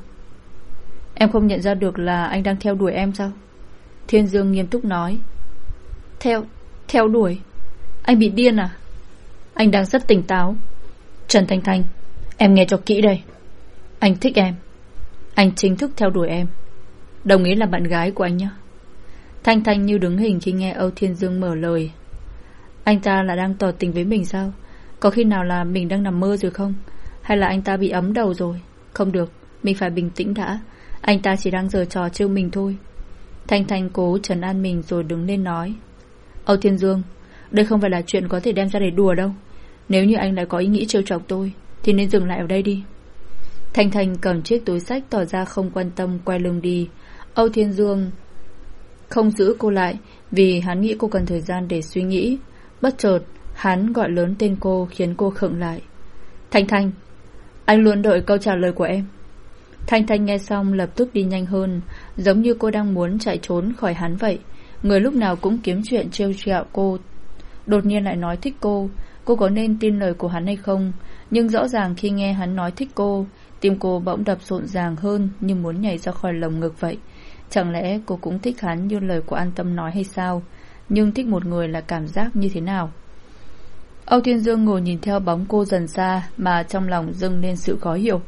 Em không nhận ra được là anh đang theo đuổi em sao? Thiên Dương nghiêm túc nói. Theo, theo đuổi? Anh bị điên à? Anh đang rất tỉnh táo. Trần Thanh Thanh, em nghe cho kỹ đây. Anh thích em. Anh chính thức theo đuổi em. Đồng ý là bạn gái của anh nhé. Thanh Thanh như đứng hình khi nghe Âu Thiên Dương mở lời. Anh ta là đang tỏ tình với mình sao? Có khi nào là mình đang nằm mơ rồi không? Hay là anh ta bị ấm đầu rồi? Không được, mình phải bình tĩnh đã. Anh ta chỉ đang giở trò trêu mình thôi. Thanh Thanh cố trấn an mình rồi đứng lên nói. Âu Thiên Dương, đây không phải là chuyện có thể đem ra để đùa đâu. Nếu như anh lại có ý nghĩ trêu chọc tôi thì nên dừng lại ở đây đi. Thanh Thanh cầm chiếc túi xách tỏ ra không quan tâm, quay lưng đi. Âu Thiên Dương không giữ cô lại vì hắn nghĩ cô cần thời gian để suy nghĩ. Bất chợt hắn gọi lớn tên cô khiến cô khựng lại. Thanh Thanh, anh luôn đợi câu trả lời của em. Thanh Thanh nghe xong lập tức đi nhanh hơn, giống như cô đang muốn chạy trốn khỏi hắn vậy. người lúc nào cũng kiếm chuyện trêu ghẹo cô đột nhiên lại nói thích cô. Cô có nên tin lời của hắn hay không? Nhưng rõ ràng khi nghe hắn nói thích cô, tim cô bỗng đập rộn ràng hơn, như muốn nhảy ra khỏi lồng ngực vậy. Chẳng lẽ cô cũng thích hắn như lời của An Tâm nói hay sao? Nhưng thích một người là cảm giác như thế nào? Âu Thiên Dương ngồi nhìn theo bóng cô dần xa, mà trong lòng dâng lên sự khó hiểu.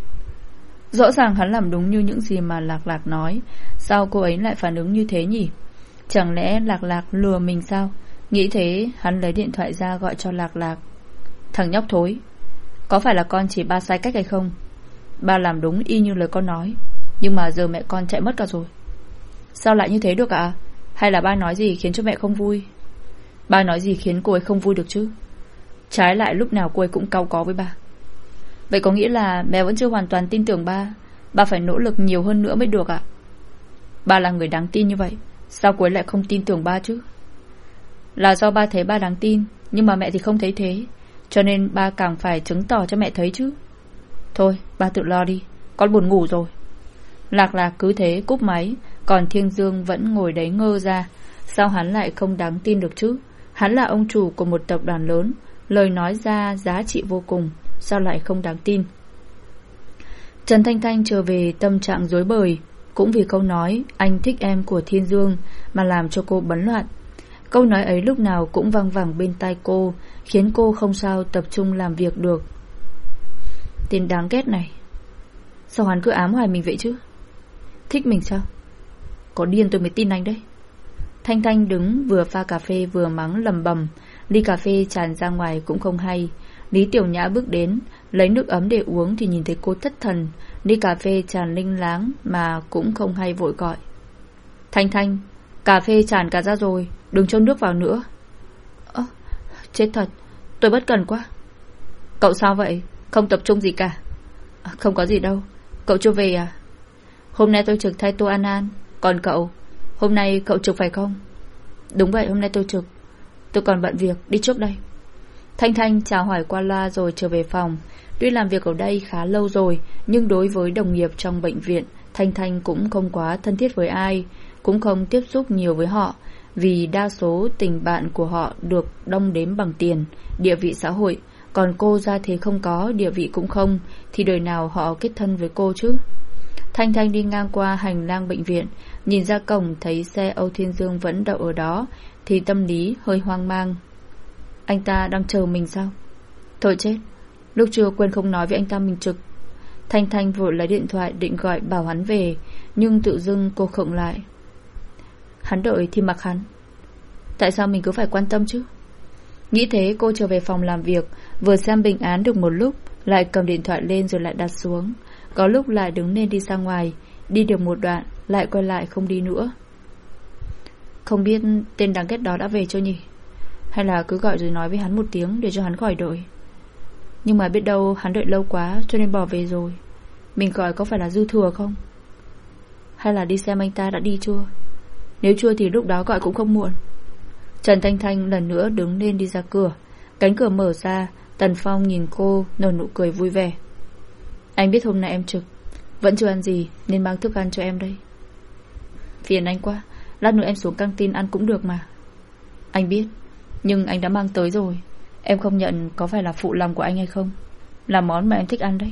Rõ ràng hắn làm đúng như những gì mà Lạc Lạc nói, sao cô ấy lại phản ứng như thế nhỉ? Chẳng lẽ Lạc Lạc lừa mình sao? Nghĩ thế, hắn lấy điện thoại ra gọi cho Lạc Lạc. Thằng nhóc thối, có phải là con chỉ ba sai cách hay không? Ba làm đúng y như lời con nói, nhưng mà giờ mẹ con chạy mất cả rồi. Sao lại như thế được ạ? Hay là ba nói gì khiến cho mẹ không vui? Ba nói gì khiến cô ấy không vui được chứ? Trái lại lúc nào cô ấy cũng cau có với ba. Vậy có nghĩa là mẹ vẫn chưa hoàn toàn tin tưởng ba. Ba phải nỗ lực nhiều hơn nữa mới được ạ. Ba là người đáng tin như vậy, sao cô ấy lại không tin tưởng ba chứ? Là do ba thấy ba đáng tin, nhưng mà mẹ thì không thấy thế, cho nên ba càng phải chứng tỏ cho mẹ thấy chứ. Thôi ba tự lo đi, con buồn ngủ rồi. Lạc Lạc cứ thế cúp máy. Còn Thiên Dương vẫn ngồi đấy ngơ ra. Sao hắn lại không đáng tin được chứ? Hắn là ông chủ của một tập đoàn lớn, lời nói ra giá trị vô cùng, sao lại không đáng tin? Trần Thanh Thanh trở về tâm trạng rối bời, cũng vì câu nói anh thích em của Thiên Dương mà làm cho cô bấn loạn. Câu nói ấy lúc nào cũng văng vẳng bên tai cô, khiến cô không sao tập trung làm việc được. Tên đáng ghét này, sao hắn cứ ám hoài mình vậy chứ? Thích mình sao? Có điên tôi mới tin anh đấy. Thanh Thanh đứng vừa pha cà phê vừa mắng lầm bầm. Ly cà phê tràn ra ngoài cũng không hay. Lý Tiểu Nhã bước đến lấy nước ấm để uống thì nhìn thấy cô thất thần. Ly cà phê tràn linh láng mà cũng không hay, vội gọi: Thanh Thanh, cà phê tràn cả ra rồi, đừng cho nước vào nữa. Ơ, chết thật, tôi bất cẩn quá. Cậu sao vậy? Không tập trung gì cả? À, không có gì đâu. Cậu chưa về à? Hôm nay tôi trực thay Tô An An. Còn cậu, hôm nay cậu trực phải không? Đúng vậy, hôm nay tôi trực. Tôi còn bận việc, đi trước đây. Thanh Thanh chào hỏi qua loa rồi trở về phòng. Tuy làm việc ở đây khá lâu rồi, nhưng đối với đồng nghiệp trong bệnh viện, Thanh Thanh cũng không quá thân thiết với ai, cũng không tiếp xúc nhiều với họ, vì đa số tình bạn của họ được đong đếm bằng tiền, địa vị xã hội. Còn cô ra thế không có, địa vị cũng không, thì đời nào họ kết thân với cô chứ? Thanh Thanh đi ngang qua hành lang bệnh viện, nhìn ra cổng thấy xe Âu Thiên Dương vẫn đậu ở đó, thì tâm lý hơi hoang mang. Anh ta đang chờ mình sao? Thôi chết, lúc trưa quên không nói với anh ta mình trực. Thanh Thanh vội lấy điện thoại định gọi bảo hắn về, nhưng tự dưng cô khựng lại. Hắn đợi thì mặc hắn, tại sao mình cứ phải quan tâm chứ? Nghĩ thế cô trở về phòng làm việc, vừa xem bệnh án được một lúc, lại cầm điện thoại lên rồi lại đặt xuống. Có lúc lại đứng lên đi ra ngoài, đi được một đoạn lại quay lại không đi nữa. Không biết tên đáng ghét đó đã về chưa nhỉ? Hay là cứ gọi rồi nói với hắn một tiếng để cho hắn khỏi đợi. Nhưng mà biết đâu hắn đợi lâu quá cho nên bỏ về rồi. Mình gọi có phải là dư thừa không? Hay là đi xem anh ta đã đi chưa? Nếu chưa thì lúc đó gọi cũng không muộn. Trần Thanh Thanh lần nữa đứng lên đi ra cửa. Cánh cửa mở ra, Tần Phong nhìn cô nở nụ cười vui vẻ. Anh biết hôm nay em trực, vẫn chưa ăn gì nên mang thức ăn cho em đây. Phiền anh quá, lát nữa em xuống căng tin ăn cũng được mà. Anh biết, nhưng anh đã mang tới rồi. Em không nhận có phải là phụ lòng của anh hay không? Là món mà em thích ăn đấy.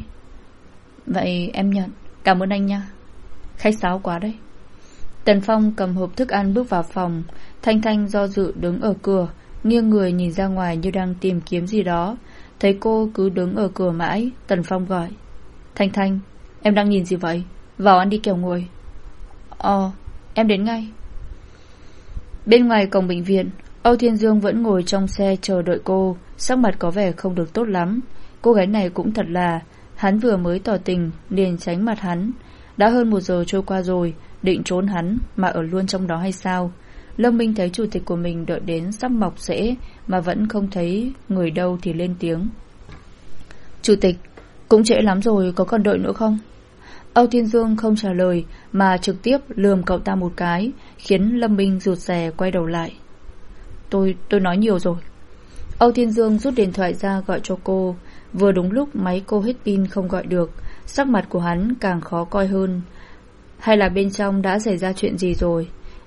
Vậy em nhận, cảm ơn anh nha. Khách sáo quá đấy. Tần Phong cầm hộp thức ăn bước vào phòng. Thanh Thanh do dự đứng ở cửa, nghiêng người nhìn ra ngoài như đang tìm kiếm gì đó. Thấy cô cứ đứng ở cửa mãi, Tần Phong gọi: Thanh Thanh, em đang nhìn gì vậy? Vào ăn đi kẻo nguội. Ờ, em đến ngay. Bên ngoài cổng bệnh viện, Âu Thiên Dương vẫn ngồi trong xe chờ đợi cô, sắc mặt có vẻ không được tốt lắm. Cô gái này cũng thật là, hắn vừa mới tỏ tình liền tránh mặt hắn. Đã hơn một giờ trôi qua rồi, định trốn hắn mà ở luôn trong đó hay sao? Lâm Minh thấy chủ tịch của mình đợi đến sắp mọc rễ mà vẫn không thấy người đâu thì lên tiếng: Chủ tịch, cũng trễ lắm rồi, có còn đợi nữa không? Âu Thiên Dương không trả lời mà trực tiếp lườm cậu ta một cái, khiến Lâm Minh rụt rè quay đầu lại. Tôi, tôi nói nhiều rồi. Âu Thiên Dương rút điện thoại ra gọi cho cô. Vừa đúng lúc máy cô hết pin không gọi được. Sắc mặt của hắn càng khó coi hơn. Hay là bên trong đã xảy ra chuyện gì rồi?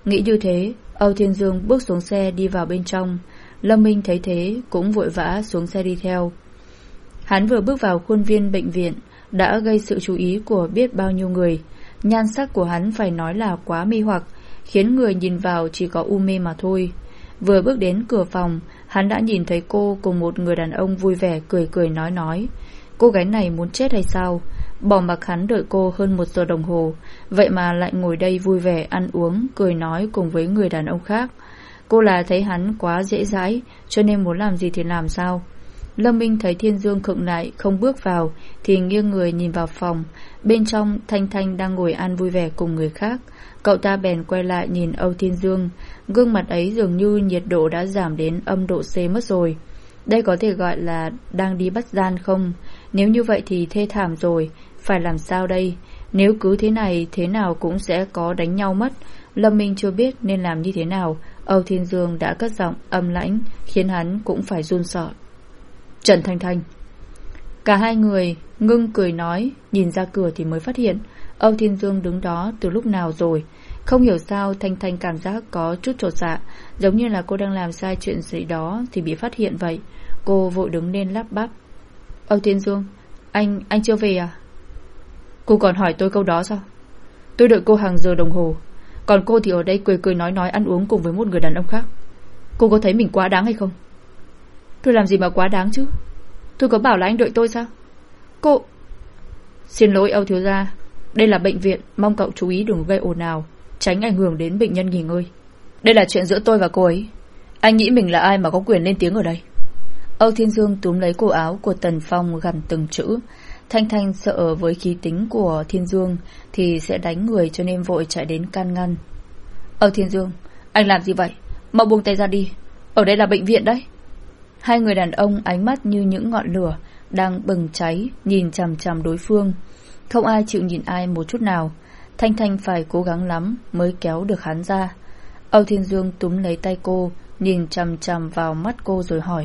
Nghĩ như thế, Âu Thiên Dương bước xuống xe đi vào bên trong. Lâm Minh thấy thế cũng vội vã xuống xe đi theo. Hắn vừa bước vào khuôn viên bệnh viện đã gây sự chú ý của biết bao nhiêu người. Nhan sắc của hắn phải nói là quá mê hoặc, khiến người nhìn vào chỉ có u mê mà thôi. Vừa bước đến cửa phòng, hắn đã nhìn thấy cô cùng một người đàn ông vui vẻ cười cười nói nói. Cô gái này muốn chết hay sao? Bỏ mặc hắn đợi cô hơn một giờ đồng hồ, vậy mà lại ngồi đây vui vẻ ăn uống cười nói cùng với người đàn ông khác. Cô là thấy hắn quá dễ dãi cho nên muốn làm gì thì làm sao? Lâm Minh thấy Thiên Dương khựng lại không bước vào thì nghiêng người nhìn vào phòng. Bên trong Thanh Thanh đang ngồi ăn vui vẻ cùng người khác. Cậu ta bèn quay lại nhìn Âu Thiên Dương. Gương mặt ấy dường như nhiệt độ đã giảm đến âm độ C mất rồi. Đây có thể gọi là đang đi bắt gian không? Nếu như vậy thì thê thảm rồi. Phải làm sao đây? Nếu cứ thế này thế nào cũng sẽ có đánh nhau mất. Lâm Minh chưa biết nên làm như thế nào. Âu Thiên Dương đã cất giọng âm lãnh khiến hắn cũng phải run sợ. Trần Thanh Thanh. Cả hai người ngưng cười nói. Nhìn ra cửa thì mới phát hiện Âu Thiên Dương đứng đó từ lúc nào rồi. Không hiểu sao Thanh Thanh cảm giác có chút chột dạ, giống như là cô đang làm sai chuyện gì đó thì bị phát hiện vậy. Cô vội đứng lên lắp bắp. Âu Thiên Dương, Anh, anh chưa về à? Cô còn hỏi tôi câu đó sao? Tôi đợi cô hàng giờ đồng hồ, còn cô thì ở đây cười cười nói nói ăn uống cùng với một người đàn ông khác. Cô có thấy mình quá đáng hay không? Tôi làm gì mà quá đáng chứ? Tôi có bảo là anh đợi tôi sao? Cô... Xin lỗi Âu thiếu gia, đây là bệnh viện, mong cậu chú ý đừng gây ồn ào, tránh ảnh hưởng đến bệnh nhân nghỉ ngơi. Đây là chuyện giữa tôi và cô ấy. Anh nghĩ mình là ai mà có quyền lên tiếng ở đây? Âu Thiên Dương túm lấy cổ áo của Tần Phong gằn từng chữ. Thanh Thanh sợ với khí tính của Thiên Dương thì sẽ đánh người cho nên vội chạy đến can ngăn. Âu Thiên Dương, anh làm gì vậy? Mau buông tay ra đi, ở đây là bệnh viện đấy. Hai người đàn ông ánh mắt như những ngọn lửa đang bừng cháy nhìn chằm chằm đối phương. Không ai chịu nhìn ai một chút nào. Thanh Thanh phải cố gắng lắm mới kéo được hắn ra. Âu Thiên Dương túm lấy tay cô, nhìn chằm chằm vào mắt cô rồi hỏi.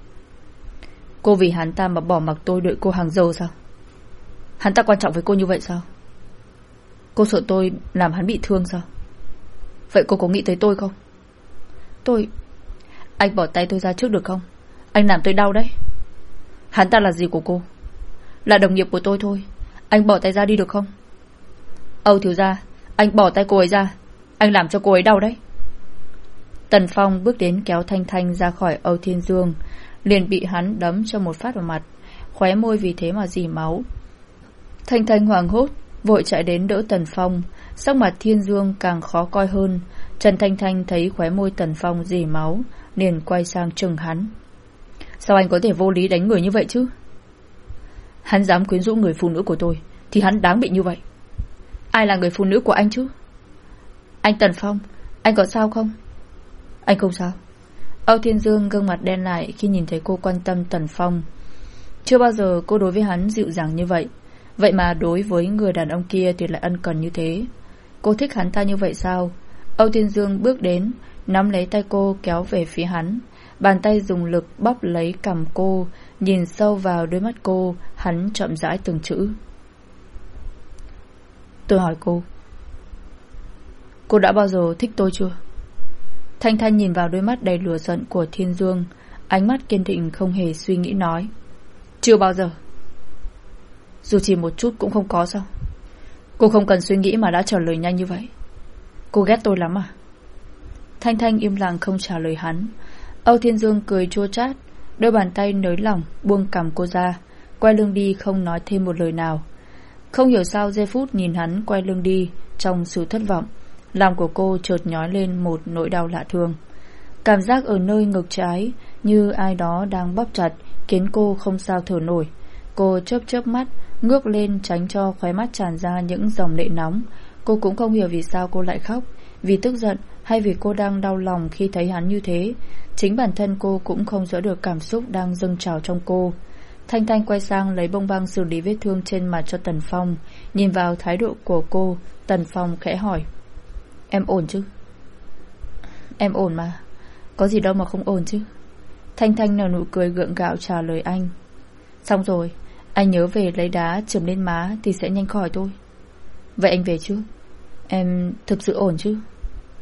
Cô vì hắn ta mà bỏ mặc tôi đợi cô hàng giờ sao? Hắn ta quan trọng với cô như vậy sao? Cô sợ tôi làm hắn bị thương sao? Vậy cô có nghĩ tới tôi không? Tôi... Anh bỏ tay tôi ra trước được không? Anh làm tôi đau đấy. Hắn ta là gì của cô? Là đồng nghiệp của tôi thôi. Anh bỏ tay ra đi được không? Âu thiếu gia, anh bỏ tay cô ấy ra. Anh làm cho cô ấy đau đấy. Tần Phong bước đến kéo Thanh Thanh ra khỏi Âu Thiên Dương, liền bị hắn đấm cho một phát vào mặt, khóe môi vì thế mà rỉ máu. Thanh Thanh hoảng hốt vội chạy đến đỡ Tần Phong. Sắc mặt Thiên Dương càng khó coi hơn. Trần Thanh Thanh thấy khóe môi Tần Phong rỉ máu liền quay sang trừng hắn. Sao anh có thể vô lý đánh người như vậy chứ? Hắn dám quyến rũ người phụ nữ của tôi thì hắn đáng bị như vậy. Ai là người phụ nữ của anh chứ? Anh Tần Phong, anh có sao không? Anh không sao. Âu Thiên Dương gương mặt đen lại khi nhìn thấy cô quan tâm Tần Phong. Chưa bao giờ cô đối với hắn dịu dàng như vậy, vậy mà đối với người đàn ông kia thì lại ân cần như thế. Cô thích hắn ta như vậy sao? Âu Thiên Dương bước đến, nắm lấy tay cô kéo về phía hắn. Bàn tay dùng lực bóp lấy cằm cô, nhìn sâu vào đôi mắt cô. Hắn chậm rãi từng chữ. Tôi hỏi cô, cô đã bao giờ thích tôi chưa? Thanh Thanh nhìn vào đôi mắt đầy lửa giận của Thiên Dương, ánh mắt kiên định không hề suy nghĩ nói. Chưa bao giờ. Dù chỉ một chút cũng không có sao? Cô không cần suy nghĩ mà đã trả lời nhanh như vậy. Cô ghét tôi lắm à? Thanh Thanh im lặng không trả lời hắn. Âu Thiên Dương cười chua chát, đôi bàn tay nới lỏng buông cằm cô ra, quay lưng đi không nói thêm một lời nào. Không hiểu sao giây phút nhìn hắn quay lưng đi trong sự thất vọng, lòng của cô chợt nhói lên một nỗi đau lạ thường. Cảm giác ở nơi ngực trái như ai đó đang bóp chặt khiến cô không sao thở nổi. Cô chớp chớp mắt, ngước lên tránh cho khóe mắt tràn ra những dòng lệ nóng. Cô cũng không hiểu vì sao cô lại khóc, vì tức giận hay vì cô đang đau lòng khi thấy hắn như thế. Chính bản thân cô cũng không giấu được cảm xúc đang dâng trào trong cô. Thanh Thanh quay sang lấy bông băng xử lý vết thương trên mặt cho Tần Phong. Nhìn vào thái độ của cô, Tần Phong khẽ hỏi. Em ổn chứ? Em ổn mà, có gì đâu mà không ổn chứ. Thanh Thanh nở nụ cười gượng gạo trả lời anh. Xong rồi, anh nhớ về lấy đá chườm lên má thì sẽ nhanh khỏi thôi. Vậy anh về trước. Em thực sự ổn chứ?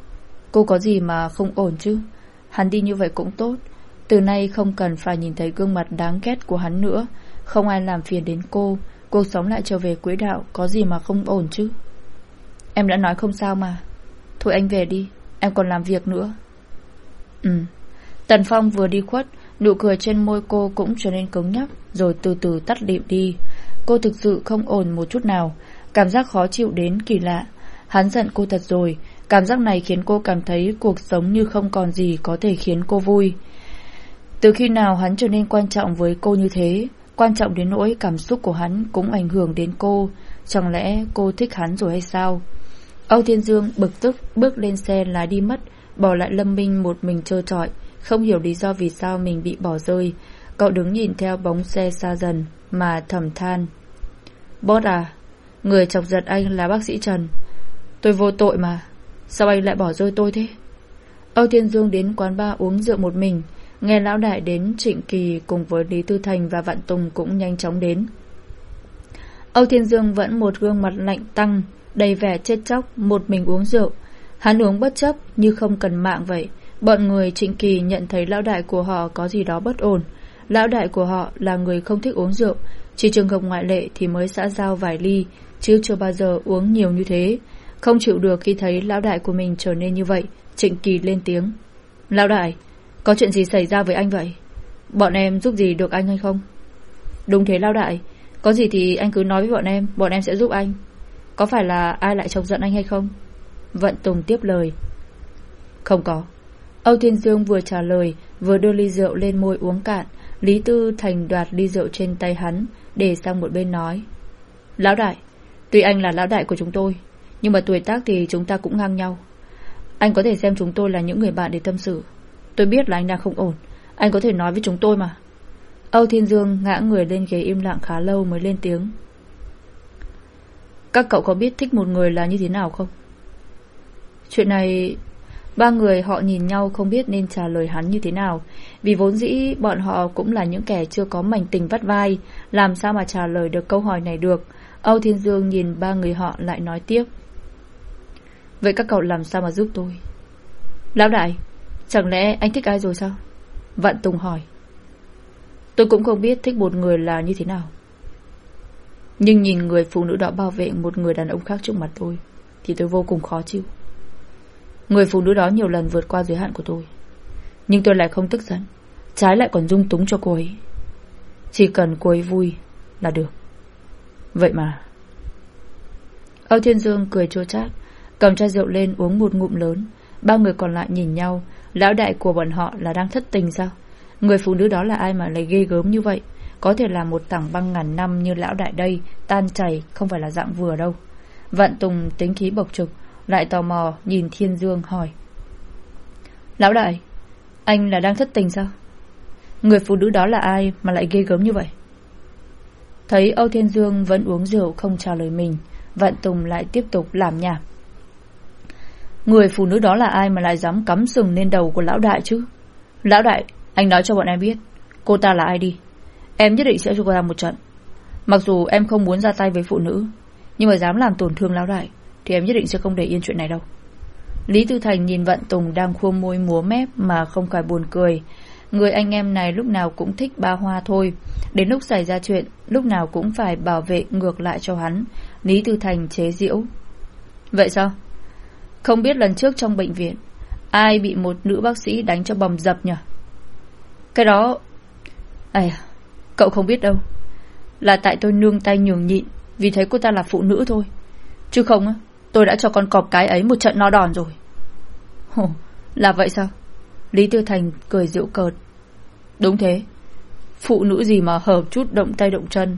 Cô có gì mà không ổn chứ? Hắn đi như vậy cũng tốt. Từ nay không cần phải nhìn thấy gương mặt đáng ghét của hắn nữa. Không ai làm phiền đến cô. Cuộc sống lại trở về quỹ đạo. Có gì mà không ổn chứ? Em đã nói không sao mà. Thôi anh về đi, em còn làm việc nữa. Ừ. Tần Phong vừa đi khuất, nụ cười trên môi cô cũng trở nên cứng nhắc, rồi từ từ tắt lịm đi. Cô thực sự không ổn một chút nào. Cảm giác khó chịu đến kỳ lạ. Hắn giận cô thật rồi. Cảm giác này khiến cô cảm thấy cuộc sống như không còn gì có thể khiến cô vui. Từ khi nào hắn trở nên quan trọng với cô như thế? Quan trọng đến nỗi cảm xúc của hắn cũng ảnh hưởng đến cô. Chẳng lẽ cô thích hắn rồi hay sao? Âu Thiên Dương bực tức bước lên xe lái đi mất, bỏ lại Lâm Minh một mình trơ trọi. Không hiểu lý do vì sao mình bị bỏ rơi. Cậu đứng nhìn theo bóng xe xa dần mà thầm than. Boss à, người chọc giận anh là bác sĩ Trần. Tôi vô tội mà, sao anh lại bỏ rơi tôi thế? Âu Thiên Dương đến quán bar uống rượu một mình. Nghe lão đại đến, Trịnh Kỳ cùng với Lý Tư Thành và Vạn Tùng cũng nhanh chóng đến. Âu Thiên Dương vẫn một gương mặt lạnh tanh, đầy vẻ chết chóc, một mình uống rượu. Hắn uống bất chấp như không cần mạng vậy. Bọn người Trịnh Kỳ nhận thấy lão đại của họ có gì đó bất ổn. Lão đại của họ là người không thích uống rượu, chỉ trường hợp ngoại lệ thì mới xã giao vài ly, chứ chưa bao giờ uống nhiều như thế. Không chịu được khi thấy lão đại của mình trở nên như vậy, Trịnh Kỳ lên tiếng. Lão đại, có chuyện gì xảy ra với anh vậy? Bọn em giúp gì được anh hay không? Đúng thế lão đại, có gì thì anh cứ nói với bọn em, bọn em sẽ giúp anh. Có phải là ai lại chọc giận anh hay không? Vận Tùng tiếp lời. Không có. Âu Thiên Dương vừa trả lời, vừa đưa ly rượu lên môi uống cạn. Lý Tư Thành đoạt ly rượu trên tay hắn, để sang một bên nói. Lão đại, tuy anh là lão đại của chúng tôi, nhưng mà tuổi tác thì chúng ta cũng ngang nhau. Anh có thể xem chúng tôi là những người bạn để tâm sự. Tôi biết là anh đang không ổn, anh có thể nói với chúng tôi mà. Âu Thiên Dương ngã người lên ghế im lặng khá lâu mới lên tiếng. Các cậu có biết thích một người là như thế nào không? Chuyện này... Ba người họ nhìn nhau không biết nên trả lời hắn như thế nào. Vì vốn dĩ bọn họ cũng là những kẻ chưa có mảnh tình vắt vai, làm sao mà trả lời được câu hỏi này được. Âu Thiên Dương nhìn ba người họ lại nói tiếp. Vậy các cậu làm sao mà giúp tôi? Lão đại, chẳng lẽ anh thích ai rồi sao? Vạn Tùng hỏi. Tôi cũng không biết thích một người là như thế nào, nhưng nhìn người phụ nữ đó bảo vệ một người đàn ông khác trước mặt tôi thì tôi vô cùng khó chịu. Người phụ nữ đó nhiều lần vượt qua giới hạn của tôi, nhưng tôi lại không tức giận, trái lại còn dung túng cho cô ấy. Chỉ cần cô ấy vui là được. Vậy mà... Âu Thiên Dương cười chua chát, cầm chai rượu lên uống một ngụm lớn. Ba người còn lại nhìn nhau. Lão đại của bọn họ là đang thất tình sao? Người phụ nữ đó là ai mà lại ghê gớm như vậy? Có thể là một tảng băng ngàn năm như lão đại đây, tan chảy, không phải là dạng vừa đâu. Vạn Tùng tính khí bộc trực, lại tò mò nhìn Thiên Dương hỏi. Lão đại, anh là đang thất tình sao? Người phụ nữ đó là ai mà lại ghê gớm như vậy? Thấy Âu Thiên Dương vẫn uống rượu không trả lời mình, Vạn Tùng lại tiếp tục làm nhảm. Người phụ nữ đó là ai mà lại dám cắm sừng lên đầu của lão đại chứ? Lão đại, anh nói cho bọn em biết cô ta là ai đi. Em nhất định sẽ cho cô ta một trận. Mặc dù em không muốn ra tay với phụ nữ, nhưng mà dám làm tổn thương lão đại thì em nhất định sẽ không để yên chuyện này đâu. Lý Tư Thành nhìn Vạn Tùng đang khua môi múa mép mà không khỏi buồn cười. Người anh em này lúc nào cũng thích ba hoa thôi. Đến lúc xảy ra chuyện, lúc nào cũng phải bảo vệ ngược lại cho hắn. Lý Tư Thành chế giễu. Vậy sao? Không biết lần trước trong bệnh viện ai bị một nữ bác sĩ đánh cho bầm dập nhỉ? Cái đó... Ây, cậu không biết đâu. Là tại tôi nương tay nhường nhịn vì thấy cô ta là phụ nữ thôi. Chứ không á, tôi đã cho con cọp cái ấy một trận no đòn rồi. Ồ, là vậy sao? Lý Tư Thành cười giễu cợt. Đúng thế. Phụ nữ gì mà hợp chút động tay động chân.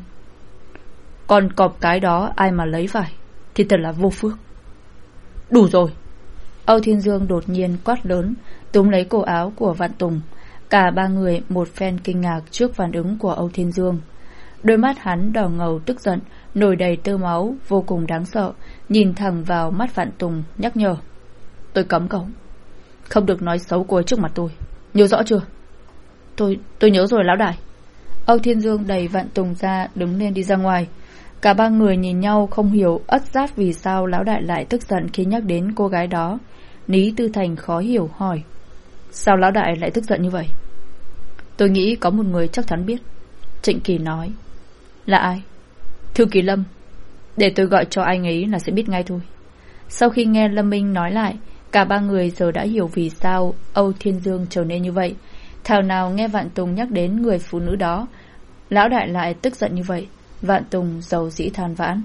Con cọp cái đó ai mà lấy phải thì thật là vô phước. Đủ rồi. Âu Thiên Dương đột nhiên quát lớn, túm lấy cổ áo của Vạn Tùng. Cả ba người một phen kinh ngạc trước phản ứng của Âu Thiên Dương. Đôi mắt hắn đỏ ngầu tức giận, nổi đầy tơ máu, vô cùng đáng sợ. Nhìn thẳng vào mắt Vạn Tùng, nhắc nhở. Tôi cấm cậu không được nói xấu cô ấy trước mặt tôi, nhớ rõ chưa? Tôi tôi nhớ rồi lão đại. Âu Thiên Dương đẩy Vạn Tùng ra, đứng lên đi ra ngoài. Cả ba người nhìn nhau không hiểu ất giát vì sao lão đại lại tức giận khi nhắc đến cô gái đó. Lý Tư Thành khó hiểu hỏi: Sao lão đại lại tức giận như vậy? Tôi nghĩ có một người chắc chắn biết. Trịnh Kỳ nói: Là ai? Thư ký Lâm. Để tôi gọi cho anh ấy là sẽ biết ngay thôi. Sau khi nghe Lâm Minh nói lại, cả ba người giờ đã hiểu vì sao Âu Thiên Dương trở nên như vậy. Thảo nào nghe Vạn Tùng nhắc đến người phụ nữ đó, lão đại lại tức giận như vậy. Vạn Tùng dầu dĩ than vãn: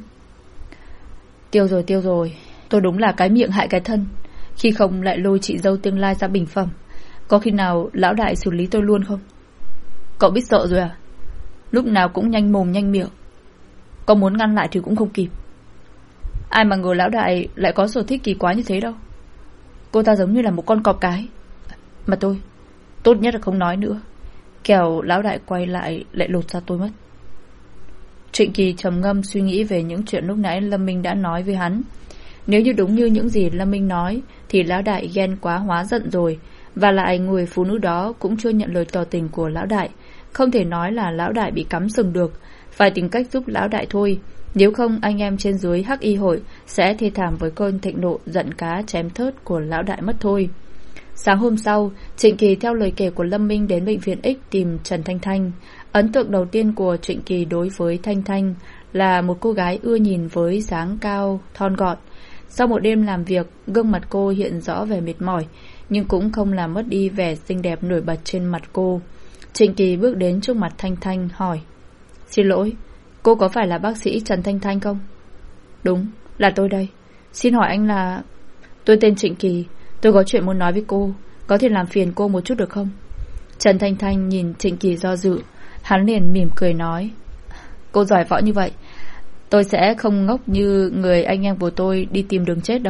Tiêu rồi tiêu rồi, tôi đúng là cái miệng hại cái thân, khi không lại lôi chị dâu tương lai ra bình phẩm. Có khi nào lão đại xử lý tôi luôn không? Cậu biết sợ rồi à? Lúc nào cũng nhanh mồm nhanh miệng, có muốn ngăn lại thì cũng không kịp. Ai mà ngờ lão đại lại có sở thích kỳ quái như thế đâu. Cô ta giống như là một con cọp cái. Mà tôi tốt nhất là không nói nữa, kẻo lão đại quay lại lại lột ra tôi mất. Trịnh Kỳ trầm ngâm suy nghĩ về những chuyện lúc nãy Lâm Minh đã nói với hắn. Nếu như đúng như những gì Lâm Minh nói thì lão đại ghen quá hóa giận rồi. Và lại người phụ nữ đó cũng chưa nhận lời tỏ tình của lão đại. Không thể nói là lão đại bị cắm sừng được, phải tìm cách giúp lão đại thôi. Nếu không anh em trên dưới Hắc Y hội sẽ thê thảm với cơn thịnh nộ giận cá chém thớt của lão đại mất thôi. Sáng hôm sau, Trịnh Kỳ theo lời kể của Lâm Minh đến bệnh viện X tìm Trần Thanh Thanh. Ấn tượng đầu tiên của Trịnh Kỳ đối với Thanh Thanh là một cô gái ưa nhìn với dáng cao, thon gọn. Sau một đêm làm việc, gương mặt cô hiện rõ vẻ mệt mỏi, nhưng cũng không làm mất đi vẻ xinh đẹp nổi bật trên mặt cô. Trịnh Kỳ bước đến trước mặt Thanh Thanh hỏi: Xin lỗi, cô có phải là bác sĩ Trần Thanh Thanh không? Đúng, là tôi đây. Xin hỏi anh là... Tôi tên Trịnh Kỳ, tôi có chuyện muốn nói với cô, có thể làm phiền cô một chút được không? Trần Thanh Thanh nhìn Trịnh Kỳ do dự. Hắn liền mỉm cười nói: Cô giỏi võ như vậy, tôi sẽ không ngốc như người anh em của tôi đi tìm đường chết đâu.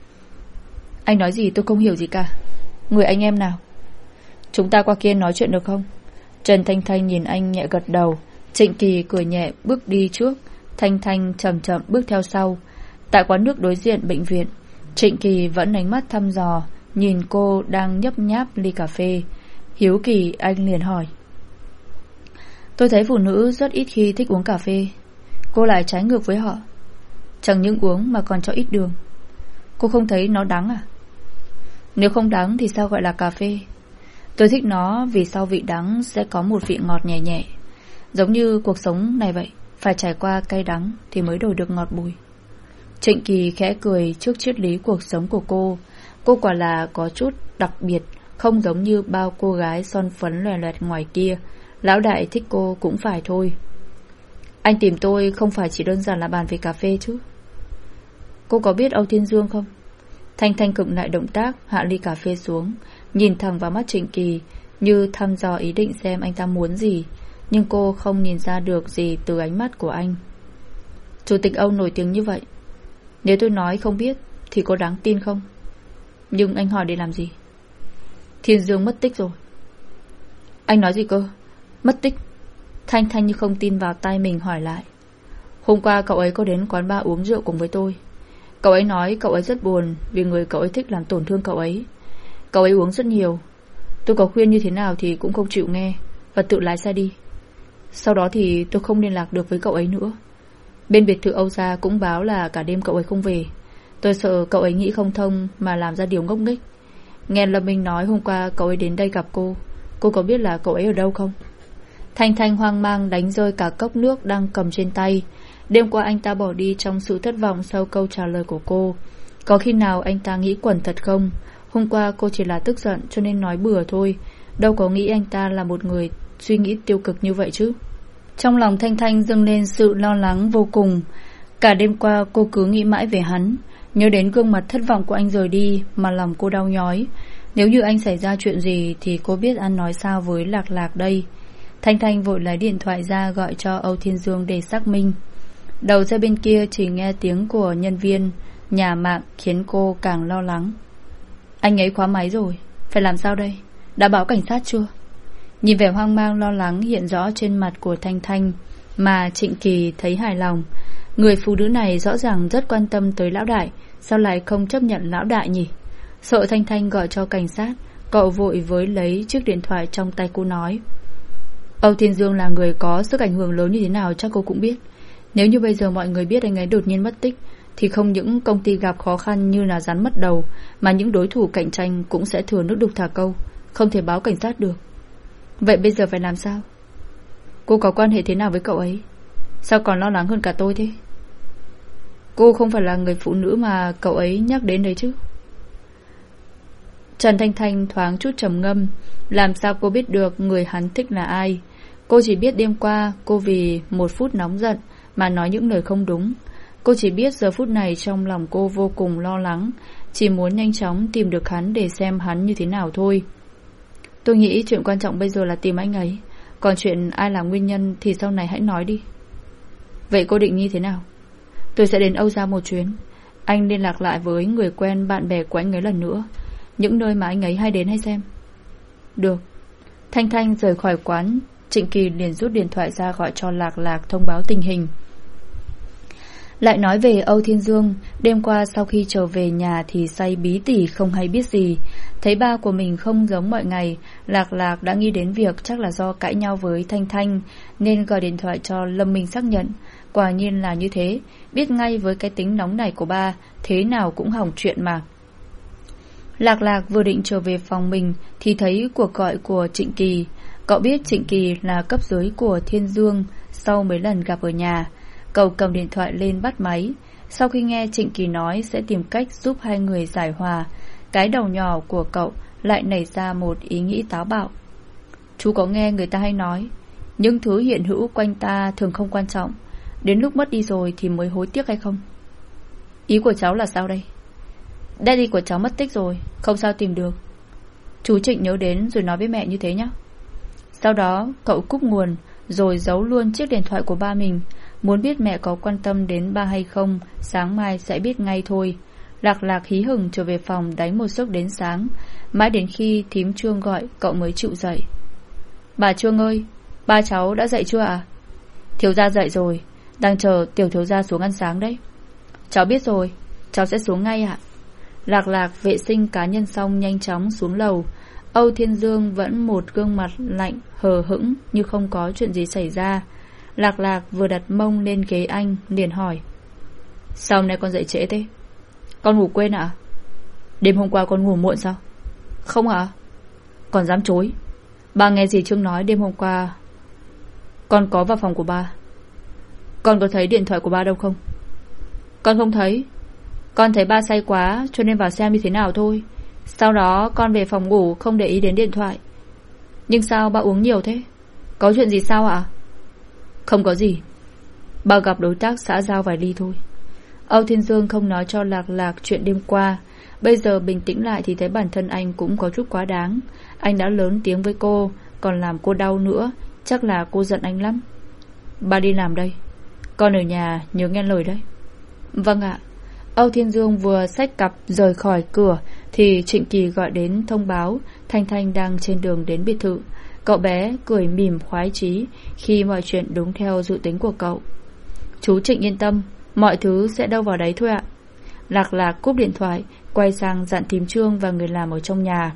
Anh nói gì tôi không hiểu gì cả. Người anh em nào? Chúng ta qua kia nói chuyện được không? Trần Thanh Thanh nhìn anh nhẹ gật đầu. Trịnh Kỳ cười nhẹ bước đi trước, Thanh Thanh chậm chậm bước theo sau. Tại quán nước đối diện bệnh viện, Trịnh Kỳ vẫn ánh mắt thăm dò nhìn cô đang nhấp nháp ly cà phê. Hiếu kỳ anh liền hỏi: Tôi thấy phụ nữ rất ít khi thích uống cà phê, cô lại trái ngược với họ, chẳng những uống mà còn cho ít đường. Cô không thấy nó đắng à? Nếu không đắng thì sao gọi là cà phê? Tôi thích nó vì sau vị đắng sẽ có một vị ngọt nhẹ nhẹ. Giống như cuộc sống này vậy, phải trải qua cay đắng thì mới đổi được ngọt bùi. Trịnh Kỳ khẽ cười trước triết lý cuộc sống của cô. Cô quả là có chút đặc biệt, không giống như bao cô gái son phấn loè loẹt ngoài kia. Lão đại thích cô cũng phải thôi. Anh tìm tôi không phải chỉ đơn giản là bàn về cà phê chứ? Cô có biết Âu Thiên Dương không? Thanh Thanh cực lại động tác, hạ ly cà phê xuống, nhìn thẳng vào mắt Trịnh Kỳ, như thăm dò ý định xem anh ta muốn gì. Nhưng cô không nhìn ra được gì từ ánh mắt của anh. Chủ tịch Âu nổi tiếng như vậy, nếu tôi nói không biết thì có đáng tin không? Nhưng anh hỏi để làm gì? Thiên Dương mất tích rồi. Anh nói gì cơ? Mất tích? Thanh Thanh như không tin vào tai mình hỏi lại. Hôm qua cậu ấy có đến quán bar uống rượu cùng với tôi. Cậu ấy nói cậu ấy rất buồn vì người cậu ấy thích làm tổn thương cậu ấy. Cậu ấy uống rất nhiều. Tôi có khuyên như thế nào thì cũng không chịu nghe, và tự lái xe đi. Sau đó thì tôi không liên lạc được với cậu ấy nữa. Bên biệt thự Âu gia cũng báo là cả đêm cậu ấy không về. Tôi sợ cậu ấy nghĩ không thông mà làm ra điều ngốc nghếch. Nghe Lâm Minh nói hôm qua cậu ấy đến đây gặp cô. Cô có biết là cậu ấy ở đâu không? Thanh Thanh hoang mang đánh rơi cả cốc nước đang cầm trên tay. Đêm qua anh ta bỏ đi trong sự thất vọng sau câu trả lời của cô. Có khi nào anh ta nghĩ quẩn thật không? Hôm qua cô chỉ là tức giận cho nên nói bừa thôi, đâu có nghĩ anh ta là một người suy nghĩ tiêu cực như vậy chứ. Trong lòng Thanh Thanh dâng lên sự lo lắng vô cùng. Cả đêm qua cô cứ nghĩ mãi về hắn, nhớ đến gương mặt thất vọng của anh rời đi mà lòng cô đau nhói. Nếu như anh xảy ra chuyện gì thì cô biết ăn nói sao với Lạc Lạc đây. Thanh Thanh vội lấy điện thoại ra gọi cho Âu Thiên Dương để xác minh. Đầu dây bên kia chỉ nghe tiếng của nhân viên nhà mạng khiến cô càng lo lắng. Anh ấy khóa máy rồi, phải làm sao đây? Đã báo cảnh sát chưa? Nhìn vẻ hoang mang lo lắng hiện rõ trên mặt của Thanh Thanh mà Trịnh Kỳ thấy hài lòng. Người phụ nữ này rõ ràng rất quan tâm tới lão đại, sao lại không chấp nhận lão đại nhỉ? Sợ Thanh Thanh gọi cho cảnh sát, cậu vội với lấy chiếc điện thoại trong tay cô nói: Âu Thiên Dương là người có sức ảnh hưởng lớn như thế nào chắc cô cũng biết. Nếu như bây giờ mọi người biết anh ấy đột nhiên mất tích thì không những công ty gặp khó khăn như là rắn mất đầu, mà những đối thủ cạnh tranh cũng sẽ thừa nước đục thả câu, không thể báo cảnh sát được. Vậy bây giờ phải làm sao? Cô có quan hệ thế nào với cậu ấy? Sao còn lo lắng hơn cả tôi thế? Cô không phải là người phụ nữ mà cậu ấy nhắc đến đấy chứ? Trần Thanh Thanh thoáng chút trầm ngâm. Làm sao cô biết được người hắn thích là ai? Cô chỉ biết đêm qua cô vì một phút nóng giận mà nói những lời không đúng. Cô chỉ biết giờ phút này trong lòng cô vô cùng lo lắng, chỉ muốn nhanh chóng tìm được hắn để xem hắn như thế nào thôi. Tôi nghĩ chuyện quan trọng bây giờ là tìm anh ấy, còn chuyện ai là nguyên nhân thì sau này hãy nói đi. Vậy cô định như thế nào? Tôi sẽ đến Âu Gia một chuyến. Anh liên lạc lại với người quen bạn bè của anh ấy lần nữa, những nơi mà anh ấy hay đến hay xem. Được. Thanh Thanh rời khỏi quán, Trịnh Kỳ liền rút điện thoại ra gọi cho Lạc Lạc thông báo tình hình. Lại nói về Âu Thiên Dương. Đêm qua sau khi trở về nhà thì say bí tỉ không hay biết gì. Thấy ba của mình không giống mọi ngày, Lạc Lạc đã nghĩ đến việc chắc là do cãi nhau với Thanh Thanh, nên gọi điện thoại cho Lâm Minh xác nhận. Quả nhiên là như thế. Biết ngay với cái tính nóng này của ba, thế nào cũng hỏng chuyện mà. Lạc Lạc vừa định trở về phòng mình thì thấy cuộc gọi của Trịnh Kỳ. Cậu biết Trịnh Kỳ là cấp dưới của Thiên Dương. Sau mấy lần gặp ở nhà, cậu cầm điện thoại lên bắt máy. Sau khi nghe Trịnh Kỳ nói sẽ tìm cách giúp hai người giải hòa, cái đầu nhỏ của cậu lại nảy ra một ý nghĩ táo bạo. Chú có nghe người ta hay nói, những thứ hiện hữu quanh ta thường không quan trọng, đến lúc mất đi rồi thì mới hối tiếc hay không? Ý của cháu là sao đây? Daddy của cháu mất tích rồi, không sao tìm được. Chú Trịnh nhớ đến rồi nói với mẹ như thế nhé. Sau đó cậu cúp nguồn rồi giấu luôn chiếc điện thoại của ba mình. Muốn biết mẹ có quan tâm đến ba hay không, sáng mai sẽ biết ngay thôi. Lạc Lạc hí hửng trở về phòng đánh một giấc đến sáng. Mãi đến khi thím Trương gọi cậu mới chịu dậy. Bà Trương ơi, ba cháu đã dậy chưa ạ? À? Thiếu gia dậy rồi, đang chờ tiểu thiếu gia xuống ăn sáng đấy. Cháu biết rồi, cháu sẽ xuống ngay ạ. Lạc Lạc vệ sinh cá nhân xong nhanh chóng xuống lầu. Âu Thiên Dương vẫn một gương mặt lạnh hờ hững như không có chuyện gì xảy ra. Lạc Lạc vừa đặt mông lên ghế anh liền hỏi, sao hôm nay con dậy trễ thế? Con ngủ quên ạ? À? Đêm hôm qua con ngủ muộn sao? Không ạ. À? Còn dám chối. Ba nghe gì Trương nói đêm hôm qua con có vào phòng của ba. Con có thấy điện thoại của ba đâu không? Con không thấy. Con thấy ba say quá cho nên vào xem như thế nào thôi. Sau đó con về phòng ngủ không để ý đến điện thoại. Nhưng sao ba uống nhiều thế? Có chuyện gì sao ạ? À? Không có gì. Ba gặp đối tác xã giao vài ly thôi. Âu Thiên Dương không nói cho Lạc Lạc chuyện đêm qua. Bây giờ bình tĩnh lại thì thấy bản thân anh cũng có chút quá đáng. Anh đã lớn tiếng với cô, còn làm cô đau nữa. Chắc là cô giận anh lắm. Ba đi làm đây, con ở nhà nhớ nghe lời đấy. Vâng ạ. Âu Thiên Dương vừa xách cặp rời khỏi cửa thì Trịnh Kỳ gọi đến thông báo Thanh Thanh đang trên đường đến biệt thự. Cậu bé cười mỉm khoái chí khi mọi chuyện đúng theo dự tính của cậu. Chú Trịnh yên tâm, mọi thứ sẽ đâu vào đấy thôi ạ. Lạc Lạc cúp điện thoại, quay sang dặn thím Trương và người làm ở trong nhà.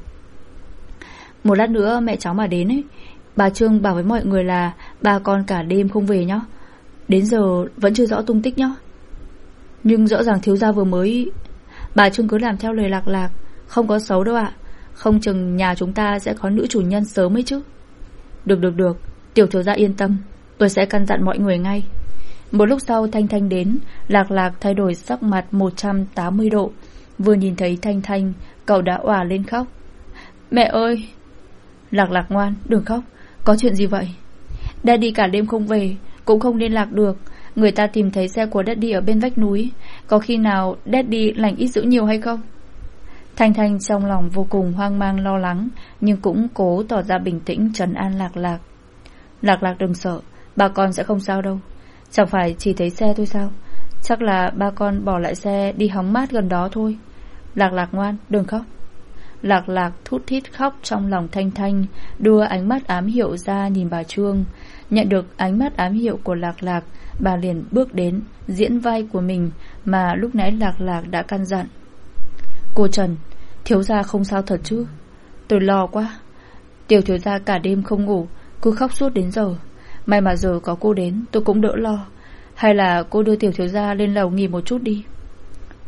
Một lát nữa mẹ cháu mà đến ấy, bà Trương bảo với mọi người là ba con cả đêm không về nhá. Đến giờ vẫn chưa rõ tung tích nhá. Nhưng rõ ràng thiếu gia vừa mới... Bà Trương cứ làm theo lời Lạc Lạc, không có xấu đâu ạ. Không chừng nhà chúng ta sẽ có nữ chủ nhân sớm ấy chứ. Được được được, tiểu thiếu gia yên tâm, tôi sẽ căn dặn mọi người ngay. Một lúc sau Thanh Thanh đến. Lạc Lạc thay đổi sắc mặt một trăm tám mươi độ. Vừa nhìn thấy Thanh Thanh, cậu đã òa lên khóc. Mẹ ơi! Lạc Lạc ngoan, đừng khóc. Có chuyện gì vậy? Daddy cả đêm không về, cũng không liên lạc được. Người ta tìm thấy xe của Daddy ở bên vách núi. Có khi nào Daddy lành ít dữ nhiều hay không? Thanh Thanh trong lòng vô cùng hoang mang lo lắng, nhưng cũng cố tỏ ra bình tĩnh trấn an Lạc Lạc. Lạc Lạc đừng sợ, ba con sẽ không sao đâu. Chẳng phải chỉ thấy xe thôi sao? Chắc là ba con bỏ lại xe đi hóng mát gần đó thôi. Lạc Lạc ngoan, đừng khóc. Lạc Lạc thút thít khóc trong lòng Thanh Thanh, đưa ánh mắt ám hiệu ra nhìn bà Trương. Nhận được ánh mắt ám hiệu của Lạc Lạc, bà liền bước đến diễn vai của mình mà lúc nãy Lạc Lạc đã căn dặn. Cô Trần, thiếu gia không sao thật chứ? Tôi lo quá. Tiểu thiếu gia cả đêm không ngủ, cứ khóc suốt đến giờ. May mà giờ có cô đến tôi cũng đỡ lo. Hay là cô đưa tiểu thiếu gia lên lầu nghỉ một chút đi.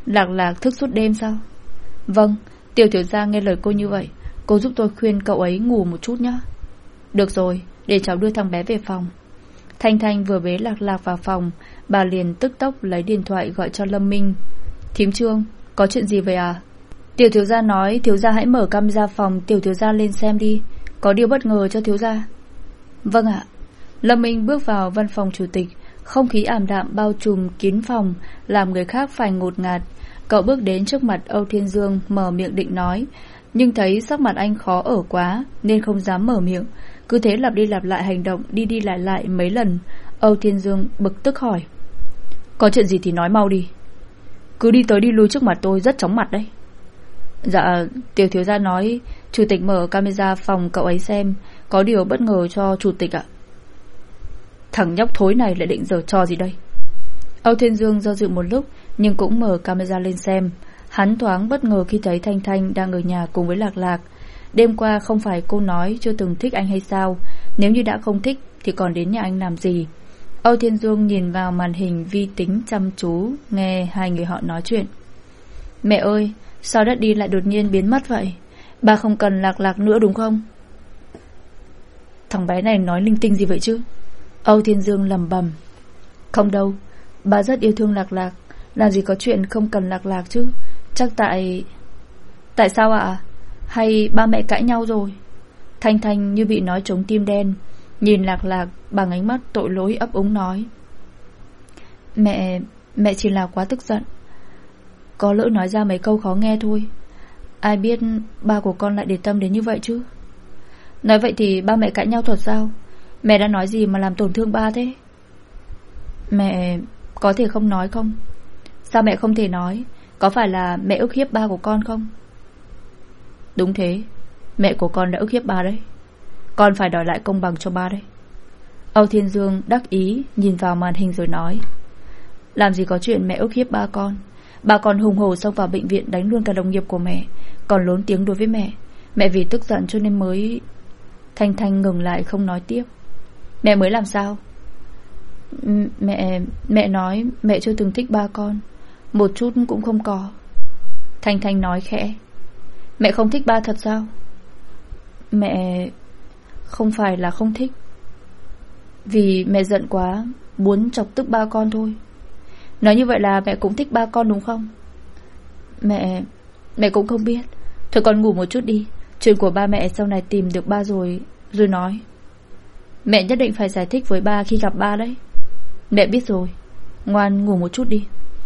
Lạc Lạc thức suốt đêm sao? Vâng, Tiểu thiếu gia nghe lời cô như vậy, cô giúp tôi khuyên cậu ấy ngủ một chút nhé. Được rồi, để cháu đưa thằng bé về phòng. Thanh Thanh vừa bế Lạc Lạc vào phòng, bà liền tức tốc lấy điện thoại gọi cho Lâm Minh. Thím Trương, có chuyện gì vậy à? Tiểu thiếu gia nói thiếu gia hãy mở camera phòng tiểu thiếu gia lên xem đi, có điều bất ngờ cho thiếu gia. Vâng ạ. Lâm Minh bước vào văn phòng chủ tịch. Không khí ảm đạm bao trùm kín phòng, làm người khác phải ngột ngạt. Cậu bước đến trước mặt Âu Thiên Dương, mở miệng định nói, nhưng thấy sắc mặt anh khó ở quá nên không dám mở miệng. Cứ thế lặp đi lặp lại hành động đi đi lại lại mấy lần. Âu Thiên Dương bực tức hỏi, có chuyện gì thì nói mau đi. Cứ đi tới đi lui trước mặt tôi rất chóng mặt đấy. Dạ, tiểu thiếu gia nói chủ tịch mở camera phòng cậu ấy xem, có điều bất ngờ cho chủ tịch ạ. Thằng nhóc thối này lại định giở trò gì đây? Âu Thiên Dương do dự một lúc nhưng cũng mở camera lên xem. Hắn thoáng bất ngờ khi thấy Thanh Thanh đang ở nhà cùng với Lạc Lạc. Đêm qua không phải cô nói chưa từng thích anh hay sao? Nếu như đã không thích thì còn đến nhà anh làm gì? Âu Thiên Dương nhìn vào màn hình vi tính chăm chú nghe hai người họ nói chuyện. Mẹ ơi, sao đất đi lại đột nhiên biến mất vậy? Bà không cần Lạc Lạc nữa đúng không? Thằng bé này nói linh tinh gì vậy chứ? Âu Thiên Dương lẩm bẩm. Không đâu, bà rất yêu thương Lạc Lạc, làm gì có chuyện không cần Lạc Lạc chứ. Chắc tại... Tại sao ạ? Hay ba mẹ cãi nhau rồi? Thanh Thanh như bị nói trống tim đen, nhìn Lạc Lạc bằng ánh mắt tội lỗi ấp úng nói, Mẹ... Mẹ chỉ là quá tức giận, có lỡ nói ra mấy câu khó nghe thôi. Ai biết ba của con lại để tâm đến như vậy chứ. Nói vậy thì ba mẹ cãi nhau thật sao? Mẹ đã nói gì mà làm tổn thương ba thế? Mẹ có thể không nói không? Sao mẹ không thể nói? Có phải là mẹ ức hiếp ba của con không? Đúng thế, mẹ của con đã ức hiếp ba đấy. Con phải đòi lại công bằng cho ba đấy. Âu Thiên Dương đắc ý nhìn vào màn hình rồi nói, làm gì có chuyện mẹ ức hiếp ba con. Ba con hùng hổ xông vào bệnh viện đánh luôn cả đồng nghiệp của mẹ, còn lớn tiếng đối với mẹ. Mẹ vì tức giận cho nên mới... Thanh Thanh ngừng lại không nói tiếp. Mẹ mới làm sao? Mẹ... Mẹ nói mẹ chưa từng thích ba con, một chút cũng không có. Thanh Thanh nói khẽ. Mẹ không thích ba thật sao? Mẹ... Không phải là không thích, vì mẹ giận quá, muốn chọc tức ba con thôi. Nói như vậy là mẹ cũng thích ba con đúng không? Mẹ... Mẹ cũng không biết. Thôi con ngủ một chút đi, chuyện của ba mẹ sau này tìm được ba rồi Rồi nói. Mẹ nhất định phải giải thích với ba khi gặp ba đấy. Mẹ biết rồi, ngoan ngủ một chút đi.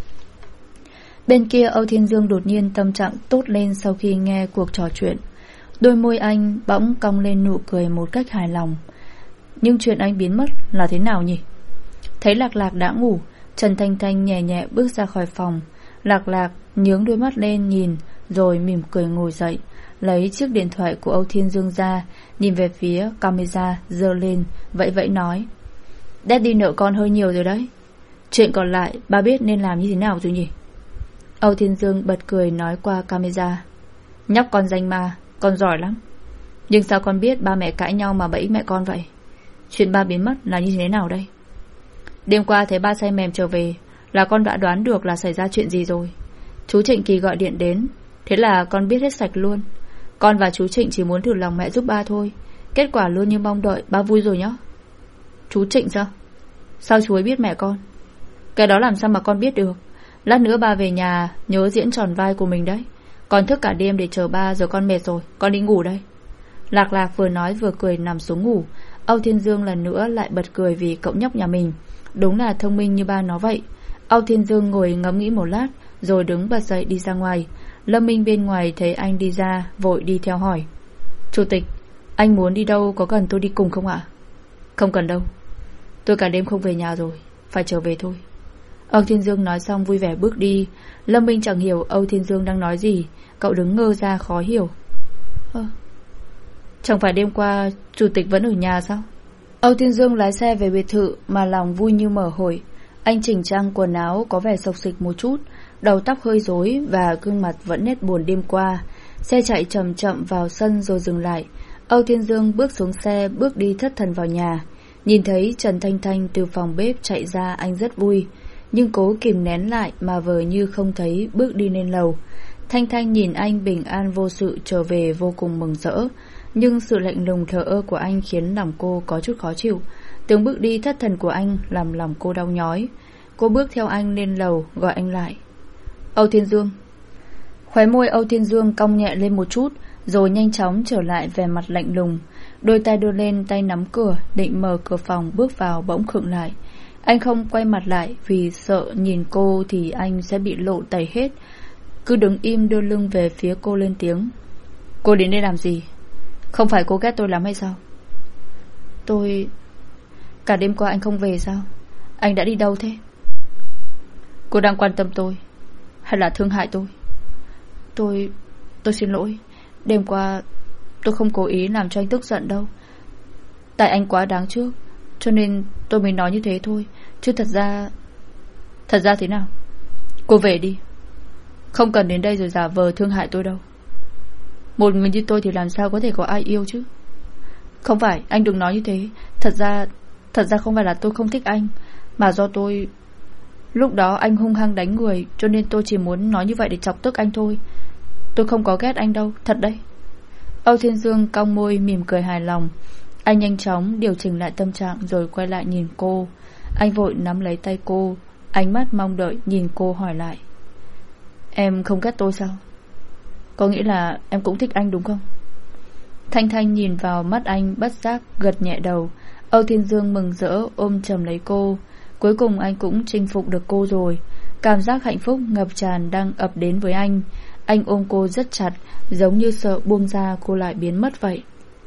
Bên kia Âu Thiên Dương đột nhiên tâm trạng tốt lên sau khi nghe cuộc trò chuyện. Đôi môi anh bỗng cong lên nụ cười một cách hài lòng. Nhưng chuyện anh biến mất là thế nào nhỉ? Thấy Lạc Lạc đã ngủ, Trần Thanh Thanh nhẹ nhẹ bước ra khỏi phòng. Lạc Lạc nhướng đôi mắt lên nhìn, rồi mỉm cười ngồi dậy, lấy chiếc điện thoại của Âu Thiên Dương ra, nhìn về phía camera giơ lên, vẫy vẫy nói, Daddy nợ con hơi nhiều rồi đấy. Chuyện còn lại ba biết nên làm như thế nào rồi nhỉ? Âu Thiên Dương bật cười nói qua camera, Nhóc con danh ma, con giỏi lắm. Nhưng sao con biết ba mẹ cãi nhau mà bẫy mẹ con vậy? Chuyện ba biến mất là như thế nào đây? Đêm qua thấy ba say mềm trở về là con đã đoán được là xảy ra chuyện gì rồi. Chú Trịnh Kỳ gọi điện đến, thế là con biết hết sạch luôn. Con và chú Trịnh chỉ muốn thử lòng mẹ giúp ba thôi. Kết quả luôn như mong đợi, ba vui rồi nhá. Chú Trịnh sao? Sao chú ấy biết mẹ con? Cái đó làm sao mà con biết được. Lát nữa ba về nhà nhớ diễn tròn vai của mình đấy. Con thức cả đêm để chờ ba, giờ con mệt rồi, con đi ngủ đây. Lạc Lạc vừa nói vừa cười nằm xuống ngủ. Âu Thiên Dương lần nữa lại bật cười vì cậu nhóc nhà mình đúng là thông minh như ba nó vậy. Âu Thiên Dương ngồi ngẫm nghĩ một lát rồi đứng bật dậy đi ra ngoài. Lâm Minh bên ngoài thấy anh đi ra, vội đi theo hỏi, Chủ tịch, anh muốn đi đâu, có cần tôi đi cùng không ạ? Không cần đâu, tôi cả đêm không về nhà rồi, phải trở về thôi. Âu Thiên Dương nói xong vui vẻ bước đi. Lâm Minh chẳng hiểu Âu Thiên Dương đang nói gì, cậu đứng ngơ ra khó hiểu. à, Chẳng phải đêm qua chủ tịch vẫn ở nhà sao? Âu Thiên Dương lái xe về biệt thự mà lòng vui như mở hồi. Anh chỉnh trang quần áo có vẻ xộc xịch một chút, đầu tóc hơi rối và gương mặt vẫn nét buồn đêm qua. Xe chạy chậm chậm vào sân rồi dừng lại. Âu Thiên Dương bước xuống xe, bước đi thất thần vào nhà. Nhìn thấy Trần Thanh Thanh từ phòng bếp chạy ra, anh rất vui. nhưng cố kìm nén lại mà vờ như không thấy, bước đi lên lầu. Thanh Thanh nhìn anh bình an vô sự trở về vô cùng mừng rỡ, nhưng sự lạnh lùng thờ ơ của anh khiến lòng cô có chút khó chịu. Từng bước đi thất thần của anh làm lòng cô đau nhói. Cô bước theo anh lên lầu, gọi anh lại. Âu Thiên Dương. Khóe môi Âu Thiên Dương cong nhẹ lên một chút, rồi nhanh chóng trở lại vẻ mặt lạnh lùng. Đôi tay đưa lên, tay nắm cửa, định mở cửa phòng bước vào, bỗng khựng lại. Anh không quay mặt lại vì sợ nhìn cô thì anh sẽ bị lộ tẩy hết, cứ đứng im đưa lưng về phía cô lên tiếng. Cô đến đây làm gì? Không phải cô ghét tôi lắm hay sao? Tôi... Cả đêm qua anh không về sao? Anh đã đi đâu thế? Cô đang quan tâm tôi hay là thương hại tôi? Tôi... Tôi xin lỗi. Đêm qua tôi không cố ý làm cho anh tức giận đâu. Tại anh quá đáng trước, cho nên tôi mới nói như thế thôi. Chứ thật ra... Thật ra thế nào? Cô về đi. Không cần đến đây rồi giả vờ thương hại tôi đâu. Một người như tôi thì làm sao có thể có ai yêu chứ? Không phải, anh đừng nói như thế. Thật ra... Thật ra không phải là tôi không thích anh, mà do tôi... Lúc đó anh hung hăng đánh người, cho nên tôi chỉ muốn nói như vậy để chọc tức anh thôi. Tôi không có ghét anh đâu, thật đấy. Âu Thiên Dương cong môi mỉm cười hài lòng. Anh nhanh chóng điều chỉnh lại tâm trạng rồi quay lại nhìn cô. Anh vội nắm lấy tay cô, ánh mắt mong đợi nhìn cô hỏi lại. Em không ghét tôi sao? Có nghĩa là em cũng thích anh đúng không? Thanh Thanh nhìn vào mắt anh bất giác gật nhẹ đầu. Âu Thiên Dương mừng rỡ ôm chầm lấy cô. Cuối cùng anh cũng chinh phục được cô rồi. Cảm giác hạnh phúc ngập tràn đang ập đến với anh. Anh ôm cô rất chặt, giống như sợ buông ra cô lại biến mất vậy.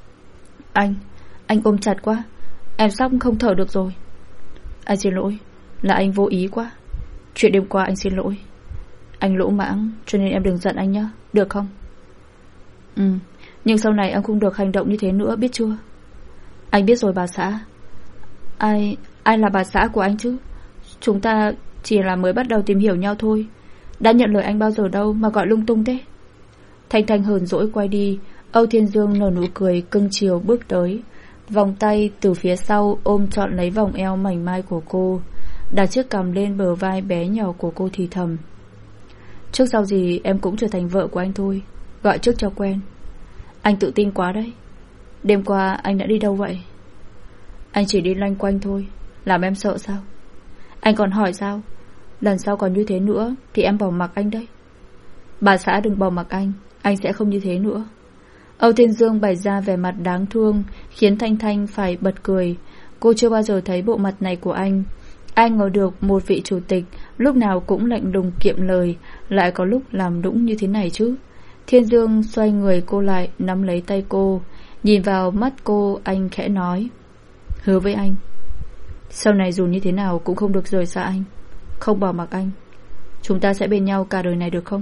Anh, anh ôm chặt quá. Em sắp không thở được rồi. Anh xin lỗi, là anh vô ý quá. Chuyện đêm qua anh xin lỗi. Anh lỗ mãng, cho nên em đừng giận anh nhé, được không? Ừ, nhưng sau này em không được hành động như thế nữa, biết chưa? Anh biết rồi bà xã. Ai, ai là bà xã của anh chứ? Chúng ta chỉ là mới bắt đầu tìm hiểu nhau thôi. Đã nhận lời anh bao giờ đâu mà gọi lung tung thế. Thanh Thanh hờn dỗi quay đi. Âu Thiên Dương nở nụ cười cưng chiều bước tới, vòng tay từ phía sau ôm trọn lấy vòng eo mảnh mai của cô, đặt chiếc cằm lên bờ vai bé nhỏ của cô thì thầm. Trước sau gì em cũng trở thành vợ của anh thôi, gọi trước cho quen. Anh tự tin quá đấy. Đêm qua anh đã đi đâu vậy? Anh chỉ đi loanh quanh thôi, làm em sợ sao? Anh còn hỏi sao? Lần sau còn như thế nữa thì em bỏ mặc anh đấy. Bà xã đừng bỏ mặc anh, anh sẽ không như thế nữa. Âu Thiên Dương bày ra vẻ mặt đáng thương, khiến Thanh Thanh phải bật cười. Cô chưa bao giờ thấy bộ mặt này của anh. Ai ngờ được một vị chủ tịch lúc nào cũng lạnh lùng kiệm lời, lại có lúc làm đũng như thế này chứ. Thiên Dương xoay người cô lại, nắm lấy tay cô. Nhìn vào mắt cô, anh khẽ nói. Hứa với anh, sau này dù như thế nào cũng không được rời xa anh, không bỏ mặc anh. Chúng ta sẽ bên nhau cả đời này được không?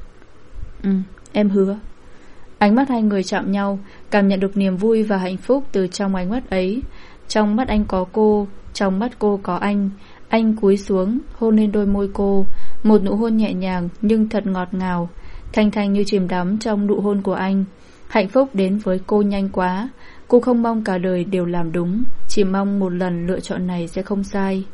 Ừ, em hứa. Ánh mắt hai người chạm nhau, cảm nhận được niềm vui và hạnh phúc từ trong ánh mắt ấy. Trong mắt anh có cô, trong mắt cô có anh. Anh cúi xuống, hôn lên đôi môi cô. Một nụ hôn nhẹ nhàng nhưng thật ngọt ngào. Thanh Thanh như chìm đắm trong nụ hôn của anh. Hạnh phúc đến với cô nhanh quá. Cô không mong cả đời đều làm đúng, chỉ mong một lần lựa chọn này sẽ không sai.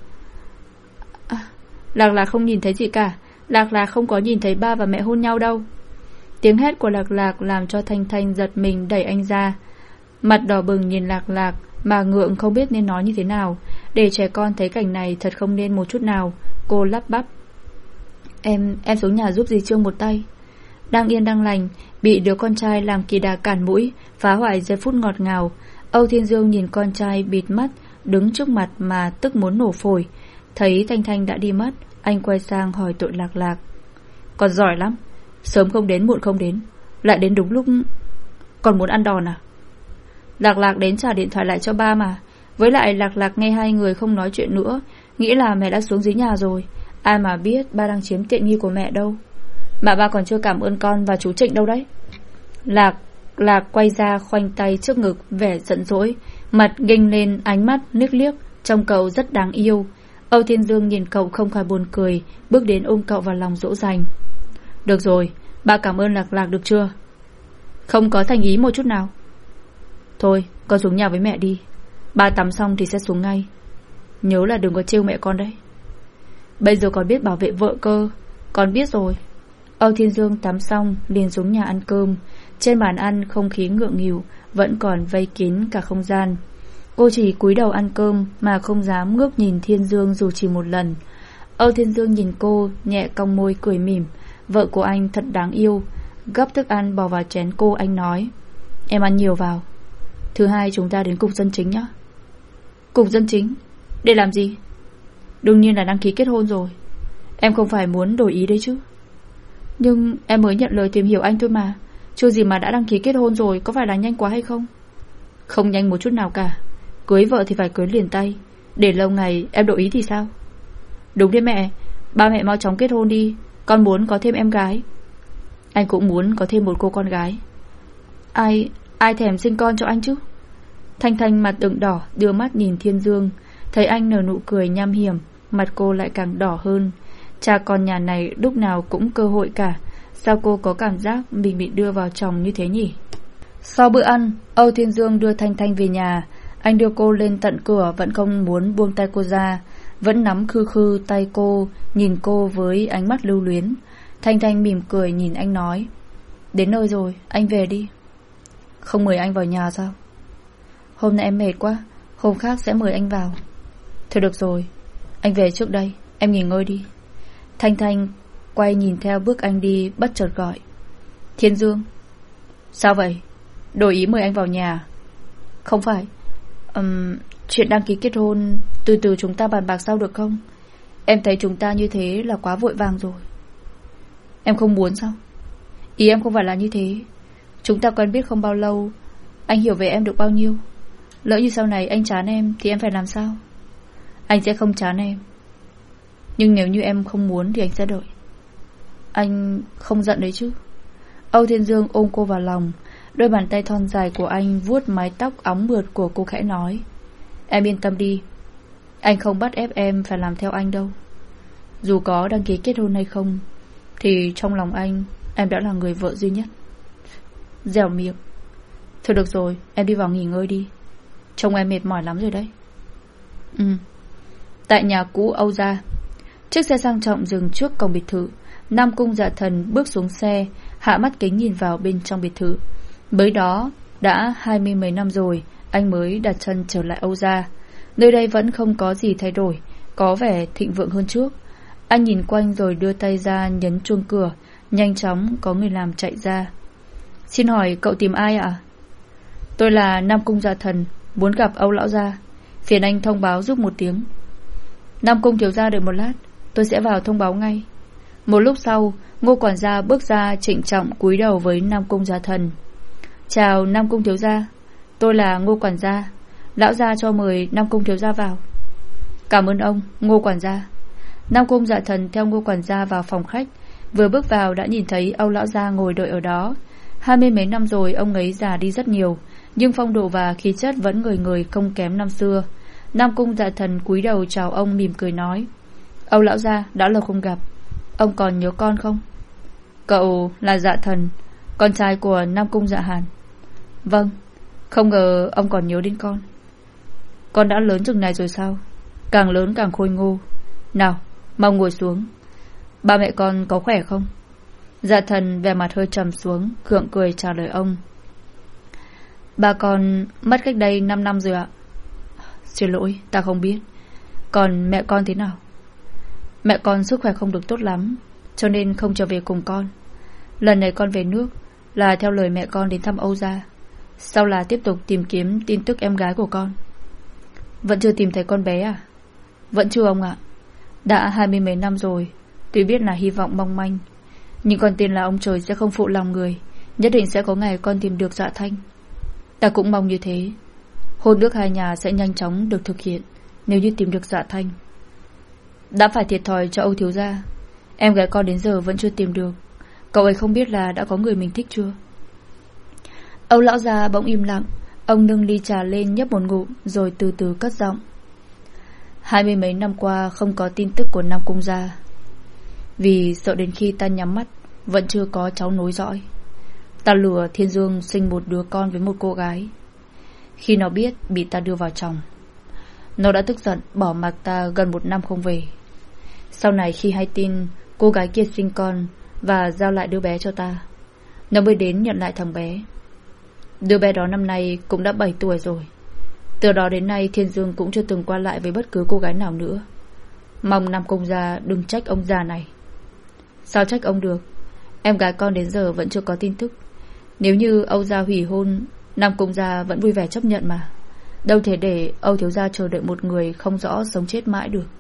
À, Lạc Lạc không nhìn thấy gì cả. Lạc Lạc không có nhìn thấy ba và mẹ hôn nhau đâu. Tiếng hét của Lạc Lạc làm cho Thanh Thanh giật mình đẩy anh ra. Mặt đỏ bừng nhìn Lạc Lạc mà ngượng không biết nên nói như thế nào. Để trẻ con thấy cảnh này thật không nên một chút nào. Cô lắp bắp. Em, em xuống nhà giúp dì Trương một tay. Đang yên đang lành, bị đứa con trai làm kỳ đà cản mũi, phá hoại giây phút ngọt ngào. Âu Thiên Dương nhìn con trai bịt mắt đứng trước mặt mà tức muốn nổ phổi. Thấy Thanh Thanh đã đi mất, anh quay sang hỏi tội Lạc Lạc. Con giỏi lắm, sớm không đến muộn không đến, lại đến đúng lúc. Còn muốn ăn đòn à? Lạc Lạc đến trả điện thoại lại cho ba mà. Với lại Lạc Lạc nghe hai người không nói chuyện nữa, nghĩ là mẹ đã xuống dưới nhà rồi. Ai mà biết ba đang chiếm tiện nghi của mẹ đâu. Mà ba còn chưa cảm ơn con và chú Trịnh đâu đấy. Lạc Lạc quay ra khoanh tay trước ngực, vẻ giận dỗi, mặt nghênh lên, ánh mắt liếc liếc, trông cậu rất đáng yêu. Âu Thiên Dương nhìn cậu không khỏi buồn cười, bước đến ôm cậu vào lòng dỗ dành. Được rồi, ba cảm ơn Lạc Lạc được chưa? Không có thành ý một chút nào. Thôi, con xuống nhà với mẹ đi. Ba tắm xong thì sẽ xuống ngay. Nhớ là đừng có trêu mẹ con đấy. Bây giờ còn biết bảo vệ vợ cơ. Con biết rồi. Âu Thiên Dương tắm xong liền xuống nhà ăn cơm. Trên bàn ăn không khí ngượng nghịu vẫn còn vây kín cả không gian. Cô chỉ cúi đầu ăn cơm mà không dám ngước nhìn Thiên Dương dù chỉ một lần. Âu Thiên Dương nhìn cô, nhẹ cong môi cười mỉm. Vợ của anh thật đáng yêu. Gấp thức ăn bỏ vào chén cô, anh nói: Em ăn nhiều vào. Thứ hai chúng ta đến cục dân chính nhé. Cục dân chính? Để làm gì? Đương nhiên là đăng ký kết hôn rồi. Em không phải muốn đổi ý đấy chứ? Nhưng em mới nhận lời tìm hiểu anh thôi mà. Chưa gì mà đã đăng ký kết hôn rồi, có phải là nhanh quá hay không? Không nhanh một chút nào cả. Cưới vợ thì phải cưới liền tay. Để lâu ngày em đổi ý thì sao? Đúng thế mẹ. Ba mẹ mau chóng kết hôn đi. Con muốn có thêm em gái. Anh cũng muốn có thêm một cô con gái. Ai Ai thèm sinh con cho anh chứ? Thanh Thanh mặt ửng đỏ đưa mắt nhìn Thiên Dương. Thấy anh nở nụ cười nham hiểm, mặt cô lại càng đỏ hơn. Cha con nhà này lúc nào cũng cơ hội cả. Sao cô có cảm giác mình bị đưa vào chồng như thế nhỉ? Sau bữa ăn, Âu Thiên Dương đưa Thanh Thanh về nhà. Anh đưa cô lên tận cửa, vẫn không muốn buông tay cô ra, vẫn nắm khư khư tay cô, nhìn cô với ánh mắt lưu luyến. Thanh Thanh mỉm cười nhìn anh nói: Đến nơi rồi, anh về đi. Không mời anh vào nhà sao? Hôm nay em mệt quá, hôm khác sẽ mời anh vào. Thôi được rồi, anh về trước đây, em nghỉ ngơi đi. Thanh Thanh quay nhìn theo bước anh đi, bất chợt gọi: Thiên Dương. Sao vậy? Đổi ý mời anh vào nhà? Không phải. um, Chuyện đăng ký kết hôn từ từ chúng ta bàn bạc sau được không? Em thấy chúng ta như thế là quá vội vàng rồi. Em không muốn sao? Ý em không phải là như thế. Chúng ta quen biết không bao lâu, anh hiểu về em được bao nhiêu. Lỡ như sau này anh chán em thì em phải làm sao? Anh sẽ không chán em. Nhưng nếu như em không muốn thì anh sẽ đợi. Anh không giận đấy chứ? Âu Thiên Dương ôm cô vào lòng. Đôi bàn tay thon dài của anh vuốt mái tóc óng mượt của cô, khẽ nói: Em yên tâm đi, anh không bắt ép em phải làm theo anh đâu. Dù có đăng ký kết hôn hay không thì trong lòng anh, em đã là người vợ duy nhất. Dẻo miệng. Thôi được rồi, em đi vào nghỉ ngơi đi. Trông em mệt mỏi lắm rồi đấy. Ừ. Tại nhà cũ Âu gia, chiếc xe sang trọng dừng trước cổng biệt thự. Nam Cung Dạ Thần bước xuống xe, hạ mắt kính nhìn vào bên trong biệt thự. Mới đó đã hai mươi mấy năm rồi anh mới đặt chân trở lại Âu gia. Nơi đây vẫn không có gì thay đổi, có vẻ thịnh vượng hơn trước. Anh nhìn quanh rồi đưa tay ra nhấn chuông cửa. Nhanh chóng có người làm chạy ra. Xin hỏi cậu tìm ai ạ? Tôi là Nam Cung Dạ Thần, muốn gặp Âu lão gia. Phiền anh thông báo giúp một tiếng. Nam Cung thiếu gia đợi một lát, tôi sẽ vào thông báo ngay. Một lúc sau, Ngô quản gia bước ra trịnh trọng cúi đầu với Nam Cung Dạ Thần. Chào Nam Cung thiếu gia, tôi là Ngô quản gia. Lão gia cho mời Nam Cung thiếu gia vào. Cảm ơn ông, Ngô quản gia. Nam Cung Dạ Thần theo Ngô quản gia vào phòng khách. Vừa bước vào đã nhìn thấy Âu lão gia ngồi đợi ở đó. Hai mươi mấy năm rồi ông ấy già đi rất nhiều, nhưng phong độ và khí chất vẫn người người không kém năm xưa. Nam Cung Dạ Thần cúi đầu chào ông, mỉm cười nói: Âu lão gia, đã lâu không gặp, ông còn nhớ con không? Cậu là Dạ Thần, con trai của Nam Cung Dạ Hàn. Vâng, không ngờ ông còn nhớ đến con. Con đã lớn chừng này rồi sao? Càng lớn càng khôi ngô. Nào, mau ngồi xuống. Ba mẹ con có khỏe không? Dạ Thần vẻ mặt hơi trầm xuống, gượng cười trả lời ông: Ba con mất cách đây năm năm rồi ạ. Xin lỗi, ta không biết. Còn mẹ con thế nào? Mẹ con sức khỏe không được tốt lắm, cho nên không trở về cùng con. Lần này con về nước là theo lời mẹ con đến thăm Âu gia, sau là tiếp tục tìm kiếm tin tức em gái của con. Vẫn chưa tìm thấy con bé à? Vẫn chưa ông ạ. Đã hai mươi mấy năm rồi. Tuy biết là hy vọng mong manh, nhưng con tin là ông trời sẽ không phụ lòng người. Nhất định sẽ có ngày con tìm được Dạ Thanh. Ta cũng mong như thế. Hôn ước hai nhà sẽ nhanh chóng được thực hiện nếu như tìm được Dạ Thanh. Đã phải thiệt thòi cho Âu thiếu gia. Em gái con đến giờ vẫn chưa tìm được. Cậu ấy không biết là đã có người mình thích chưa? Âu lão gia bỗng im lặng. Ông nâng ly trà lên nhấp một ngụm, rồi từ từ cất giọng: Hai mươi mấy năm qua không có tin tức của Nam Cung gia, vì sợ đến khi ta nhắm mắt vẫn chưa có cháu nối dõi. Ta lừa Thiên Dương sinh một đứa con với một cô gái. Khi nó biết bị ta đưa vào chồng, nó đã tức giận bỏ mặc ta gần một năm không về. Sau này khi hay tin cô gái kia sinh con và giao lại đứa bé cho ta, nó mới đến nhận lại thằng bé. Đứa bé đó năm nay cũng đã bảy tuổi rồi. Từ đó đến nay Thiên Dương cũng chưa từng qua lại với bất cứ cô gái nào nữa. Mong Nam Công gia đừng trách ông già này. Sao trách ông được? Em gái con đến giờ vẫn chưa có tin tức. Nếu như Âu gia hủy hôn, Nam Công gia vẫn vui vẻ chấp nhận mà. Đâu thể để Âu thiếu gia chờ đợi một người không rõ sống chết mãi được.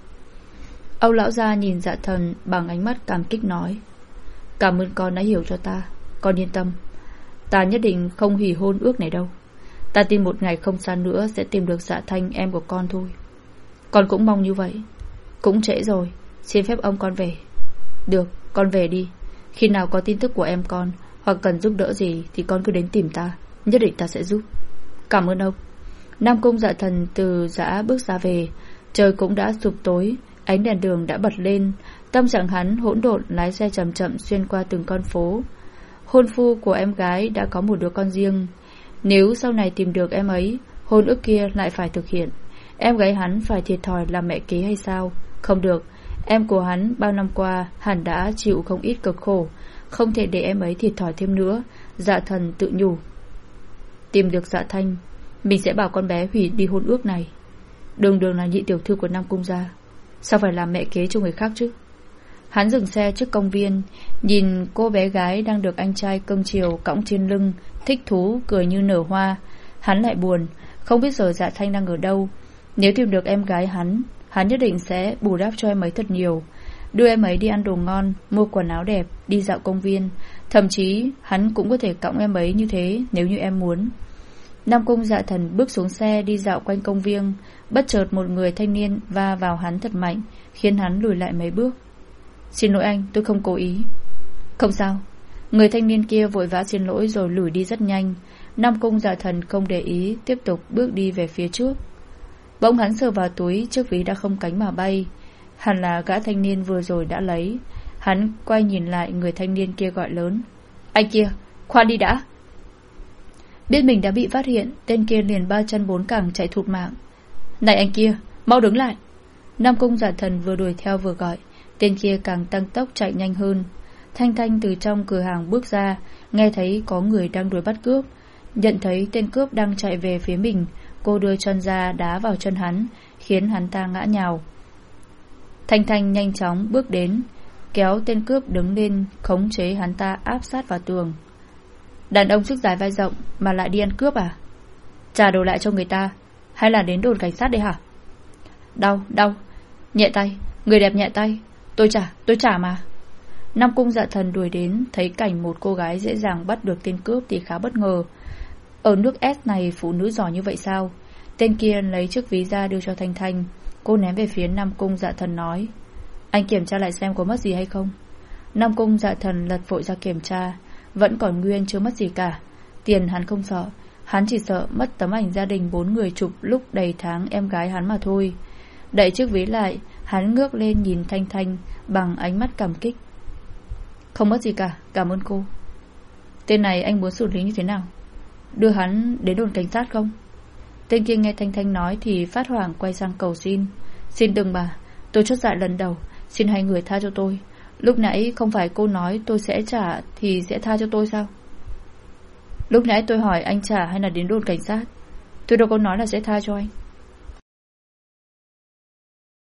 Âu lão gia nhìn Dạ Thần bằng ánh mắt cảm kích nói: Cảm ơn con đã hiểu cho ta. Con yên tâm, ta nhất định không hủy hôn ước này đâu. Ta tin một ngày không xa nữa sẽ tìm được Dạ Thanh em của con thôi. Con cũng mong như vậy. Cũng trễ rồi, xin phép ông con về. Được, con về đi. Khi nào có tin tức của em con hoặc cần giúp đỡ gì thì con cứ đến tìm ta, nhất định ta sẽ giúp. Cảm ơn ông. Nam Cung Dạ Thần từ giã bước ra về. Trời cũng đã sụp tối, ánh đèn đường đã bật lên. Tâm trạng hắn hỗn độn, lái xe chậm chậm xuyên qua từng con phố. Hôn phu của em gái đã có một đứa con riêng. Nếu sau này tìm được em ấy, hôn ước kia lại phải thực hiện. Em gái hắn phải thiệt thòi làm mẹ kế hay sao? Không được. Em của hắn bao năm qua hẳn đã chịu không ít cực khổ, không thể để em ấy thiệt thòi thêm nữa. Dạ Thần tự nhủ. Tìm được Dạ Thanh, mình sẽ bảo con bé hủy đi hôn ước này. Đường đường là nhị tiểu thư của Nam Cung gia, sao phải làm mẹ kế cho người khác chứ? Hắn dừng xe trước công viên, nhìn cô bé gái đang được anh trai cưng chiều cõng trên lưng, thích thú cười như nở hoa. Hắn lại buồn, không biết giờ Dạ Thanh đang ở đâu. Nếu tìm được em gái hắn, hắn nhất định sẽ bù đắp cho em ấy thật nhiều, đưa em ấy đi ăn đồ ngon, mua quần áo đẹp, đi dạo công viên. Thậm chí hắn cũng có thể cõng em ấy như thế nếu như em muốn. Nam Cung Dạ Thần bước xuống xe đi dạo quanh công viên. Bất chợt một người thanh niên va vào hắn thật mạnh, khiến hắn lùi lại mấy bước. Xin lỗi anh, tôi không cố ý. Không sao. Người thanh niên kia vội vã xin lỗi rồi lùi đi rất nhanh. Nam Cung Dạ Thần không để ý, tiếp tục bước đi về phía trước. Bỗng hắn sờ vào túi, chiếc ví đã không cánh mà bay. Hẳn là gã thanh niên vừa rồi đã lấy. Hắn quay nhìn lại, người thanh niên kia gọi lớn: Anh kia, khoan đi đã. Biết mình đã bị phát hiện, tên kia liền ba chân bốn cẳng chạy thụt mạng. Này anh kia, mau đứng lại. Nam Cung Dạ Thần vừa đuổi theo vừa gọi. Tên kia càng tăng tốc chạy nhanh hơn. Thanh Thanh từ trong cửa hàng bước ra, nghe thấy có người đang đuổi bắt cướp. Nhận thấy tên cướp đang chạy về phía mình, cô đưa chân ra đá vào chân hắn, khiến hắn ta ngã nhào. Thanh Thanh nhanh chóng bước đến, kéo tên cướp đứng lên, khống chế hắn ta áp sát vào tường. Đàn ông sức dài vai rộng mà lại đi ăn cướp à? Trả đồ lại cho người ta, hay là đến đồn cảnh sát đấy hả? Đau, đau. Nhẹ tay, người đẹp nhẹ tay. Tôi trả, tôi trả mà. Nam Cung Dạ Thần đuổi đến, thấy cảnh một cô gái dễ dàng bắt được tên cướp thì khá bất ngờ. Ở nước S này phụ nữ giỏi như vậy sao? Tên kia lấy chiếc ví ra đưa cho Thanh Thanh. Cô ném về phía Nam Cung Dạ Thần nói: Anh kiểm tra lại xem có mất gì hay không. Nam Cung Dạ Thần lật vội ra kiểm tra, vẫn còn nguyên, chưa mất gì cả. Tiền hắn không sợ, hắn chỉ sợ mất tấm ảnh gia đình bốn người chụp lúc đầy tháng em gái hắn mà thôi. Đậy chiếc ví lại, hắn ngước lên nhìn Thanh Thanh bằng ánh mắt cảm kích. Không mất gì cả, cảm ơn cô. Tên này anh muốn xử lý như thế nào? Đưa hắn đến đồn cảnh sát không? Tên kia nghe Thanh Thanh nói thì phát hoảng quay sang cầu xin. Xin đừng bà, tôi chót dại lần đầu, xin hai người tha cho tôi. Lúc nãy không phải cô nói tôi sẽ trả thì sẽ tha cho tôi sao? Lúc nãy tôi hỏi anh trả hay là đến đồn cảnh sát. Tôi đâu có nói là sẽ tha cho anh.